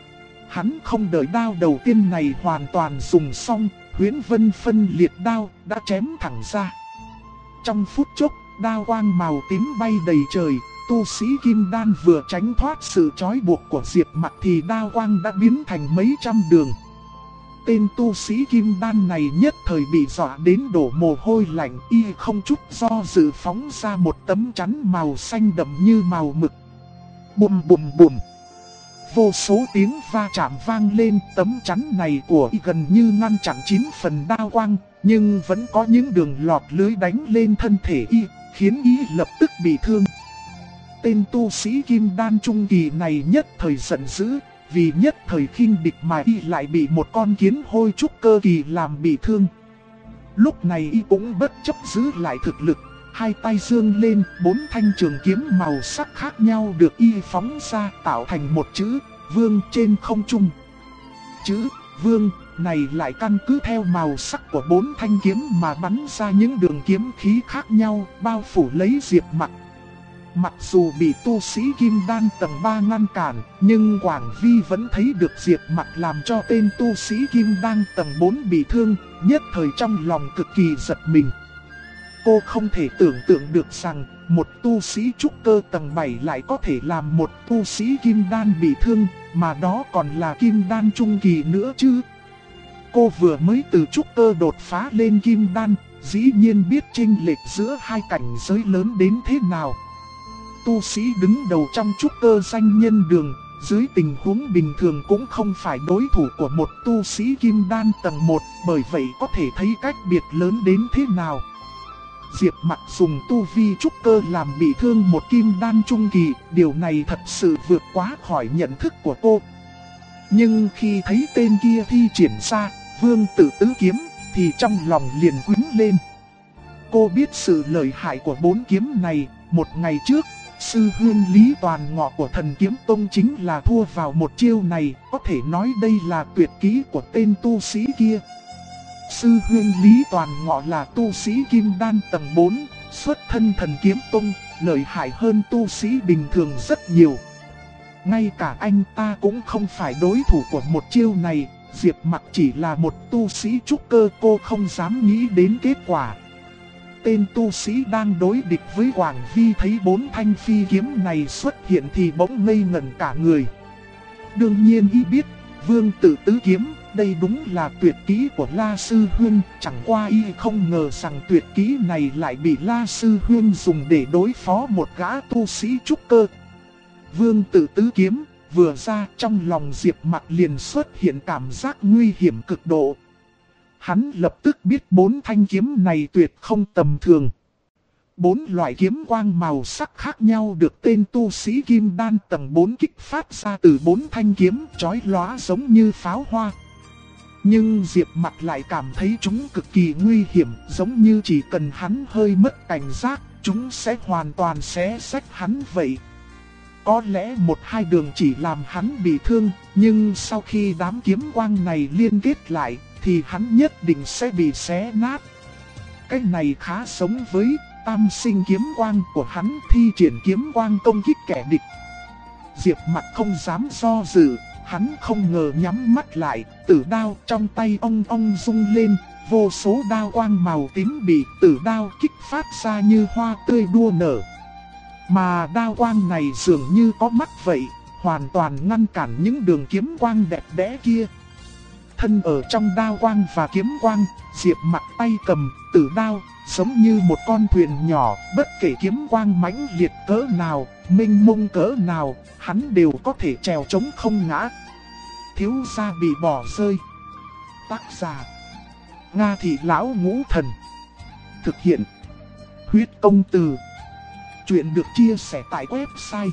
Hắn không đợi đao đầu tiên này hoàn toàn dùng xong, Huyễn Vân phân liệt đao đã chém thẳng ra. Trong phút chốc, đao quang màu tím bay đầy trời, tu sĩ Kim Đan vừa tránh thoát sự trói buộc của Diệp Mặc thì đao quang đã biến thành mấy trăm đường. Tên tu sĩ Kim Đan này nhất thời bị dọa đến đổ mồ hôi lạnh, y không chút do dự phóng ra một tấm chắn màu xanh đậm như màu mực. Bùm bùm bùm. Vô số tiếng va chạm vang lên, tấm chắn này của y gần như ngăn chặn 9 phần đao quang, nhưng vẫn có những đường lọt lưới đánh lên thân thể y, khiến y lập tức bị thương. Tên tu sĩ Kim Đan trung kỳ này nhất thời giận dữ, vì nhất thời khinh địch mà y lại bị một con kiến hôi trúc cơ kỳ làm bị thương. Lúc này y cũng bất chấp giữ lại thực lực, hai tay giương lên, 4 thanh trường kiếm màu sắc khác nhau được y phóng ra tạo thành một chữ Vương trên không trung. Chữ Vương này lại căn cứ theo màu sắc của 4 thanh kiếm mà bắn ra những đường kiếm khí khác nhau, bao phủ lấy Diệp Mặc. Mặc dù bị tu sĩ kim đan tầng 3 ngăn cản, nhưng Quảng Vi vẫn thấy được Diệp Mặc làm cho tên tu sĩ kim đan tầng 4 bị thương, nhất thời trong lòng cực kỳ giật mình. Cô không thể tưởng tượng được rằng một tu sĩ trúc cơ tầng 7 lại có thể làm một tu sĩ kim đan bị thương, mà đó còn là kim đan trung kỳ nữa chứ. Cô vừa mới từ trúc cơ đột phá lên kim đan, dĩ nhiên biết chênh lệch giữa hai cảnh giới lớn đến thế nào. Tu sĩ đứng đầu trong trúc cơ danh nhân đường, dưới tình huống bình thường cũng không phải đối thủ của một tu sĩ kim đan tầng 1, bởi vậy có thể thấy cách biệt lớn đến thế nào. Diệp Mặc dùng tu vi trúc cơ làm bị thương một kim đan trung kỳ, điều này thật sự vượt quá khỏi nhận thức của cô. Nhưng khi thấy tên kia thi triển ra Vương Tử Tứ Kiếm thì trong lòng liền quýnh lên. Cô biết sự lợi hại của 4 kiếm này. Một ngày trước, sư huynh Lý Toàn Ngọ của Thần Kiếm Tông chính là thua vào một chiêu này, có thể nói đây là tuyệt kỹ của tên tu sĩ kia. Sư huynh Lý Toàn Ngọ là tu sĩ kim đan tầng 4, xuất thân Thần Kiếm Tông, lợi hại hơn tu sĩ bình thường rất nhiều. Ngay cả anh ta cũng không phải đối thủ của một chiêu này, Diệp Mặc chỉ là một tu sĩ trúc cơ, cô không dám nghĩ đến kết quả. Tên tu sĩ đang đối địch với Quảng Vi thấy 4 thanh phi kiếm này xuất hiện thì bỗng ngây ngẩn cả người. Đương nhiên y biết, Vương Tử Tứ Kiếm, đây đúng là tuyệt kỹ của La Sư Huynh, chẳng qua y không ngờ rằng tuyệt kỹ này lại bị La Sư Huynh dùng để đối phó một gã tu sĩ trúc cơ. Vương Tử Tứ Kiếm vừa ra, trong lòng Diệp Mặc liền xuất hiện cảm giác nguy hiểm cực độ. Hắn lập tức biết 4 thanh kiếm này tuyệt không tầm thường. 4 loại kiếm quang màu sắc khác nhau được tên tu sĩ kim đan tầng 4 kích phát ra từ 4 thanh kiếm chói lóa giống như pháo hoa. Nhưng Diệp Mặc lại cảm thấy chúng cực kỳ nguy hiểm, giống như chỉ cần hắn hơi mất cảnh giác, chúng sẽ hoàn toàn xé rách hắn vậy. Có lẽ 1-2 đường chỉ làm hắn bị thương, nhưng sau khi đám kiếm quang này liên kết lại, thì hắn nhất định sẽ bị xé nát. Cái này khá giống với tam sinh kiếm quang của hắn thi triển kiếm quang công kích kẻ địch. Diệp Mặc không dám do dự, hắn không ngờ nhắm mắt lại, tử đao trong tay ông rung lên, vô số đao quang màu tím bị tử đao kích phát ra như hoa tươi đua nở. Mà đao quang này dường như có mắt vậy, hoàn toàn ngăn cản những đường kiếm quang đẹp đẽ kia. Thân ở trong đao quang và kiếm quang, Diệp Mặc tay cầm tử đao, giống như một con thuyền nhỏ, bất kể kiếm quang mãnh liệt cỡ nào, mênh mông cỡ nào, hắn đều có thể trèo chống không ngã. Thiếu gia bị bỏ rơi. Tác giả: Nga Thị Lão Ngũ Thần. Thực hiện: Huyết Công Từ. Chuyện được chia sẻ tại website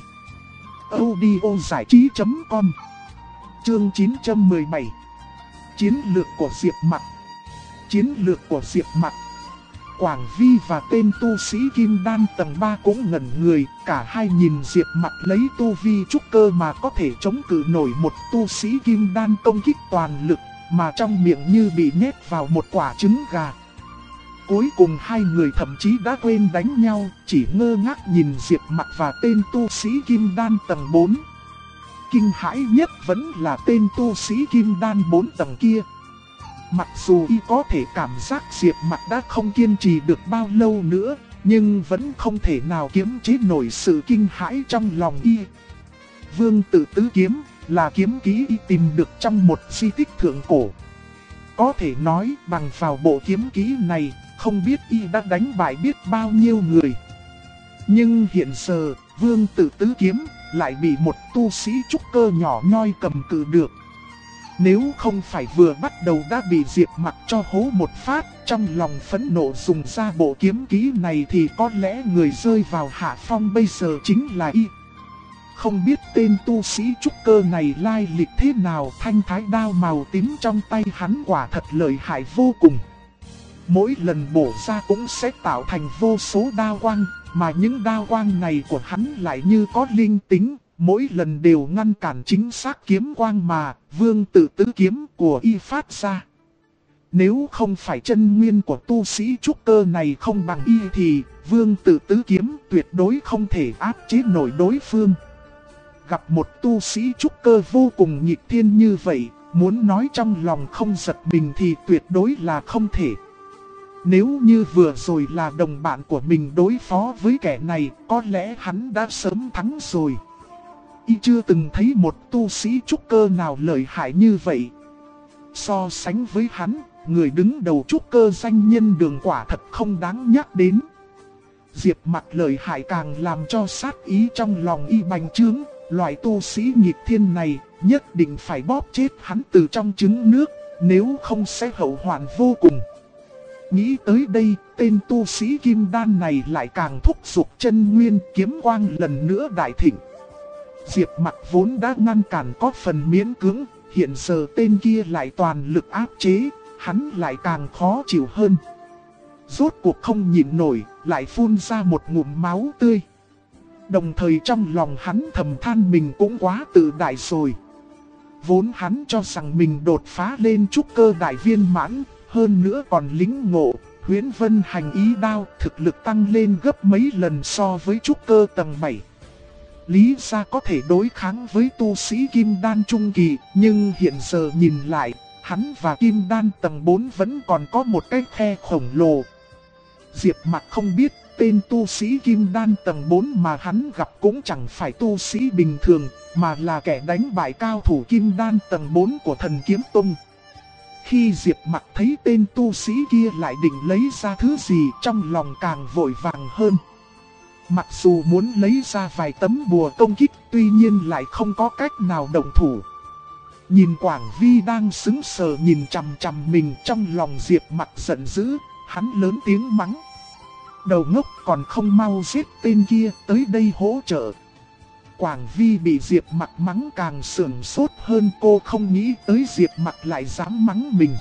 audiozảichí.com. Chương 917. Chiến lược của Diệp Mặc. Chiến lược của Diệp Mặc. Quảng Vi và tên tu sĩ kim đan tầng 3 cũng ngẩn người, cả hai nhìn Diệp Mặc lấy tu vi trúc cơ mà có thể chống cự nổi một tu sĩ kim đan công kích toàn lực, mà trong miệng như bị nhét vào một quả trứng gà. Cuối cùng hai người thậm chí đã quên đánh nhau, chỉ ngơ ngác nhìn Diệp Mặc và tên tu sĩ kim đan tầng 4. Kinh hãi nhất vẫn là tên tu sĩ kim đan 4 tầng kia. Mặc dù y có thể cảm giác Diệp Mặc đã không kiên trì được bao lâu nữa, nhưng vẫn không thể nào kiềm chế nổi sự kinh hãi trong lòng y. Vương Tử Tứ Kiếm là kiếm kỹ y tìm được trong một di tích thượng cổ. Có thể nói bằng vào bộ kiếm kỹ này, không biết y đã đánh bại biết bao nhiêu người. Nhưng hiện giờ, Vương Tử Tứ Kiếm lại bị một tu sĩ trúc cơ nhỏ nhoi cầm cự được. Nếu không phải vừa bắt đầu đã bị Diệp Mặc cho hố một phát, trong lòng phẫn nộ dùng ra bộ kiếm kỹ này thì có lẽ người rơi vào hạ phong bây giờ chính là y. Không biết tên tu sĩ trúc cơ này lai lịch thế nào, thanh thái đao màu tím trong tay hắn quả thật lợi hại vô cùng. mỗi lần bổ ra cũng sẽ tạo thành vô số đao quang, mà những đao quang này của hắn lại như có linh tính, mỗi lần đều ngăn cản chính xác kiếm quang mà Vương Tự Tứ kiếm của y phát ra. Nếu không phải chân nguyên của tu sĩ trúc cơ này không bằng y thì Vương Tự Tứ kiếm tuyệt đối không thể áp chế nổi đối phương. Gặp một tu sĩ trúc cơ vô cùng nghịch thiên như vậy, muốn nói trong lòng không giật mình thì tuyệt đối là không thể. Nếu như vừa rồi là đồng bạn của mình đối phó với kẻ này, có lẽ hắn đã sớm thắng rồi. Y chưa từng thấy một tu sĩ trúc cơ nào lợi hại như vậy. So sánh với hắn, người đứng đầu trúc cơ danh nhân Đường quả thật không đáng nhắc đến. Diệp Mặc lợi hại càng làm cho sát ý trong lòng y bành trướng. Loại tu sĩ nghịch thiên này nhất định phải bóp chết hắn từ trong trứng nước, nếu không sẽ hậu hoạn vô cùng. Nghĩ tới đây, tên tu sĩ kim đan này lại càng thúc giục chân nguyên, kiếm quang lần nữa đại thịnh. Diệp Mặc vốn đã ngăn cản có phần miễn cưỡng, hiện giờ tên kia lại toàn lực áp chế, hắn lại càng khó chịu hơn. Rốt cuộc không nhịn nổi, lại phun ra một ngụm máu tươi. Đồng thời trong lòng hắn thầm than mình cũng quá tự đại rồi. Vốn hắn cho rằng mình đột phá lên trúc cơ đại viên mãn, hơn nữa còn lĩnh ngộ, Huyễn Vân Hành Ý Đao thực lực tăng lên gấp mấy lần so với trúc cơ tầng 7. Lý ra có thể đối kháng với tu sĩ kim đan trung kỳ, nhưng hiện giờ nhìn lại, hắn và kim đan tầng 4 vẫn còn có một cái khe khổng lồ. Diệp Mặc không biết, tên tu sĩ kim đan tầng 4 mà hắn gặp cũng chẳng phải tu sĩ bình thường, mà là kẻ đánh bại cao thủ kim đan tầng 4 của Thần Kiếm Tông. Khi Diệp Mặc thấy tên tu sĩ kia lại định lấy ra thứ gì, trong lòng càng vội vàng hơn. Mặc dù muốn lấy ra vài tấm bùa công kích, tuy nhiên lại không có cách nào động thủ. Nhìn Quảng Vi đang sững sờ nhìn chằm chằm mình, trong lòng Diệp Mặc giận dữ, hắn lớn tiếng mắng. Đầu ngốc, còn không mau giết tên kia, tới đây hỗ trợ. Quảng Vi bị Diệp Mặc mắng càng sườn sốt hơn, cô không nghĩ tới Diệp Mặc lại dám mắng mình.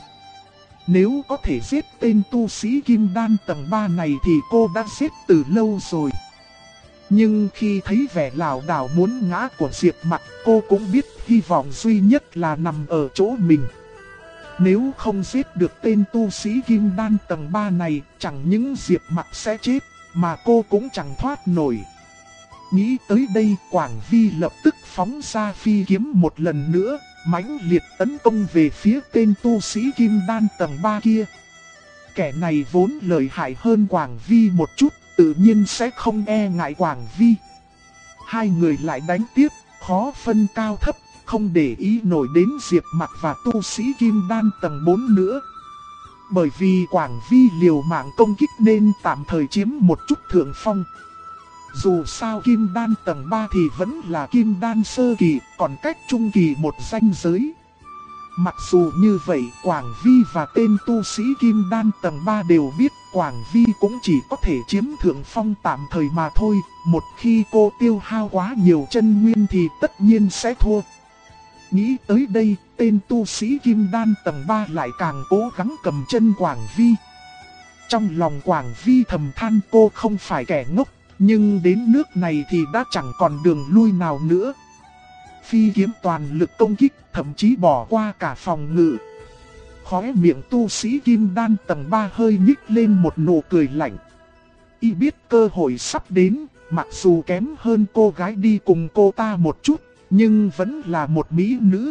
Nếu có thể giết tên tu sĩ kim đan tầng 3 này thì cô đã giết từ lâu rồi. Nhưng khi thấy vẻ lảo đảo muốn ngã của Diệp Mặc, cô cũng biết hy vọng duy nhất là nằm ở chỗ mình. Nếu không giết được tên tu sĩ kim đan tầng 3 này, chẳng những Diệp Mặc sẽ chết, mà cô cũng chẳng thoát nổi. Nghĩ tới đây, Quảng Vi lập tức phóng ra phi kiếm một lần nữa, mãnh liệt tấn công về phía tên tu sĩ kim đan tầng 3 kia. Kẻ này vốn lợi hại hơn Quảng Vi một chút, tự nhiên sẽ không e ngại Quảng Vi. Hai người lại đánh tiếp, khó phân cao thấp, không để ý nổi đến Diệp Mặc và tu sĩ kim đan tầng 4 nữa. Bởi vì Quảng Vi liều mạng công kích nên tạm thời chiếm một chút thượng phong. Dù sao kim đan tầng 3 thì vẫn là kim đan sơ kỳ, còn cách trung kỳ một ranh giới. Mặc dù như vậy, Quảng Vi và tên tu sĩ kim đan tầng 3 đều biết Quảng Vi cũng chỉ có thể chiếm thượng phong tạm thời mà thôi. Một khi cô tiêu hao quá nhiều chân nguyên thì tất nhiên sẽ thua. Nghĩ tới đây, tên tu sĩ kim đan tầng 3 lại càng cố gắng cầm chân Quảng Vi. Trong lòng Quảng Vi thầm than cô không phải kẻ ngốc, nhưng đến nước này thì đã chẳng còn đường lui nào nữa. Phi kiếm toàn lực công kích, thậm chí bỏ qua cả phòng ngự. Khóe miệng tu sĩ kim đan tầng 3 hơi nhích lên một nụ cười lạnh. Y biết cơ hội sắp đến, mặc dù kém hơn cô gái đi cùng cô ta một chút, nhưng vẫn là một mỹ nữ.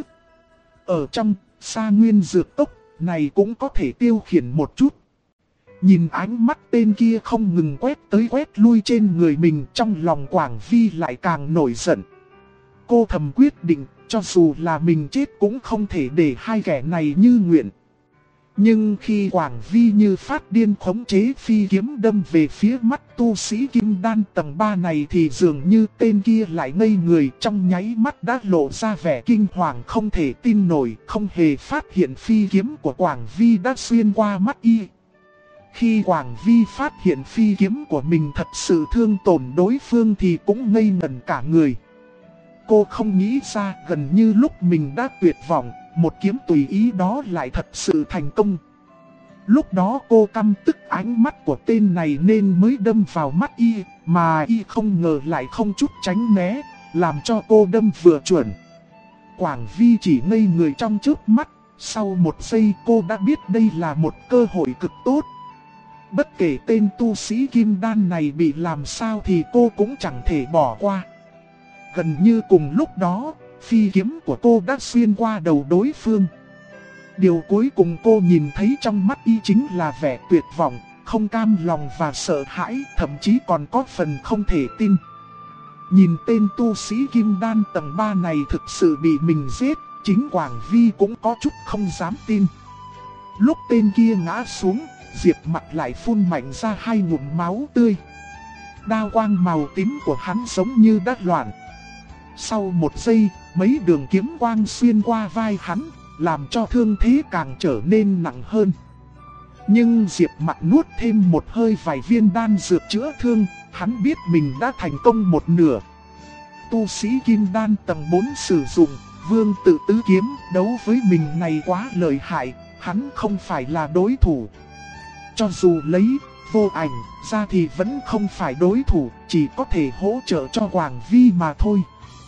Ở trong Sa Nguyên Dược Cốc này cũng có thể tiêu khiển một chút. Nhìn ánh mắt tên kia không ngừng quét tới quét lui trên người mình, trong lòng Quảng Vi lại càng nổi giận. Cô thầm quyết định, cho dù là mình chết cũng không thể để hai kẻ này như nguyện. Nhưng khi Quảng Vi như phát điên khống chế phi kiếm đâm về phía mắt tu sĩ kim đan tầng 3 này thì dường như tên kia lại ngây người, trong nháy mắt đã lộ ra vẻ kinh hoàng không thể tin nổi, không hề phát hiện phi kiếm của Quảng Vi đã xuyên qua mắt y. Khi Quảng Vi phát hiện phi kiếm của mình thật sự thương tổn đối phương thì cũng ngây ngẩn cả người. Cô không nghĩ ra gần như lúc mình đã tuyệt vọng, một kiếm tùy ý đó lại thật sự thành công. Lúc đó cô căm tức ánh mắt của tên này nên mới đâm vào mắt y, mà y không ngờ lại không chút tránh né, làm cho cô đâm vừa chuẩn. Quảng Vi chỉ ngây người trong chớp mắt, sau một giây cô đã biết đây là một cơ hội cực tốt. Bất kể tên tu sĩ kim đan này bị làm sao thì cô cũng chẳng thể bỏ qua. Gần như cùng lúc đó, phi kiếm của cô đã xuyên qua đầu đối phương. Điều cuối cùng cô nhìn thấy trong mắt y chính là vẻ tuyệt vọng, không cam lòng và sợ hãi, thậm chí còn có phần không thể tin. Nhìn tên tu sĩ kim đan tầng 3 này thực sự bị mình giết, chính Quảng Vi cũng có chút không dám tin. Lúc tên kia ngã xuống, Diệp Mặc lại phun mạnh ra 2 ngụm máu tươi. Đao quang màu tím của hắn giống như đã loạn. Sau một giây, mấy đường kiếm quang xuyên qua vai hắn, làm cho thương thế càng trở nên nặng hơn. Nhưng Diệp Mặc nuốt thêm một hơi vài viên đan dược chữa thương, hắn biết mình đã thành công một nửa. Tu sĩ kim đan tầng 4 sử dụng Vương Tự Tứ kiếm đấu với mình này quá lợi hại, hắn không phải là đối thủ. Cho dù lấy Vô Ảnh ra thì vẫn không phải đối thủ, chỉ có thể hỗ trợ cho Quảng Vi mà thôi.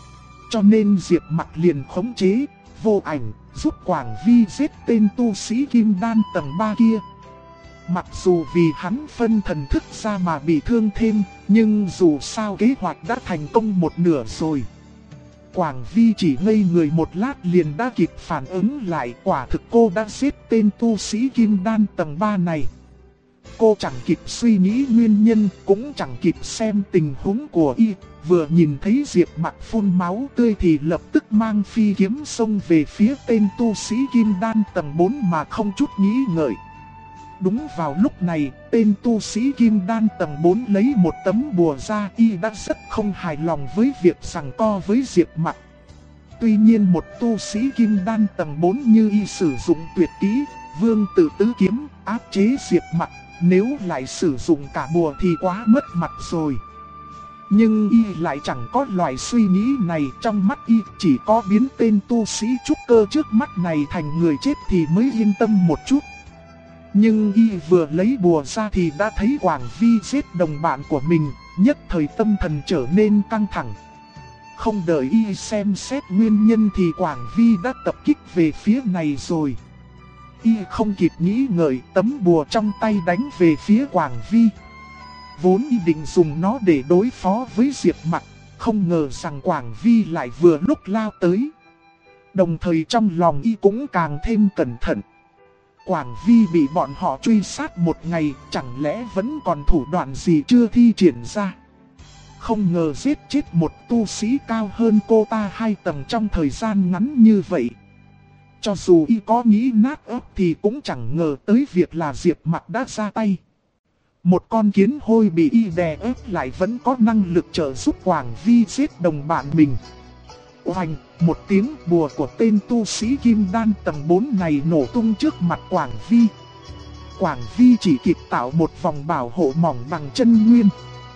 Cho nên Diệp Mặc liền khống chế Vô Ảnh giúp Quảng Vi giết tên tu sĩ kim đan tầng 3 kia. Mặc dù vì hắn phân thần thức ra mà bị thương thêm, nhưng dù sao kế hoạch đã thành công một nửa rồi. Quảng Vi chỉ ngây người một lát liền đã kịp phản ứng lại, quả thực cô đã giết tên tu sĩ kim đan tầng 3 này. Cô chẳng kịp suy nghĩ nguyên nhân, cũng chẳng kịp xem tình huống của y, vừa nhìn thấy Diệp Mặc phun máu tươi thì lập tức mang phi kiếm xông về phía tên tu sĩ kim đan tầng 4 mà không chút nghĩ ngợi. Đúng vào lúc này, tên tu sĩ kim đan tầng 4 lấy một tấm bùa ra, y đã rất không hài lòng với việc giằng co với Diệp Mặc. Tuy nhiên một tu sĩ kim đan tầng 4 như y sử dụng tuyệt kỹ Vương Tự Tứ kiếm áp chế Diệp Mặc, nếu lại sử dụng cả bùa thì quá mất mặt rồi. Nhưng y lại chẳng có loại suy nghĩ này, trong mắt y chỉ có biến tên tu sĩ trúc cơ trước mắt này thành người chết thì mới yên tâm một chút. Nhưng y vừa lấy bùa ra thì đã thấy Quảng Vi giết đồng bạn của mình, nhất thời tâm thần trở nên căng thẳng. Không đợi y xem xét nguyên nhân thì Quảng Vi đã tập kích về phía này rồi. Y không kịp nghĩ ngợi, tấm bùa trong tay đánh về phía Quảng Vi. Vốn y định dùng nó để đối phó với Diệp Mặc, không ngờ rằng Quảng Vi lại vừa lúc lao tới. Đồng thời trong lòng y cũng càng thêm cẩn thận. Quảng Vi bị bọn họ truy sát một ngày, chẳng lẽ vẫn còn thủ đoạn gì chưa thi triển ra. Không ngờ giết chết một tu sĩ cao hơn cô ta 2 tầng trong thời gian ngắn như vậy. Cho dù y có nghĩ nát óc thì cũng chẳng ngờ tới việc là Diệp Mặc đã ra tay. Một con kiến hôi bị y đè ép lại vẫn có năng lực trợ giúp Quảng Vi giết đồng bạn mình. Oanh, một tiếng bùa của tên tu sĩ kim đan tầng 4 này nổ tung trước mặt Quảng Vi. Quảng Vi chỉ kịp tạo một vòng bảo hộ mỏng bằng chân nguyên.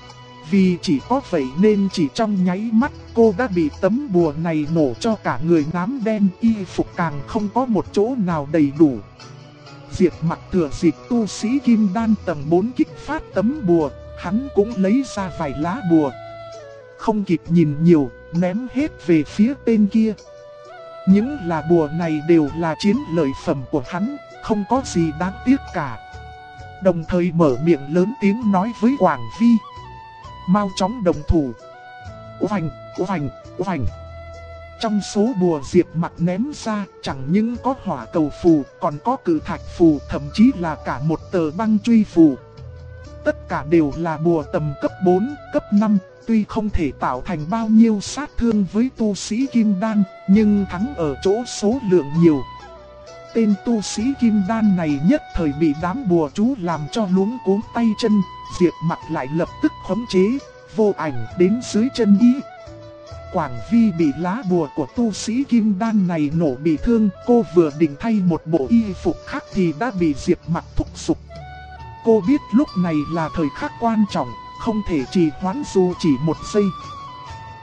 Vì chỉ có vậy nên chỉ trong nháy mắt cô đã bị tấm bùa này nổ cho cả người nám đen, y phục càng không có một chỗ nào đầy đủ. Diệp Mặc thừa dịp tu sĩ kim đan tầng 4 kích phát tấm bùa, hắn cũng lấy ra vài lá bùa. Không kịp nhìn nhiều, ném hết về phía tên kia. Những lá bùa này đều là chiến lợi phẩm của hắn, không có gì đáng tiếc cả. Đồng thời mở miệng lớn tiếng nói với Quảng Vi: mau chóng đồng thủ. Oanh, oanh, oanh. Trong số bùa Diệp Mặc ném ra, chẳng những có hỏa cầu phù, còn có cự thạch phù, thậm chí là cả một tờ băng truy phù. Tất cả đều là bùa tầm cấp 4, cấp 5, tuy không thể tạo thành bao nhiêu sát thương với tu sĩ kim đan, nhưng thắng ở chỗ số lượng nhiều. Tên tu sĩ kim đan này nhất thời bị đám bùa chú làm cho luống cuống tay chân, Diệp Mặc lại lập tức khống chế Vô Ảnh đến dưới chân y. Quảng Vi bị lá bùa của tu sĩ kim đan này nổ bị thương, cô vừa định thay một bộ y phục khác thì đã bị Diệp Mặc thúc giục. Cô biết lúc này là thời khắc quan trọng, không thể trì hoãn dù chỉ một giây.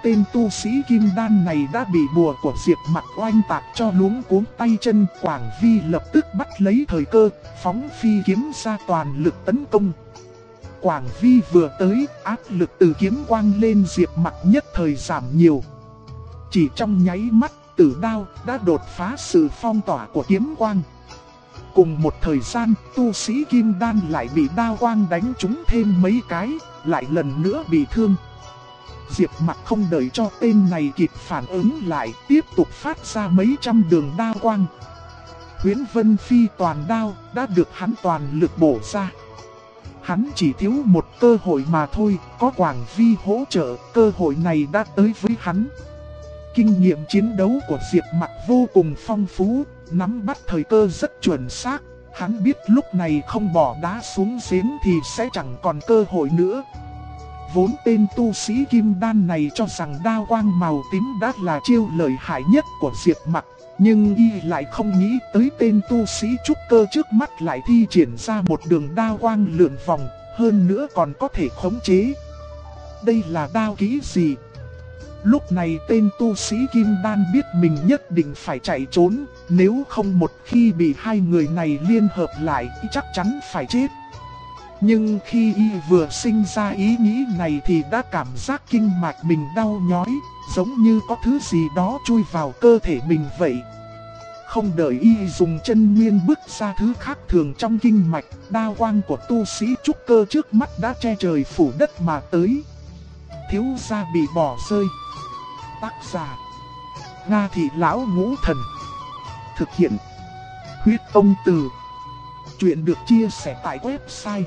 tên tu sĩ kim đan này đã bị bùa của Diệp Mặc oanh tạc cho luống cuống tay chân. Quảng Vi lập tức bắt lấy thời cơ, phóng phi kiếm ra toàn lực tấn công. Quảng Vi vừa tới, áp lực từ kiếm quang lên Diệp Mặc nhất thời giảm nhiều. Chỉ trong nháy mắt, tử đao đã đột phá sự phong tỏa của kiếm quang. Cùng một thời gian, tu sĩ kim đan lại bị đao quang đánh trúng thêm mấy cái, lại lần nữa bị thương. Diệp Mặc không đợi cho tên này kịp phản ứng lại, tiếp tục phát ra mấy trăm đường đao quang. Huyễn Vân Phi toàn đao đã được hắn toàn lực bổ ra. Hắn chỉ thiếu một cơ hội mà thôi, có Quảng Vi hỗ trợ, cơ hội này đã tới với hắn. Kinh nghiệm chiến đấu của Diệp Mặc vô cùng phong phú, nắm bắt thời cơ rất chuẩn xác. Hắn biết lúc này không bỏ đá xuống giếng thì sẽ chẳng còn cơ hội nữa. Vốn tên tu sĩ kim đan này cho rằng đao quang màu tím đã là chiêu lợi hại nhất của Diệp Mặc, nhưng y lại không nghĩ tới tên tu sĩ trúc cơ trước mắt lại thi triển ra một đường đao quang lượn vòng, hơn nữa còn có thể khống chế. Đây là đao kỹ gì? Lúc này tên tu sĩ kim đan biết mình nhất định phải chạy trốn, nếu không một khi bị hai người này liên hợp lại chắc chắn phải chết. Nhưng khi y vừa sinh ra ý nghĩ này thì đã cảm giác kinh mạch mình đau nhói, giống như có thứ gì đó chui vào cơ thể mình vậy. Không đợi y dùng chân nguyên bước ra thứ khác thường trong kinh mạch, đao quang của tu sĩ trúc cơ trước mắt đã che trời phủ đất mà tới. Thiếu gia bị bỏ rơi. Tác giả: Nga Thị Lão Ngũ Thần. Thực hiện: Huyết Ông Từ. Chuyện được chia sẻ tại website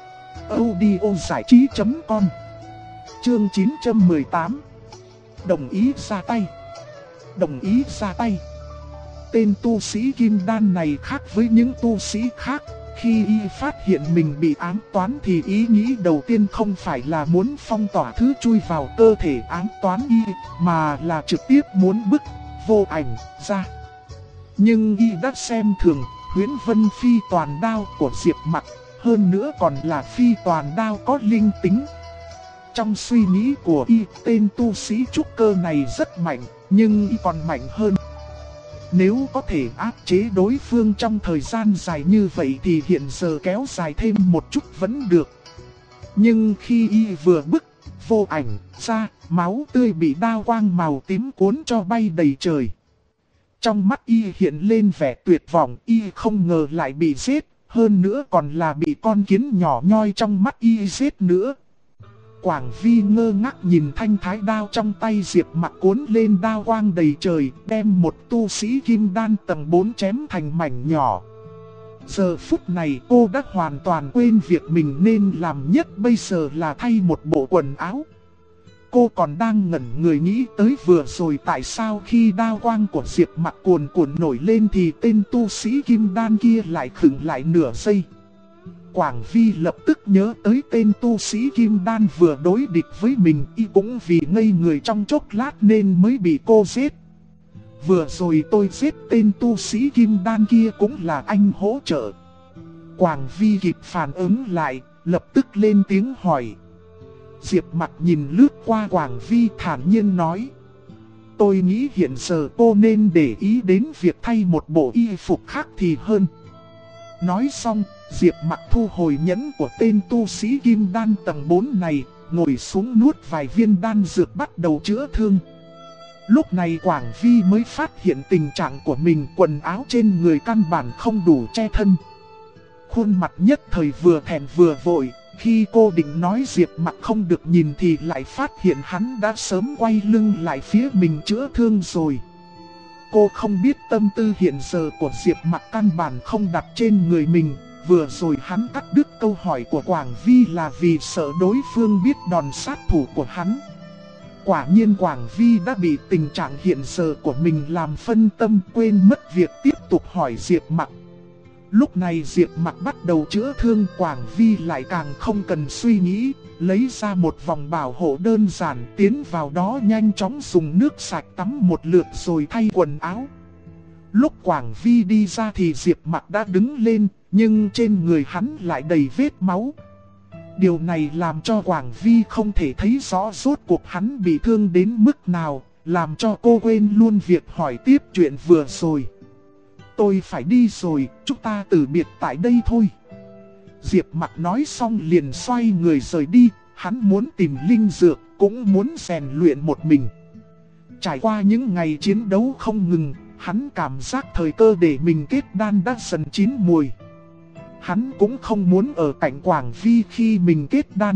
audiozảichí.com. Chương 918. Đồng ý ra tay. Đồng ý ra tay. Tên tu sĩ kim đan này khác với những tu sĩ khác. Khi y phát hiện mình bị ám toán thì ý nghĩ đầu tiên không phải là muốn phong tỏa thứ chui vào cơ thể ám toán y, mà là trực tiếp muốn bức Vô Ảnh ra. Nhưng y đã xem thường Huyễn Vân Phi toàn đao của Diệp Mặc, hơn nữa còn là phi toàn đao có linh tính. Trong suy nghĩ của y, tên tu sĩ trúc cơ này rất mạnh, nhưng y còn mạnh hơn. Nếu có thể áp chế đối phương trong thời gian dài như vậy thì hiện giờ kéo dài thêm một chút vẫn được. Nhưng khi y vừa bức Vô Ảnh ra, máu tươi bị đao quang màu tím cuốn cho bay đầy trời. Trong mắt y hiện lên vẻ tuyệt vọng, y không ngờ lại bị giết, hơn nữa còn là bị con kiến nhỏ nhoi trong mắt y giết nữa. Quảng Vi ngơ ngác nhìn thanh thái đao trong tay Diệp Mặc cuốn lên đao quang đầy trời, đem một tu sĩ kim đan tầng 4 chém thành mảnh nhỏ. Giờ phút này cô đã hoàn toàn quên việc mình nên làm nhất bây giờ là thay một bộ quần áo. Cô còn đang ngẩn người nghĩ tới vừa rồi tại sao khi đao quang của Diệp Mặc cuồn cuộn nổi lên thì tên tu sĩ kim đan kia lại khựng lại nửa giây. Quảng Vi lập tức nhớ tới tên tu sĩ kim đan vừa đối địch với mình, y cũng vì ngây người trong chốc lát nên mới bị cô giết. Vừa rồi tôi giết tên tu sĩ kim đan kia cũng là anh hỗ trợ. Quảng Vi kịp phản ứng lại, lập tức lên tiếng hỏi. Diệp Mặc nhìn lướt qua Quảng Vi thản nhiên nói. Tôi nghĩ hiện giờ cô nên để ý đến việc thay một bộ y phục khác thì hơn. Nói xong, Diệp Mặc thu hồi nhẫn của tên tu sĩ kim đan tầng 4 này, ngồi xuống nuốt vài viên đan dược bắt đầu chữa thương. Lúc này Quảng Vi mới phát hiện tình trạng của mình, quần áo trên người căn bản không đủ che thân. Khuôn mặt nhất thời vừa thẹn vừa vội, khi cô định nói Diệp Mặc không được nhìn thì lại phát hiện hắn đã sớm quay lưng lại phía mình chữa thương rồi. Cô không biết tâm tư hiện giờ của Diệp Mặc căn bản không đặt trên người mình. Vừa rồi hắn cắt đứt câu hỏi của Quảng Vi là vì sợ đối phương biết đòn sát thủ của hắn. Quả nhiên Quảng Vi đã bị tình trạng hiện giờ của mình làm phân tâm, quên mất việc tiếp tục hỏi Diệp Mặc. Lúc này Diệp Mặc bắt đầu chữa thương, Quảng Vi lại càng không cần suy nghĩ, lấy ra một vòng bảo hộ đơn giản, tiến vào đó nhanh chóng dùng nước sạch tắm một lượt rồi thay quần áo. Lúc Quảng Vi đi ra thì Diệp Mặc đã đứng lên, nhưng trên người hắn lại đầy vết máu. Điều này làm cho Quảng Vi không thể thấy rõ rốt cuộc hắn bị thương đến mức nào, làm cho cô quên luôn việc hỏi tiếp chuyện vừa rồi. Tôi phải đi rồi, chúng ta từ biệt tại đây thôi. Diệp Mặc nói xong liền xoay người rời đi, hắn muốn tìm linh dược, cũng muốn rèn luyện một mình. Trải qua những ngày chiến đấu không ngừng, hắn cảm giác thời cơ để mình kết đan đã dần chín mùi. Hắn cũng không muốn ở cạnh Quảng Vi khi mình kết đan.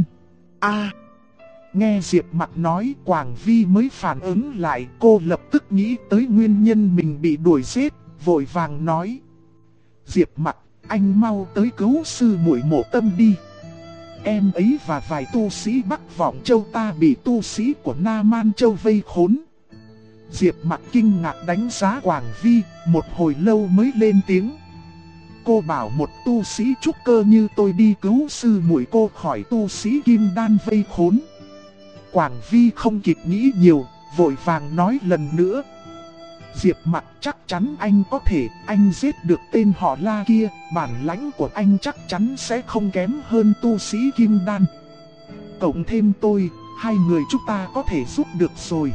Nghe Diệp Mặc nói, Quảng Vi mới phản ứng lại, cô lập tức nghĩ tới nguyên nhân mình bị đuổi giết, vội vàng nói: Diệp Mặc, anh mau tới cứu sư muội Mộ Tâm đi. Em ấy và vài tu sĩ Bắc Vọng Châu ta bị tu sĩ của Nam Man Châu vây khốn. Diệp Mặc kinh ngạc đánh giá Quảng Vi, một hồi lâu mới lên tiếng: Cô bảo một tu sĩ trúc cơ như tôi đi cứu sư muội cô khỏi tu sĩ Kim Đan vây khốn. Quảng Vi không kịp nghĩ nhiều, vội vàng nói lần nữa: Diệp Mặc, chắc chắn anh có thể, anh giết được tên họ La kia, bản lãnh của anh chắc chắn sẽ không kém hơn tu sĩ Kim Đan. Cộng thêm tôi, hai người chúng ta có thể giúp được rồi.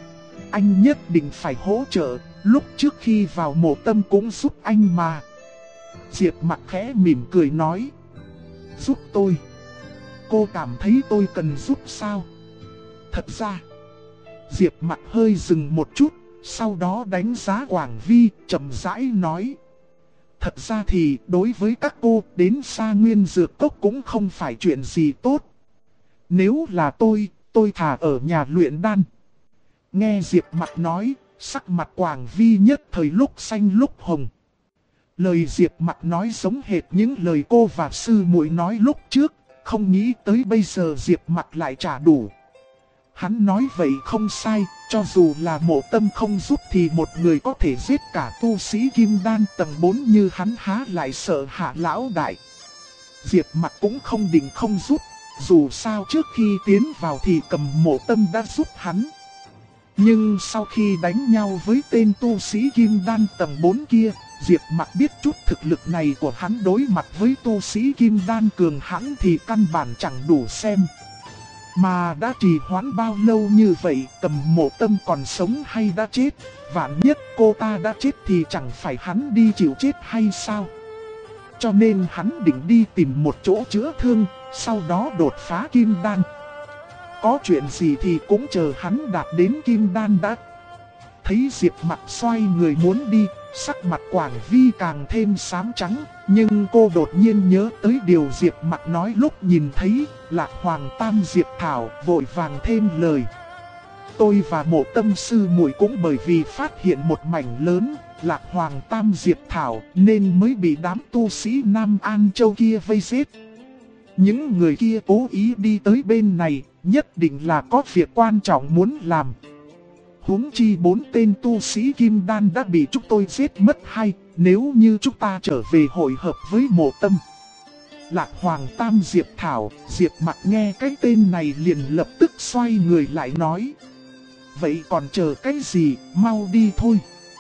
Anh nhất định phải hỗ trợ, lúc trước khi vào Mộ Tâm cũng giúp anh mà. Diệp Mặc khẽ mỉm cười nói: Giúp tôi? Cô cảm thấy tôi cần giúp sao? Thật ra, Diệp Mặc hơi dừng một chút, sau đó đánh giá Quảng Vi, chậm rãi nói: Thật ra thì đối với các cô, đến Sa Nguyên Dược Cốc cũng không phải chuyện gì tốt. Nếu là tôi thà ở nhà luyện đan. Nghe Diệp Mặc nói, sắc mặt Quảng Vi nhất thời lúc xanh lúc hồng. Lời Diệp Mặc nói giống hệt những lời cô và sư muội nói lúc trước, không nghĩ tới bây giờ Diệp Mặc lại trả đủ. Hắn nói vậy không sai, cho dù là Mộ Tâm không giúp thì một người có thể giết cả tu sĩ Kim Đan tầng 4 như hắn há lại sợ Hạ lão đại. Diệp Mặc cũng không định không giúp, dù sao trước khi tiến vào thì Cầm Mộ Tâm đã giúp hắn. Nhưng sau khi đánh nhau với tên tu sĩ Kim Đan tầng 4 kia, Diệp Mặc biết chút thực lực này của hắn đối mặt với tu sĩ Kim Đan cường hãn thì căn bản chẳng đủ xem. Mà đã trì hoãn bao lâu như vậy, Cầm Mộ Tâm còn sống hay đã chết? Vạn nhất cô ta đã chết thì chẳng phải hắn đi chịu chết hay sao? Cho nên hắn định đi tìm một chỗ chữa thương, sau đó đột phá Kim Đan. Có chuyện gì thì cũng chờ hắn đạt đến Kim Đan đã. Thấy Diệp Mặc xoay người muốn đi, sắc mặt Quảng Vi càng thêm xám trắng, nhưng cô đột nhiên nhớ tới điều Diệp Mặc nói lúc nhìn thấy Lạc Hoàng Tam Diệp Thảo, vội vàng thêm lời: Tôi và Mộ Tâm sư muội cũng bởi vì phát hiện một mảnh lớn Lạc Hoàng Tam Diệp Thảo nên mới bị đám tu sĩ Nam An Châu kia vây giết. Những người kia cố ý đi tới bên này, nhất định là có việc quan trọng muốn làm. Huống chi 4 tên tu sĩ Kim Đan đã bị chúng tôi giết mất hay, nếu như chúng ta trở về hội hợp với Mộ Tâm. Lạc Hoàng Tam Diệp Thảo, Diệp Mặc nghe cái tên này liền lập tức xoay người lại nói: Vậy còn chờ cái gì, mau đi thôi.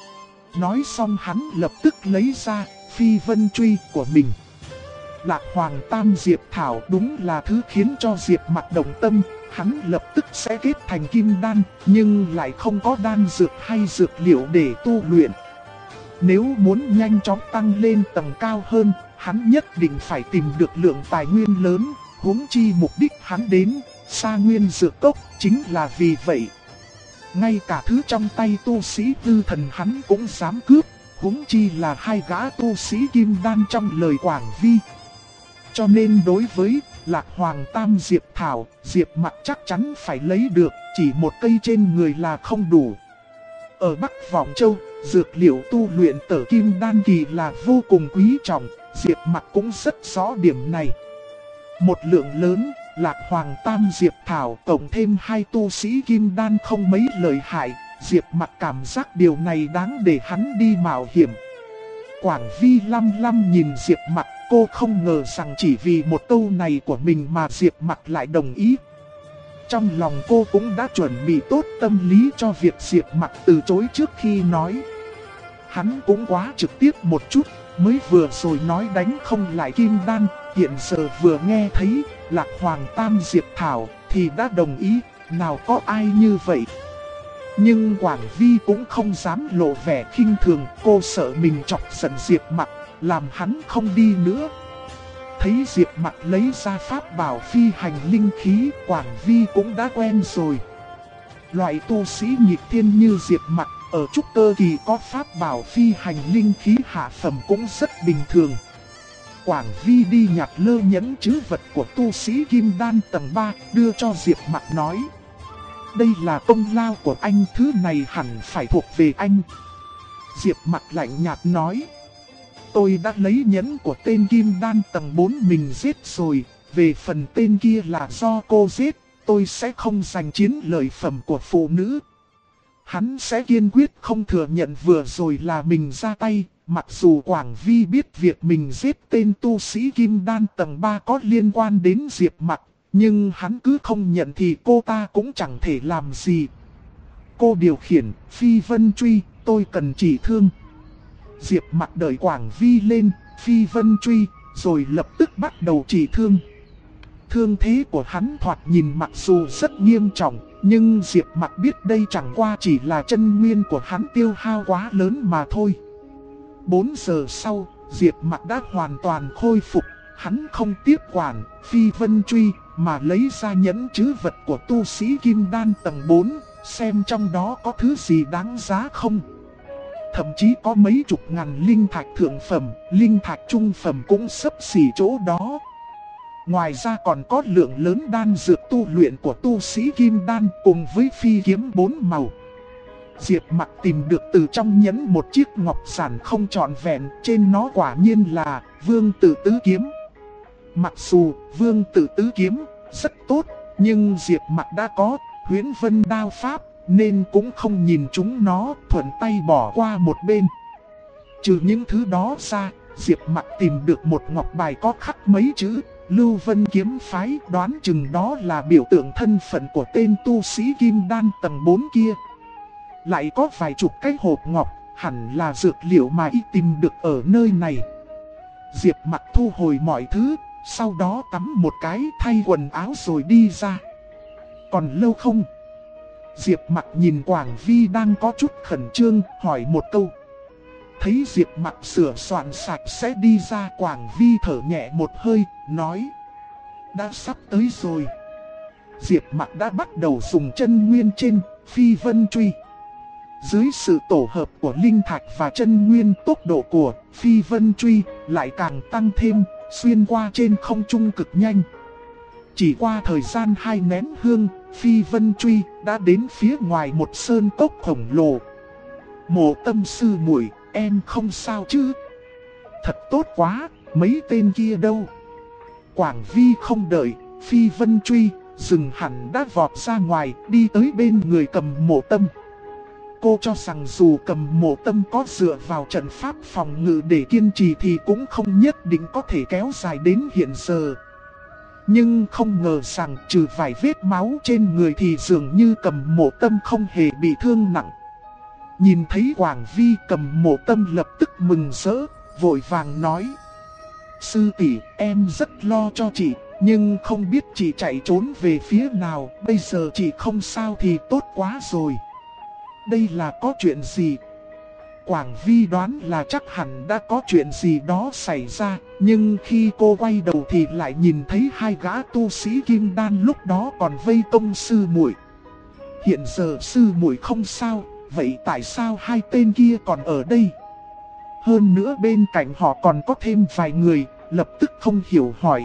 Nói xong hắn lập tức lấy ra Phi Vân Truy của mình. Lạc Hoàng Tam Diệp Thảo đúng là thứ khiến cho Diệp Mặc động tâm. Hắn lập tức sẽ kết thành Kim Đan, nhưng lại không có đan dược hay dược liệu để tu luyện. Nếu muốn nhanh chóng tăng lên tầng cao hơn, hắn nhất định phải tìm được lượng tài nguyên lớn. Huống chi mục đích hắn đến Sa Nguyên Dược Cốc chính là vì vậy. Ngay cả thứ trong tay tu sĩ Tư Thần hắn cũng dám cướp, huống chi là hai gã tu sĩ Kim Đan trong lời Quảng Vi. Cho nên đối với Lạc Hoàng Tam Diệp Thảo, Diệp Mặc chắc chắn phải lấy được, chỉ một cây trên người là không đủ. Ở Bắc Vọng Châu, dược liệu tu luyện tở Kim Đan kỳ là vô cùng quý trọng, Diệp Mặc cũng rất rõ điểm này. Một lượng lớn, Lạc Hoàng Tam Diệp Thảo cộng thêm hai tu sĩ Kim Đan không mấy lợi hại, Diệp Mặc cảm giác điều này đáng để hắn đi mạo hiểm. Quảng Vi lăm lăm nhìn Diệp Mặc, cô không ngờ rằng chỉ vì một câu này của mình mà Diệp Mặc lại đồng ý. Trong lòng cô cũng đã chuẩn bị tốt tâm lý cho việc Diệp Mặc từ chối trước khi nói. Hắn cũng quá trực tiếp một chút, mới vừa rồi nói đánh không lại Kim Đan, hiện giờ vừa nghe thấy Lạc Hoàng Tam Diệp Thảo thì đã đồng ý, nào có ai như vậy. Nhưng Quảng Vi cũng không dám lộ vẻ khinh thường, cô sợ mình chọc giận Diệp Mặc, làm hắn không đi nữa. Thấy Diệp Mặc lấy ra pháp bảo phi hành linh khí, Quảng Vi cũng đã quen rồi. Loại tu sĩ nhịp thiên như Diệp Mặc, ở trúc cơ kỳ có pháp bảo phi hành linh khí hạ phẩm cũng rất bình thường. Quảng Vi đi nhặt lơ nhẫn trữ vật của tu sĩ Kim Đan tầng 3, đưa cho Diệp Mặc nói. Đây là công lao của anh, thứ này hẳn phải thuộc về anh. Diệp Mặc lạnh nhạt nói. Tôi đã lấy nhẫn của tên Kim Đan tầng 4 mình giết rồi, về phần tên kia là do cô giết, tôi sẽ không giành chiến lợi phẩm của phụ nữ. Hắn sẽ kiên quyết không thừa nhận vừa rồi là mình ra tay, mặc dù Quảng Vi biết việc mình giết tên tu sĩ Kim Đan tầng 3 có liên quan đến Diệp Mặc, nhưng hắn cứ không nhận thì cô ta cũng chẳng thể làm gì. Cô điều khiển Phi Vân Truy, tôi cần chỉ thương. Diệp Mặc đợi Quảng Vi lên Phi Vân Truy, rồi lập tức bắt đầu chỉ thương. Thương thế của hắn thoạt nhìn mặc dù rất nghiêm trọng, nhưng Diệp Mặc biết đây chẳng qua chỉ là chân nguyên của hắn tiêu hao quá lớn mà thôi. 4 giờ sau, Diệp Mặc đã hoàn toàn khôi phục, hắn không tiếp quản Phi Vân Truy, mà lấy ra nhẫn trữ vật của tu sĩ Kim Đan tầng 4, xem trong đó có thứ gì đáng giá không. Thậm chí có mấy chục ngàn linh thạch thượng phẩm, linh thạch trung phẩm cũng xấp xỉ chỗ đó. Ngoài ra còn có lượng lớn đan dược tu luyện của tu sĩ Kim Đan cùng với phi kiếm 4 màu. Diệp Mặc tìm được từ trong nhẫn một chiếc ngọc giản không trọn vẹn, trên nó quả nhiên là Vương Tử Tứ Kiếm. Mặc dù Vương Tử Tứ Kiếm rất tốt, nhưng Diệp Mặc đã có Huyễn Vân Đao Pháp, nên cũng không nhìn chúng nó, thuận tay bỏ qua một bên. Trừ những thứ đó ra, Diệp Mặc tìm được một ngọc bài có khắc mấy chữ Lưu Vân Kiếm Phái, đoán chừng đó là biểu tượng thân phận của tên tu sĩ Kim Đan tầng 4 kia. Lại có vài chục cái hộp ngọc, hẳn là dược liệu mà y tìm được ở nơi này. Diệp Mặc thu hồi mọi thứ, sau đó tắm một cái, thay quần áo rồi đi ra. Còn lâu không? Diệp Mặc nhìn Quảng Vi đang có chút khẩn trương, hỏi một câu. Thấy Diệp Mặc sửa soạn sạch sẽ đi ra, Quảng Vi thở nhẹ một hơi, nói. Đã sắp tới rồi. Diệp Mặc đã bắt đầu dùng chân nguyên trên Phi Vân Truy. Dưới sự tổ hợp của linh thạch và chân nguyên, tốc độ của Phi Vân Truy lại càng tăng thêm, xuyên qua trên không trung cực nhanh. Chỉ qua thời gian 2 nén hương, Phi Vân Truy đã đến phía ngoài một sơn cốc khổng lồ. Mộ Tâm sư muội, em không sao chứ? Thật tốt quá, mấy tên kia đâu? Quảng Vi không đợi Phi Vân Truy dừng hẳn đã vọt ra ngoài, đi tới bên người Cầm Mộ Tâm. Cô cho rằng dù Cầm Mộ Tâm có dựa vào trận pháp phòng ngự để kiên trì thì cũng không nhất định có thể kéo dài đến hiện giờ. Nhưng không ngờ rằng trừ vài vết máu trên người thì dường như Cầm Mộ Tâm không hề bị thương nặng. Nhìn thấy Quảng Vi, Cầm Mộ Tâm lập tức mừng rỡ, vội vàng nói. Sư tỷ, em rất lo cho chị, nhưng không biết chị chạy trốn về phía nào, bây giờ chị không sao thì tốt quá rồi. Đây là có chuyện gì? Quảng Vi đoán là chắc hẳn đã có chuyện gì đó xảy ra, nhưng khi cô quay đầu thì lại nhìn thấy 2 gã tu sĩ Kim Đan lúc đó còn vây công sư muội. Hiện giờ sư muội không sao, vậy tại sao 2 tên kia còn ở đây? Hơn nữa bên cạnh họ còn có thêm vài người, lập tức không hiểu hỏi.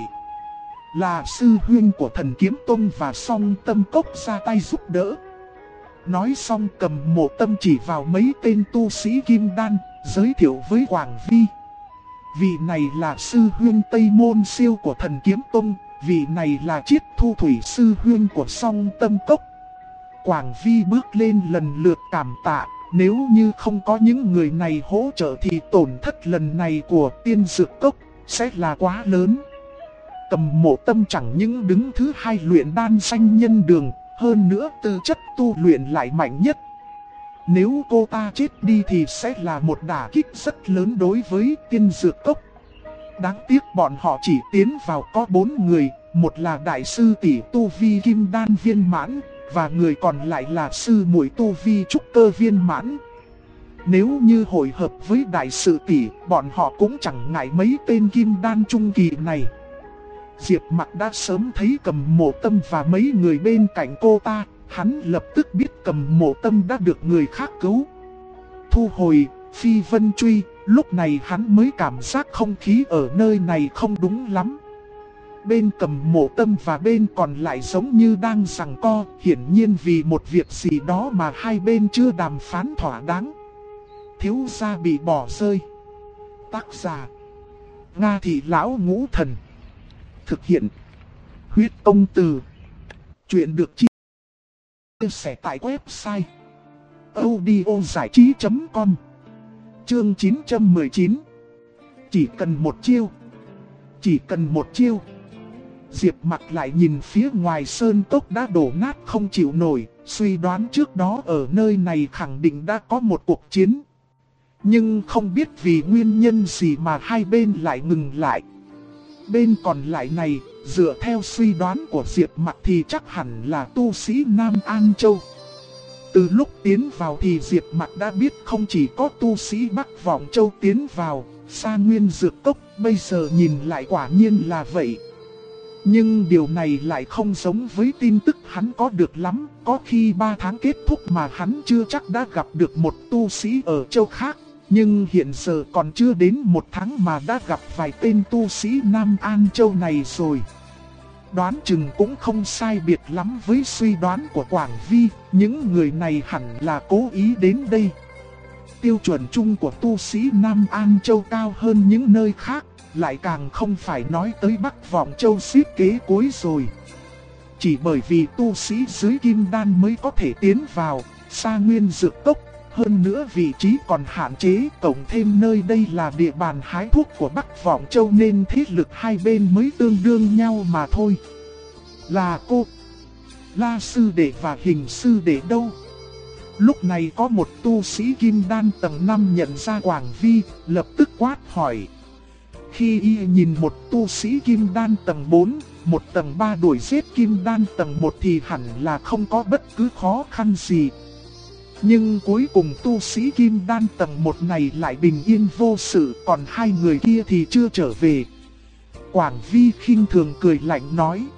Là sư huynh của Thần Kiếm Tông và Song Tâm Cốc ra tay giúp đỡ. Nói xong Cầm Mộ Tâm chỉ vào mấy tên tu sĩ Kim Đan, giới thiệu với Quảng Vi. Vị này là sư huynh Tây Môn Siêu của Thần Kiếm Tông, vị này là Chiết Thu Thủy sư huynh của Song Tâm Cốc. Quảng Vi bước lên lần lượt cảm tạ, nếu như không có những người này hỗ trợ thì tổn thất lần này của Tiên Dược Cốc sẽ là quá lớn. Cầm Mộ Tâm chẳng những đứng thứ 2 luyện đan xanh nhân đường, hơn nữa tư chất tu luyện lại mạnh nhất. Nếu cô ta chết đi thì sẽ là một đả kích rất lớn đối với Tiên Dược Cốc. Đáng tiếc bọn họ chỉ tiến vào có 4 người, một là đại sư tỷ tu vi kim đan viên mãn, và người còn lại là sư muội tu vi trúc cơ viên mãn. Nếu như hội hợp với đại sư tỷ, bọn họ cũng chẳng ngại mấy tên kim đan trung kỳ này. Diệp Mặc đã sớm thấy Cầm Mộ Tâm và mấy người bên cạnh cô ta, hắn lập tức biết Cầm Mộ Tâm đã được người khác cứu. Thu hồi Phi Vân Truy, lúc này hắn mới cảm giác không khí ở nơi này không đúng lắm. Bên Cầm Mộ Tâm và bên còn lại giống như đang giằng co, hiển nhiên vì một việc gì đó mà hai bên chưa đàm phán thỏa đáng. Thiếu gia bị bỏ rơi. Tác giả: Nga Thị Lão Ngũ Thần. Thực hiện: Huyết Công Từ. Chuyện được chia sẻ tại website audiozảichí.com. Chương 919. Chỉ cần một chiêu. Chỉ cần một chiêu. Diệp Mặc lại nhìn phía ngoài sơn cốc đã đổ nát không chịu nổi, suy đoán trước đó ở nơi này khẳng định đã có một cuộc chiến. Nhưng không biết vì nguyên nhân gì mà hai bên lại ngừng lại. Bên còn lại này, dựa theo suy đoán của Diệp Mặc thì chắc hẳn là tu sĩ Nam An Châu. Từ lúc tiến vào thì Diệp Mặc đã biết không chỉ có tu sĩ Bắc Vọng Châu tiến vào, Sa Nguyên Dược Cốc, bây giờ nhìn lại quả nhiên là vậy. Nhưng điều này lại không giống với tin tức hắn có được lắm, có khi 3 tháng kết thúc mà hắn chưa chắc đã gặp được một tu sĩ ở châu khác. Nhưng hiện giờ còn chưa đến 1 tháng mà đã gặp vài tên tu sĩ Nam An Châu này rồi. Đoán chừng cũng không sai biệt lắm với suy đoán của Quảng Vi, những người này hẳn là cố ý đến đây. Tiêu chuẩn chung của tu sĩ Nam An Châu cao hơn những nơi khác, lại càng không phải nói tới Bắc Vọng Châu xếp kế cuối rồi. Chỉ bởi vì tu sĩ dưới kim đan mới có thể tiến vào Sa Nguyên Dược Cốc. Hơn nữa vị trí còn hạn chế, cộng thêm nơi đây là địa bàn hái thuốc của Bắc Vọng Châu nên thế lực hai bên mới tương đương nhau mà thôi. Là cô, La Sư Đệ và Hình Sư Đệ đâu? Lúc này có một tu sĩ kim đan tầng 5 nhận ra Quảng Vi, lập tức quát hỏi. Khi y nhìn một tu sĩ kim đan tầng 4, một tầng 3 đuổi giết kim đan tầng 1 thì hẳn là không có bất cứ khó khăn gì. Nhưng cuối cùng tu sĩ kim đan tầng 1 này lại bình yên vô sự, còn hai người kia thì chưa trở về. Quảng Vi khinh thường cười lạnh nói.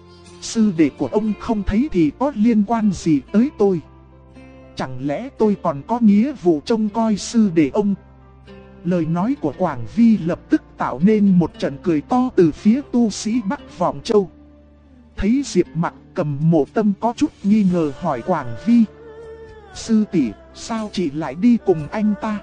Sư đệ của ông không thấy thì có liên quan gì tới tôi? Chẳng lẽ tôi còn có nghĩa vụ trông coi sư đệ ông? Lời nói của Quảng Vi lập tức tạo nên một trận cười to từ phía tu sĩ Bắc Vọng Châu. Thấy Diệp Mặc, Cầm Mộ Tâm có chút nghi ngờ hỏi Quảng Vi. Sư tỷ, sao chị lại đi cùng anh ta?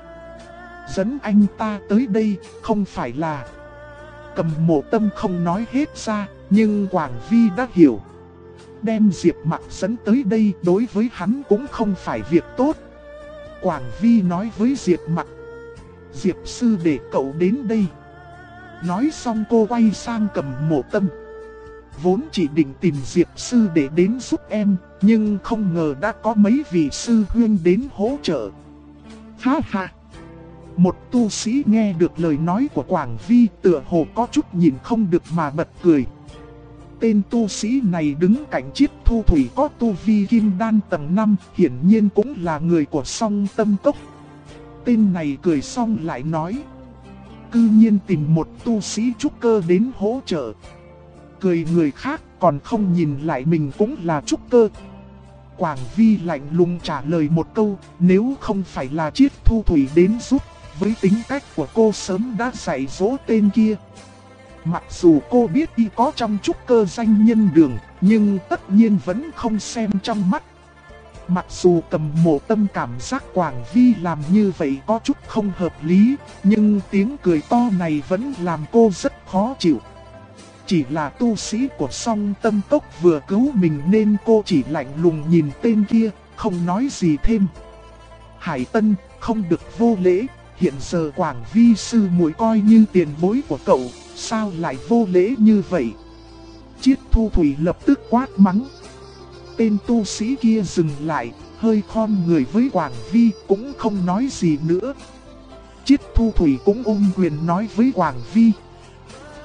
Dẫn anh ta tới đây, không phải là... Cầm Mộ Tâm không nói hết ra, nhưng Quảng Vi đã hiểu. Đem Diệp Mặc dẫn tới đây đối với hắn cũng không phải việc tốt. Quảng Vi nói với Diệp Mặc. Diệp sư để cậu đến đây. Nói xong cô quay sang Cầm Mộ Tâm. Vốn chỉ định tìm Diệp sư để đến giúp em, nhưng không ngờ đã có mấy vị sư huynh đến hỗ trợ. Ha ha! Một tu sĩ nghe được lời nói của Quảng Vi tựa hồ có chút nhìn không được mà bật cười. Tên tu sĩ này đứng cạnh Chiết Thu Thủy có tu vi kim đan tầng 5, hiển nhiên cũng là người của Song Tâm Cốc. Tên này cười xong lại nói. Cư nhiên tìm một tu sĩ trúc cơ đến hỗ trợ. Cười người khác còn không nhìn lại mình cũng là trúc cơ. Quảng Vi lạnh lùng trả lời một câu. Nếu không phải là Chiết Thu Thủy đến giúp, với tính cách của cô sớm đã dạy dỗ tên kia. Mặc dù cô biết y có trong trúc cơ danh nhân đường, nhưng tất nhiên vẫn không xem trong mắt. Mặc dù Cầm Mộ Tâm cảm giác Quảng Vi làm như vậy có chút không hợp lý, nhưng tiếng cười to này vẫn làm cô rất khó chịu. Chỉ là tu sĩ của Song Tâm Cốc vừa cứu mình nên cô chỉ lạnh lùng nhìn tên kia, không nói gì thêm. Hải Tân, không được vô lễ, hiện giờ Quảng Vi sư muội coi như tiền bối của cậu, sao lại vô lễ như vậy? Chiết Thu Thủy lập tức quát mắng. Tên tu sĩ kia dừng lại, hơi khom người với Quảng Vi cũng không nói gì nữa. Chiết Thu Thủy cũng ôm quyền nói với Quảng Vi.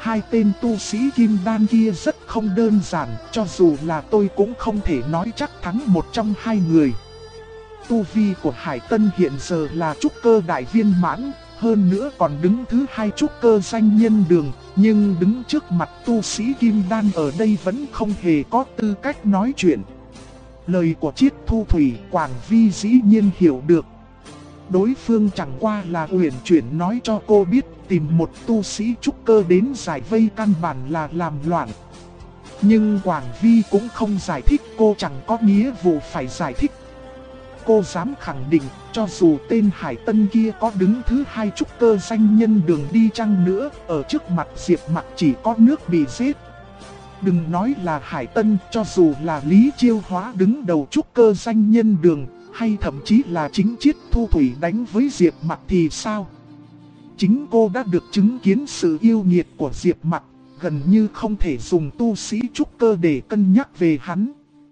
Hai tên tu sĩ kim đan kia rất không đơn giản, cho dù là tôi cũng không thể nói chắc thắng một trong hai người. Tu vi của Hải Tân hiện giờ là trúc cơ đại viên mãn, hơn nữa còn đứng thứ hai trúc cơ danh nhân đường, nhưng đứng trước mặt tu sĩ kim đan ở đây vẫn không hề có tư cách nói chuyện. Lời của Chiết Thu Thủy Quảng Vi dĩ nhiên hiểu được. Đối phương chẳng qua là uyển chuyển nói cho cô biết tìm một tu sĩ trúc cơ đến giải vây căn bản là làm loạn. Nhưng Quảng Vi cũng không giải thích, cô chẳng có nghĩa vụ phải giải thích. Cô dám khẳng định, cho dù tên Hải Tân kia có đứng thứ hai trúc cơ danh nhân đường đi chăng nữa, ở trước mặt Diệp Mặc chỉ có nước bị giết. Đừng nói là Hải Tân, cho dù là Lý Chiêu Hóa đứng đầu trúc cơ danh nhân đường, hay thậm chí là chính Chiết Thu Thủy đánh với Diệp Mặc thì sao? Chính cô đã được chứng kiến sự yêu nghiệt của Diệp Mặc, gần như không thể dùng tu sĩ trúc cơ để cân nhắc về hắn.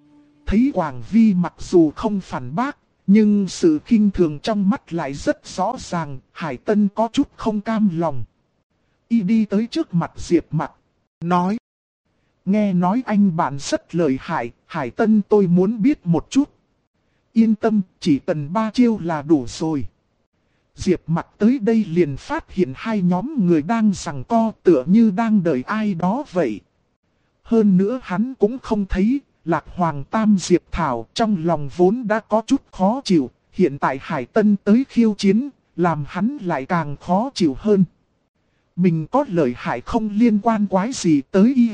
Thấy Quảng Vi mặc dù không phản bác, nhưng sự khinh thường trong mắt lại rất rõ ràng, Hải Tân có chút không cam lòng. Y đi tới trước mặt Diệp Mặc, nói: nghe nói anh bạn rất lợi hại, Hải Tân tôi muốn biết một chút. Yên tâm, chỉ cần 3 chiêu là đủ rồi. Diệp Mặc tới đây liền phát hiện hai nhóm người đang giằng co tựa như đang đợi ai đó vậy. Hơn nữa hắn cũng không thấy Lạc Hoàng Tam Diệp Thảo, trong lòng vốn đã có chút khó chịu, hiện tại Hải Tân tới khiêu chiến, làm hắn lại càng khó chịu hơn. Mình có lợi hại không liên quan quái gì tới y.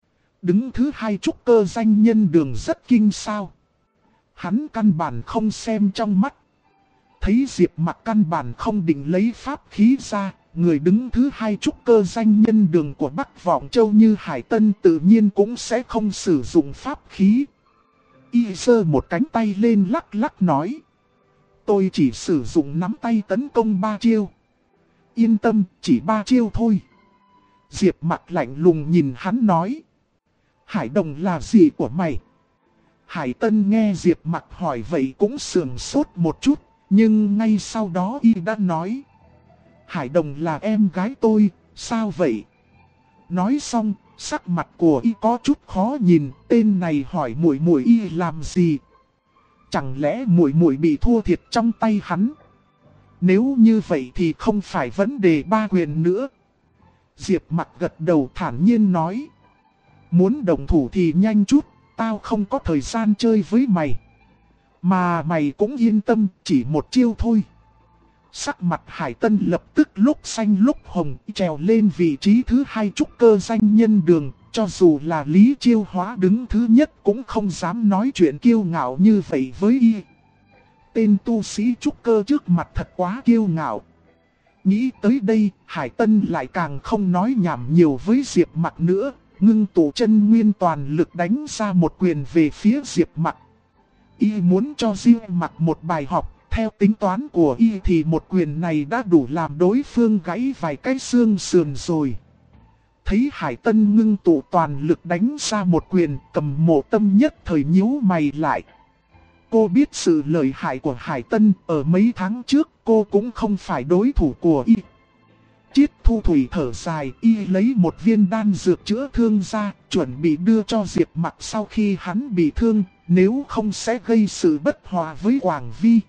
Đứng thứ hai trúc cơ danh nhân đường rất kinh sao. Hắn căn bản không xem trong mắt. Thấy Diệp Mặc căn bản không định lấy pháp khí ra, người đứng thứ hai trúc cơ danh nhân đường của Bắc Vọng Châu như Hải Tân tự nhiên cũng sẽ không sử dụng pháp khí. Y giơ một cánh tay lên lắc lắc nói: tôi chỉ sử dụng nắm tay tấn công 3 chiêu. Yên tâm, chỉ 3 chiêu thôi. Diệp Mặc lạnh lùng nhìn hắn nói: Hải Đồng là gì của mày? Hải Tân nghe Diệp Mặc hỏi vậy cũng sườn sốt một chút, nhưng ngay sau đó y đã nói: Hải Đồng là em gái tôi, sao vậy? Nói xong, sắc mặt của y có chút khó nhìn, tên này hỏi muội muội y làm gì? Chẳng lẽ muội muội bị thua thiệt trong tay hắn? Nếu như vậy thì không phải vấn đề ba quyền nữa. Diệp Mặc gật đầu thản nhiên nói: muốn đồng thủ thì nhanh chút, tao không có thời gian chơi với mày. Mà mày cũng yên tâm, chỉ một chiêu thôi. Sắc mặt Hải Tân lập tức lúc xanh lúc hồng, trèo lên vị trí thứ hai trúc cơ danh nhân đường. Cho dù là Lý Chiêu Hóa đứng thứ nhất cũng không dám nói chuyện kiêu ngạo như vậy với y. Tên tu sĩ trúc cơ trước mặt thật quá kiêu ngạo. Nghĩ tới đây, Hải Tân lại càng không nói nhảm nhiều với Diệp Mặc nữa, ngưng tụ chân nguyên toàn lực đánh ra một quyền về phía Diệp Mặc. Y muốn cho Diệp Mặc một bài học, theo tính toán của y thì một quyền này đã đủ làm đối phương gãy vài cái xương sườn rồi. Thấy Hải Tân ngưng tụ toàn lực đánh ra một quyền, Cầm Mộ Tâm nhất thời nhíu mày lại. Cô biết sự lợi hại của Hải Tân, ở mấy tháng trước cô cũng không phải đối thủ của y. Chiết Thu Thủy thở dài, y lấy một viên đan dược chữa thương ra, chuẩn bị đưa cho Diệp Mặc sau khi hắn bị thương, nếu không sẽ gây sự bất hòa với Quảng Vi.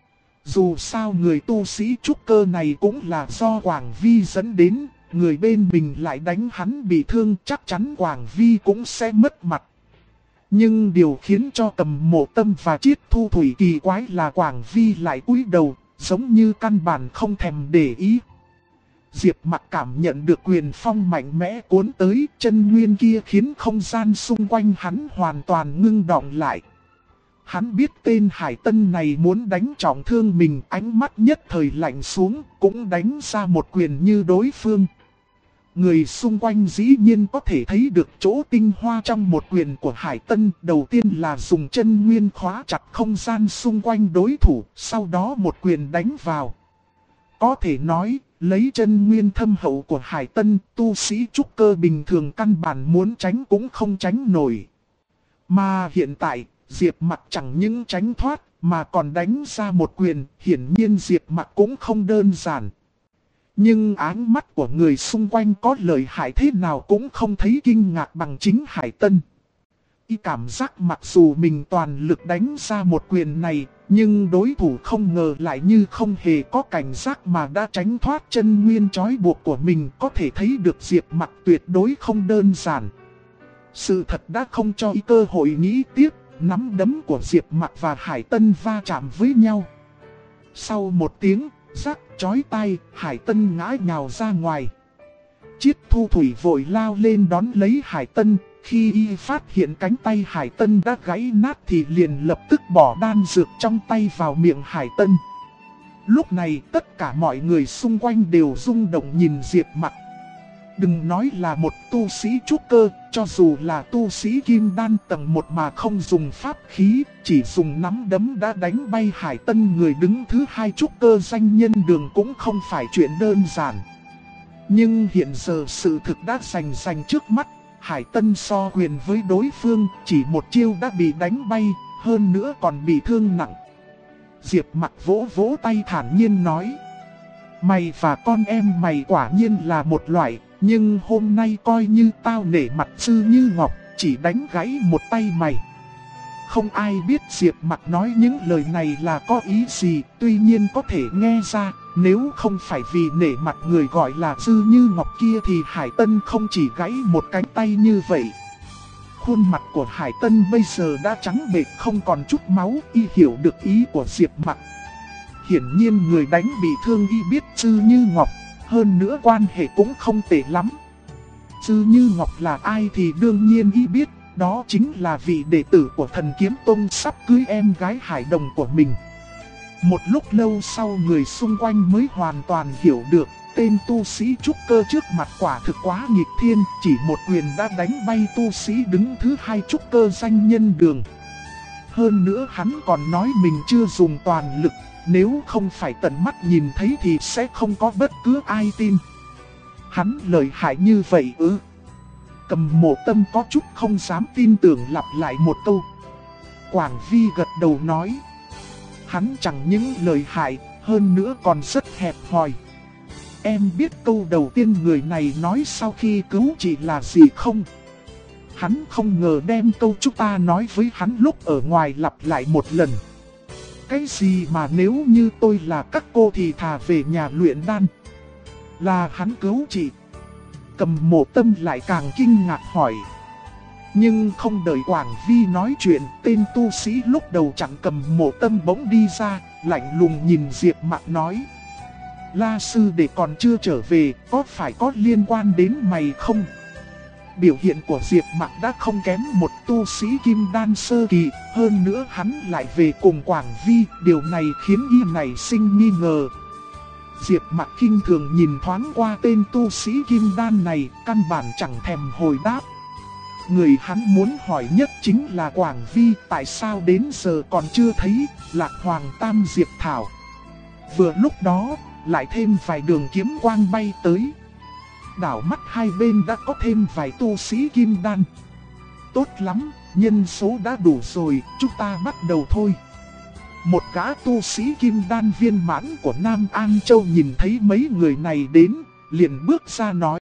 Dù sao người tu sĩ trúc cơ này cũng là do Quảng Vi dẫn đến, người bên mình lại đánh hắn bị thương, chắc chắn Quảng Vi cũng sẽ mất mặt. Nhưng điều khiến cho Cầm Mộ Tâm và Chiết Thu Thủy kỳ quái là Quảng Vi lại cúi đầu, giống như căn bản không thèm để ý. Diệp Mặc cảm nhận được quyền phong mạnh mẽ cuốn tới, chân nguyên kia khiến không gian xung quanh hắn hoàn toàn ngưng đọng lại. Hắn biết tên Hải Tân này muốn đánh trọng thương mình, ánh mắt nhất thời lạnh xuống, cũng đánh ra một quyền như đối phương. Người xung quanh dĩ nhiên có thể thấy được chỗ tinh hoa trong một quyền của Hải Tân. Đầu tiên là dùng chân nguyên khóa chặt không gian xung quanh đối thủ, sau đó một quyền đánh vào. Có thể nói, lấy chân nguyên thâm hậu của Hải Tân, tu sĩ trúc cơ bình thường căn bản muốn tránh cũng không tránh nổi. Mà hiện tại, Diệp Mặc chẳng những tránh thoát, mà còn đánh ra một quyền, hiển nhiên Diệp Mặc cũng không đơn giản. Nhưng áng mắt của người xung quanh có lợi hại thế nào cũng không thấy kinh ngạc bằng chính Hải Tân. Y cảm giác mặc dù mình toàn lực đánh ra một quyền này, nhưng đối thủ không ngờ lại như không hề có cảnh giác mà đã tránh thoát chân nguyên trói buộc của mình, có thể thấy được Diệp Mặc tuyệt đối không đơn giản. Sự thật đã không cho Y cơ hội nghĩ tiếp, nắm đấm của Diệp Mặc và Hải Tân va chạm với nhau. Sau một tiếng rắc chói tai, Hải Tân ngã nhào ra ngoài. Chiết Thu Thủy vội lao lên đón lấy Hải Tân. Khi y phát hiện cánh tay Hải Tân đã gãy nát thì liền lập tức bỏ đan dược trong tay vào miệng Hải Tân. Lúc này tất cả mọi người xung quanh đều rung động nhìn Diệp Mặc. Đừng nói là một tu sĩ trúc cơ, cho dù là tu sĩ kim đan tầng 1 mà không dùng pháp khí, chỉ dùng nắm đấm đã đánh bay Hải Tân, người đứng thứ 2 trúc cơ danh nhân Đường, cũng không phải chuyện đơn giản. Nhưng hiện giờ sự thực đã rành trước mắt. Hải Tân so quyền với đối phương, chỉ một chiêu đã bị đánh bay, hơn nữa còn bị thương nặng. Diệp Mặc vỗ vỗ tay thản nhiên nói: mày và con em mày quả nhiên là một loại, nhưng hôm nay coi như tao nể mặt Sư Như Ngọc, chỉ đánh gãy một tay mày. Không ai biết Diệp Mặc nói những lời này là có ý gì, tuy nhiên có thể nghe ra, nếu không phải vì nể mặt người gọi là Sư Như Ngọc kia thì Hải Tân không chỉ gãy một cánh tay như vậy. Khuôn mặt của Hải Tân bây giờ đã trắng bệch không còn chút máu, y hiểu được ý của Diệp Mặc. Hiển nhiên người đánh bị thương y biết Sư Như Ngọc, hơn nữa quan hệ cũng không tệ lắm. Sư Như Ngọc là ai thì đương nhiên y biết. Đó chính là vị đệ tử của Thần Kiếm Tông sắp cưới em gái Hải Đồng của mình. Một lúc lâu sau người xung quanh mới hoàn toàn hiểu được, tên tu sĩ trúc cơ trước mặt quả thực quá nghịch thiên, chỉ một quyền đã đánh bay tu sĩ đứng thứ 2 trúc cơ danh nhân Đường. Hơn nữa hắn còn nói mình chưa dùng toàn lực, nếu không phải tận mắt nhìn thấy thì sẽ không có bất cứ ai tin. Hắn lợi hại như vậy ư? Cầm Mộ Tâm có chút không dám tin tưởng lặp lại một câu. Quảng Vi gật đầu nói: hắn chẳng những lợi hại, hơn nữa còn rất hẹp hòi. Em biết câu đầu tiên người này nói sau khi cứu chị là gì không? Hắn không ngờ đem câu chúng ta nói với hắn lúc ở ngoài lặp lại một lần. Cái gì mà nếu như tôi là các cô thì thà về nhà luyện đan. Là hắn cứu chị. Cầm Mộ Tâm lại càng kinh ngạc hỏi. Nhưng không đợi Quảng Vi nói chuyện, tên tu sĩ lúc đầu chặn Cầm Mộ Tâm bỗng đi ra, lạnh lùng nhìn Diệp Mặc nói: La sư đệ còn chưa trở về, có phải có liên quan đến mày không? Biểu hiện của Diệp Mặc đã không kém một tu sĩ kim đan sơ kỳ, hơn nữa hắn lại về cùng Quảng Vi, điều này khiến y nảy sinh nghi ngờ. Diệp Mặc khinh thường nhìn thoáng qua tên tu sĩ kim đan này, căn bản chẳng thèm hồi đáp. Người hắn muốn hỏi nhất chính là Quảng Vi, tại sao đến giờ còn chưa thấy Lạc Hoàng Tam Diệp Thảo. Vừa lúc đó, lại thêm vài đường kiếm quang bay tới. Đảo mắt hai bên đã có thêm vài tu sĩ kim đan. Tốt lắm, nhân số đã đủ rồi, chúng ta bắt đầu thôi. Một gã tu sĩ kim đan viên mãn của Nam An Châu nhìn thấy mấy người này đến, liền bước ra nói.